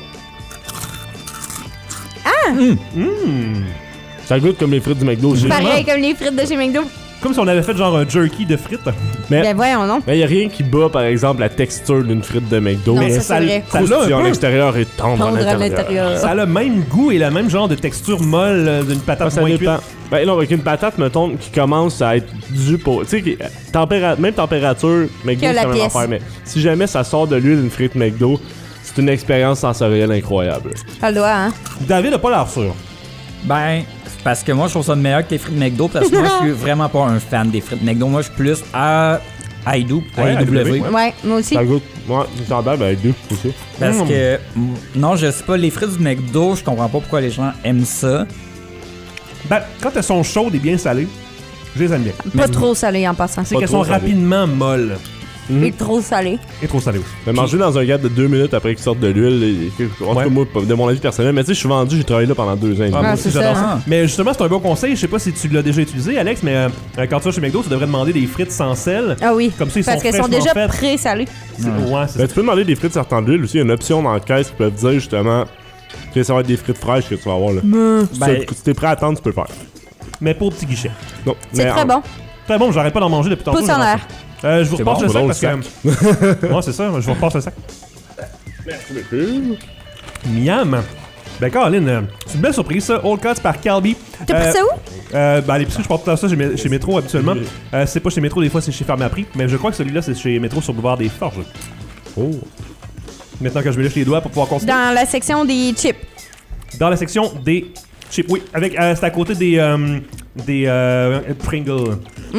Ah! Ça goûte comme les frites du McDo. Pareil comme les frites de chez McDo. Comme si on avait fait genre un jerky de frites. Ben voyons, non. Mais y a rien qui bat, par exemple, la texture d'une frite de McDo. Non, mais ça c'est vrai. Croustillant à l'extérieur et tendre à l'intérieur. Ça a le même goût et le même genre de texture molle d'une patate moins cuite. Ben non, avec une patate, mettons, qui commence à être due pour... Tu sais, même température, McDo, c'est la même affaire. Mais si jamais ça sort de l'huile d'une frite McDo, c'est une expérience sensorielle incroyable. Pas le doigt, hein? David a pas l'air sûr. Ben... Parce que moi, je trouve ça meilleur que les frites McDo, parce que moi, je suis vraiment pas un fan des frites McDo. Moi, je suis plus à AEW. Ouais, moi aussi. Ça goûte, moi, c'est semblable à AEW aussi. Parce que, non, je sais pas, les frites du McDo, je comprends pas pourquoi les gens aiment ça. Ben, quand elles sont chaudes et bien salées, je les aime bien. Pas trop salées en passant. C'est qu'elles sont rapidement molles. Et trop salées. Et trop salées aussi. Mais manger dans un gap de 2 minutes après qu'ils sortent de l'huile, en tout cas, moi, de mon avis personnel, mais tu sais, je suis vendu, j'ai travaillé là pendant 2 ans. Moi aussi, j'adore ça. Mais justement, c'est un bon conseil. Je sais pas si tu l'as déjà utilisé, Alex, mais quand tu vas chez McDo, tu devrais demander des frites sans sel. Ah oui. Comme ça, ils parce qu'elles sont déjà pré-salées. Ouais, tu peux demander des frites sortant de l'huile aussi. Il y a une option dans la caisse qui peut te dire justement que ça va être des frites fraîches que tu vas avoir là. Si t'es prêt à attendre, tu peux le faire. Mais pour le petit guichet. Non. C'est très bon. Très bon, j'arrête pas d'en manger depuis tantôt. Pouce en l'air. Je vous repasse le sac parce que... Ouais, c'est ça, je vous repasse le sac. Merci beaucoup. Miam! Ben, Caroline, c'est une belle surprise, ça. Old Cuts par Calbee. T'as pris ça où? Ben, à l'épicerie, je porte tout ça chez Métro habituellement. C'est pas chez Métro, des fois, c'est chez Pharmaprix. Mais je crois que celui-là, c'est chez Métro sur Boulevard des Forges. Oh! Maintenant que je me lèche les doigts pour pouvoir consulter. Dans la section des chips. Dans la section des chips, oui. Avec, c'est à côté des Pringles.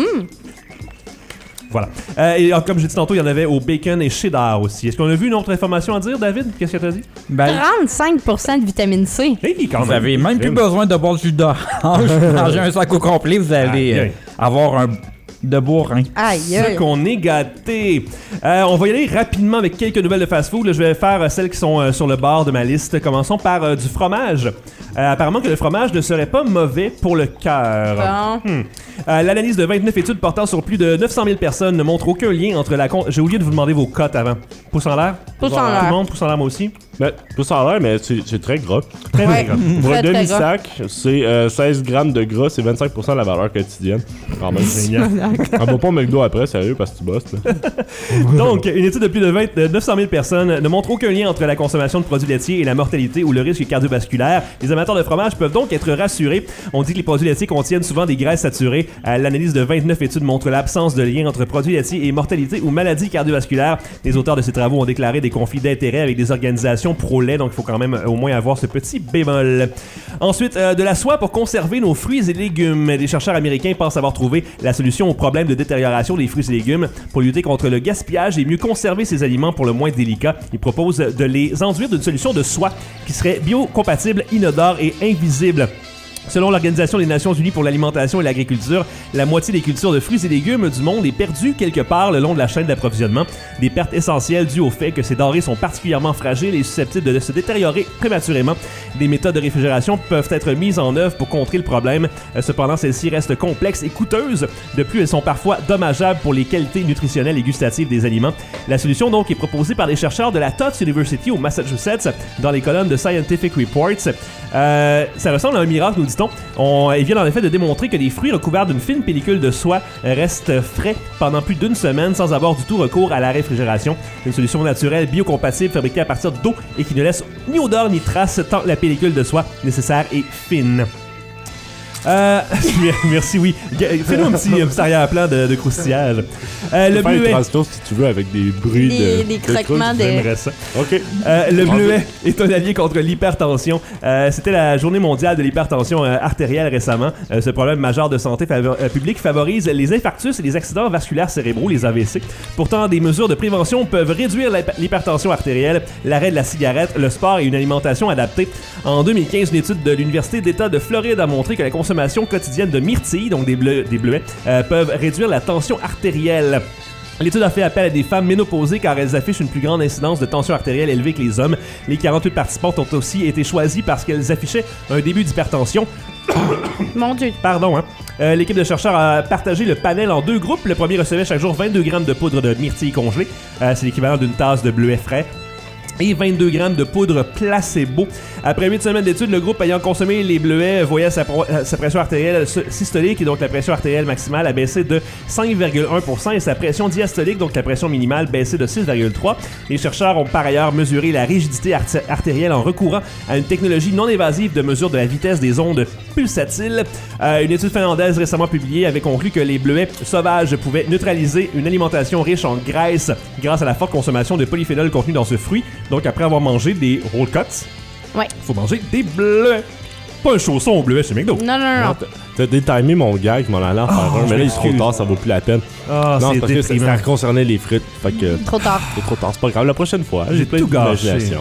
Voilà. Et comme j'ai dit tantôt, il y en avait au bacon et cheddar aussi. Est-ce qu'on a vu une autre information à dire, David? Qu'est-ce que t'as dit? 35% de vitamine C. Hey, quand vous avez même plus besoin de boire du jus d'orange. Mangez un sac au complet, vous allez avoir un de beau rein. Aïe, c'est qu'on est gâtés. On va y aller rapidement avec quelques nouvelles de fast-food. Je vais faire celles qui sont sur le bord de ma liste. Commençons par du fromage. Apparemment que le fromage ne serait pas mauvais pour le cœur. Bon. L'analyse de 29 études portant sur plus de 900 000 personnes ne montre aucun lien entre la... J'ai oublié de vous demander vos cotes avant. Pouce en l'air? Pouce en l'air. Tout le monde, pouce en l'air moi aussi. Mais, tout ça a l'air, mais c'est très gras. Très gras. Pour un Très, très demi-sac, c'est 16 grammes de gras, c'est 25% de la valeur quotidienne. Quand même génial. On va pas au McDo après, sérieux, parce que tu bosses. Là. Donc, une étude de plus de 900 000 personnes ne montre aucun lien entre la consommation de produits laitiers et la mortalité ou le risque cardiovasculaire. Les amateurs de fromage peuvent donc être rassurés. On dit que les produits laitiers contiennent souvent des graisses saturées. L'analyse de 29 études montre l'absence de lien entre produits laitiers et mortalité ou maladies cardiovasculaires. Les auteurs de ces travaux ont déclaré des conflits d'intérêts avec des organisations pro-lait, donc il faut quand même au moins avoir ce petit bémol. Ensuite, de la soie pour conserver nos fruits et légumes. Des chercheurs américains pensent avoir trouvé la solution au problème de détérioration des fruits et légumes. Pour lutter contre le gaspillage et mieux conserver ces aliments pour le moins délicats, ils proposent de les enduire d'une solution de soie qui serait biocompatible, inodore et invisible. Selon l'Organisation des Nations Unies pour l'alimentation et l'agriculture, la moitié des cultures de fruits et légumes du monde est perdue quelque part le long de la chaîne d'approvisionnement. Des pertes essentielles dues au fait que ces denrées sont particulièrement fragiles et susceptibles de se détériorer prématurément. Des méthodes de réfrigération peuvent être mises en œuvre pour contrer le problème. Cependant, celles-ci restent complexes et coûteuses. De plus, elles sont parfois dommageables pour les qualités nutritionnelles et gustatives des aliments. La solution donc est proposée par des chercheurs de la Tufts University au Massachusetts dans les colonnes de Scientific Reports. Ça ressemble à un miracle, nous dit-on. Ils viennent en effet de démontrer que des fruits recouverts d'une fine pellicule de soie restent frais pendant plus d'une semaine sans avoir du tout recours à la réfrigération. Une solution naturelle biocompatible fabriquée à partir d'eau et qui ne laisse ni odeur ni trace tant la pellicule de soie nécessaire est fine. Merci, oui. Fais-nous un petit arrière-plan de croustillage. Le bleuet. Si tu veux, avec des bruits des croquements de. J'aimerais ça. OK. Le bleuet est un allié contre l'hypertension. C'était la journée mondiale de l'hypertension artérielle récemment. Ce problème majeur de santé publique favorise les infarctus et les accidents vasculaires cérébraux, les AVC. Pourtant, des mesures de prévention peuvent réduire l'hypertension artérielle, l'arrêt de la cigarette, le sport et une alimentation adaptée. En 2015, une étude de l'Université d'État de Floride a montré que la consommation quotidienne de myrtilles, donc des bleuets, peuvent réduire la tension artérielle. L'étude a fait appel à des femmes ménopausées car elles affichent une plus grande incidence de tension artérielle élevée que les hommes. Les 48 participantes ont aussi été choisies parce qu'elles affichaient un début d'hypertension. Mon Dieu. Pardon, hein. L'équipe de chercheurs a partagé le panel en deux groupes. Le premier recevait chaque jour 22 grammes de poudre de myrtille congelée. C'est l'équivalent d'une tasse de bleuets frais. Et 22 grammes de poudre placebo. Après 8 semaines d'études, le groupe ayant consommé les bleuets voyait sa pression artérielle systolique et donc la pression artérielle maximale a baissé de 5,1% et sa pression diastolique, donc la pression minimale, baissé de 6,3%. Les chercheurs ont par ailleurs mesuré la rigidité artérielle en recourant à une technologie non invasive de mesure de la vitesse des ondes pulsatiles. Une étude finlandaise récemment publiée avait conclu que les bleuets sauvages pouvaient neutraliser une alimentation riche en graisse grâce à la forte consommation de polyphénol contenu dans ce fruit. Donc, après avoir mangé des roll cuts, faut manger des bleuets. Pas un chausson au bleuet chez McDo. Non. T'as détimé mon gag, je m'en allais en faire un, mais là, il est trop tard, ça vaut plus la peine. Non, c'est parce que ça concernait les frites. Fait que, trop tard. C'est trop tard, c'est pas grave. La prochaine fois, j'ai plein d'imagination.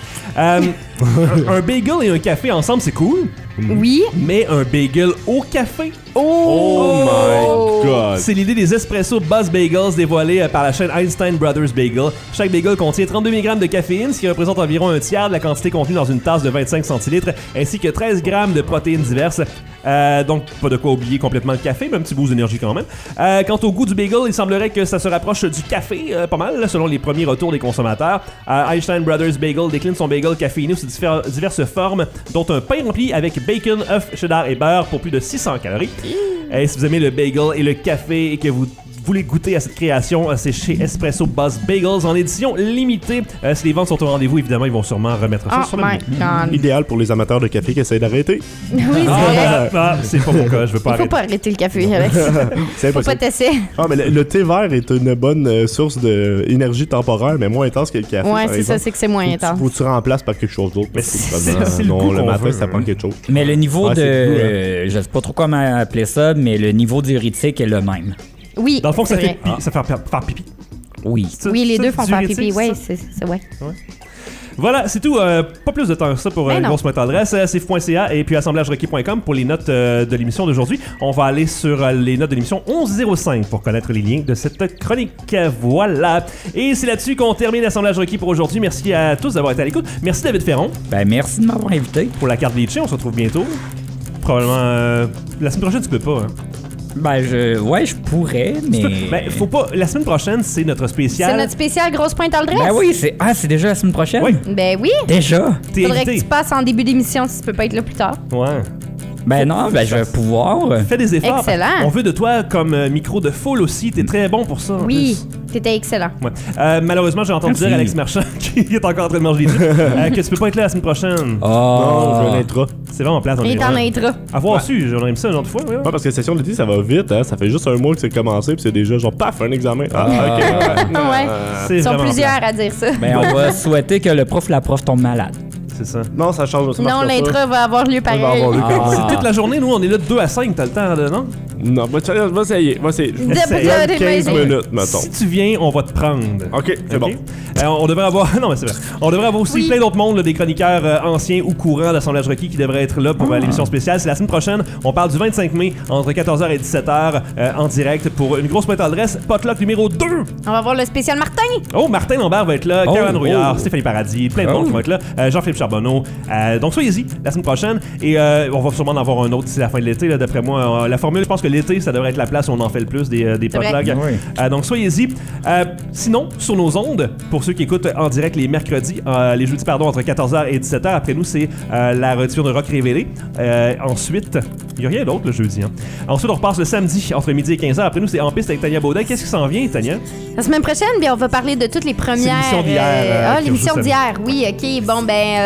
Un bagel et un café ensemble, c'est cool. Oui. Mais un bagel au café. Oh my God. C'est l'idée des espresso Buzz Bagels dévoilée par la chaîne Einstein Brothers Bagel. Chaque bagel contient 32 mg de caféine, ce qui représente environ un tiers de la quantité contenue dans une tasse de 25 centilitres, ainsi que 13 grammes de protéines diverses. Donc, pas de quoi oublier complètement le café, mais un petit boost d'énergie quand même. Quant au goût du bagel, il semblerait que ça se rapproche du café, pas mal, là, selon les premiers retours des consommateurs. Einstein Brothers Bagel décline son bagel caféiné sous diverses formes, dont un pain rempli avec bacon, œufs, cheddar et beurre pour plus de 600 calories. Et si vous aimez le bagel et le café et que vous voulez goûter à cette création, c'est chez Espresso Buzz Bagels en édition limitée. Si les ventes sont au rendez-vous, évidemment, ils vont sûrement remettre ça sur le menu. Idéal pour les amateurs de café qui essayent d'arrêter. Oui, c'est vrai. C'est pas mon cas, je veux pas arrêter. Il faut pas arrêter le café avec ça. C'est faut pas tester. Mais le thé vert est une bonne source d'énergie temporaire, mais moins intense que le café. Ouais, c'est ça, c'est que c'est moins intense. Faut que tu remplaces par quelque chose d'autre. Mais c'est le non, goût le qu'on matin, veut, ça prend quelque chose. Mais le niveau je sais pas trop comment appeler ça, mais le niveau diurétique est le même. Oui, dans le fond, ça fait faire pipi. Oui. Oui, les deux font faire pipi. Oui, c'est ouais. Voilà, c'est tout. Pas plus de temps que ça pour une grosse tendresse. C'est f.ca et puis assemblagerequis.com pour les notes de l'émission d'aujourd'hui. On va aller sur les notes de l'émission 11.05 pour connaître les liens de cette chronique. Voilà. Et c'est là-dessus qu'on termine l'assemblage requis pour aujourd'hui. Merci à tous d'avoir été à l'écoute. Merci David Ferron. Merci de m'avoir invité. Pour la carte bleachée, on se retrouve bientôt. Probablement la semaine prochaine, tu peux pas. Hein? Ben, je pourrais, mais... Ben, faut pas... La semaine prochaine, c'est notre spécial. C'est notre spécial Grosse Pointe en dress. Ben oui, c'est déjà la semaine prochaine? Oui. Ben oui. Déjà? Faudrait que tu passes en début d'émission si tu peux pas être là plus tard. Ouais. Ben non, ben je vais pouvoir. Fais des efforts. Excellent. On veut de toi comme micro de foule aussi. T'es très bon pour ça. Oui, t'étais excellent. Ouais. Malheureusement, j'ai entendu dire Alex Marchand qui est encore en train de manger des trucs, que tu peux pas être là la semaine prochaine. Oh. Non, je veux un intra. C'est vraiment plate. Il est en intra. Avoir su, j'aurais aimé ça une autre fois. Ouais, parce que la session d'été, ça va vite, hein. Ça fait juste un mois que c'est commencé, puis c'est déjà genre, paf, un examen. Ah, ok. Ouais. C'est Ils sont vraiment plusieurs plate. à dire ça. Ben, on va souhaiter que le prof, la prof tombe malade. C'est ça. Non, ça change. Ça Non, l'intra va avoir lieu pareil. Va avoir lieu C'est toute la journée, nous, on est là de 2 à 5, t'as le temps de, non? Non, va essayer. Va essayer. Essaye. 15 minutes, mettons. Si tu viens, on va te prendre. Ok, c'est bon. On devrait avoir... Non, mais c'est vrai. On devrait avoir aussi plein d'autres mondes, là, des chroniqueurs anciens ou courants d'assemblage requis qui devraient être là pour l'émission spéciale. C'est la semaine prochaine. On parle du 25 mai, entre 14h et 17h, en direct pour une grosse pointe adresse. Potluck numéro 2. On va voir le spécial Martin. Oh, Martin Lambert va être là, Caroline Rouillard, Stéphanie Paradis, plein de monde qui vont être là. Jean-Philippe Charbonneau. Donc soyez-y la semaine prochaine. Et on va sûrement en avoir un autre d'ici la fin de l'été, là, d'après moi. La formule, je pense que l'été, ça devrait être la place où on en fait le plus des potlucks. Donc soyez-y. Sinon, sur nos ondes, pour ceux qui écoutent en direct les mercredis, les jeudis, entre 14h et 17h, après nous, c'est la rediffusion de Rock Révélé. Ensuite, il n'y a rien d'autre le jeudi. Hein. Ensuite, on repasse le samedi entre midi et 15h. Après nous, c'est En Piste avec Tania Baudin. Qu'est-ce qui s'en vient, Tania? La semaine prochaine, bien, on va parler de toutes les premières... C'est l'émission d'hier. l'émission d'hier, oui, OK. Bon,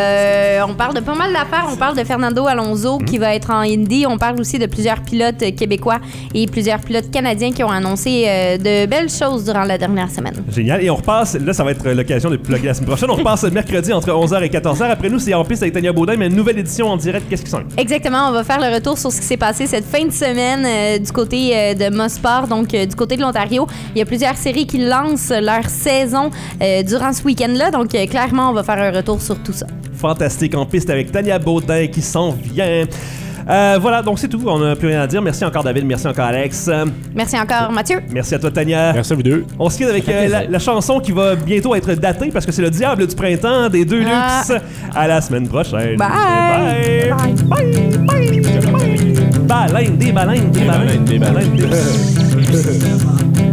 on parle de pas mal d'affaires. On parle de Fernando Alonso qui va être en Indy. On parle aussi de plusieurs pilotes québécois et plusieurs pilotes canadiens qui ont annoncé de belles choses durant la dernière semaine. Génial. Et on repasse, là, ça va être l'occasion de plugger la semaine prochaine. On repasse mercredi entre 11h et 14h. Après nous, c'est En Piste avec Tania Baudin, mais une nouvelle édition en direct. Qu'est-ce qui s'en vient? Exactement. On va faire le retour sur ce qui s'est passé cette fin de semaine du côté de Mosport, donc du côté de l'Ontario. Il y a plusieurs séries qui lancent leur saison durant ce week-end-là. Donc, clairement, on va faire un retour sur tout ça. Fantastique. En Piste avec Tania Baudin qui s'en vient. Voilà, donc c'est tout. On n'a plus rien à dire. Merci encore, David. Merci encore, Alex. Merci encore, Mathieu. Merci à toi, Tania. Merci à vous deux. On se quitte avec la chanson qui va bientôt être datée parce que c'est le diable du printemps des deux luxe. À la semaine prochaine. Bye. Bye. Bye. Bye. Bye. Baleine, des baleines, des baleines, des baleines, des baleines.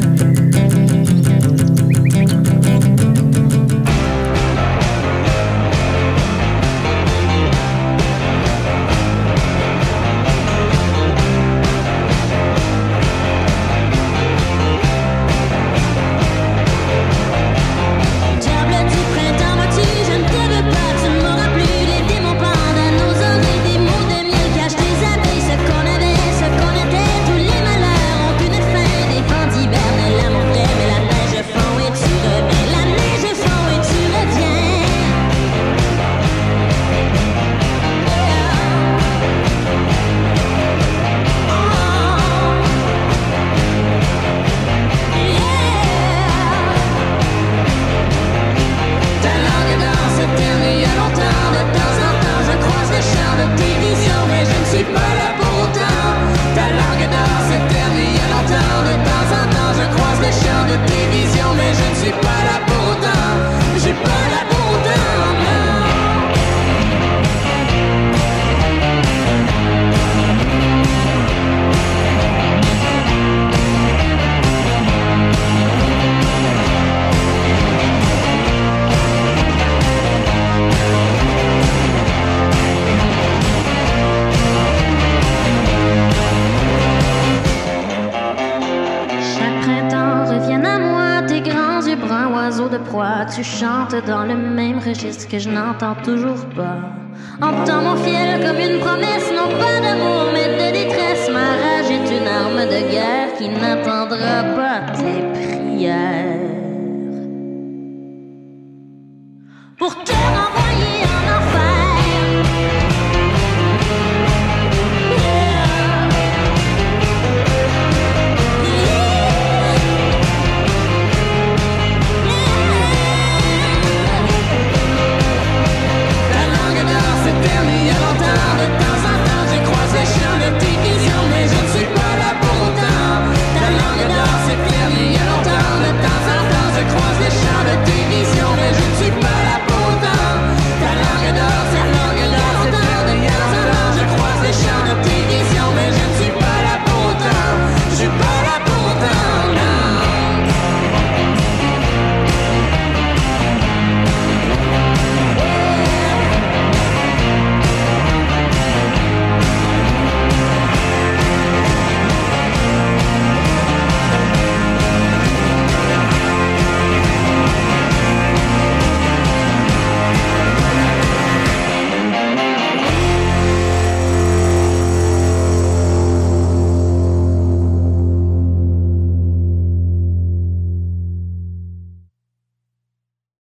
Tu chantes dans le même registre que je n'entends toujours pas. Entends mon fiel comme une promesse, non pas d'amour mais de détresse. Ma rage est une arme de guerre qui n'attendra pas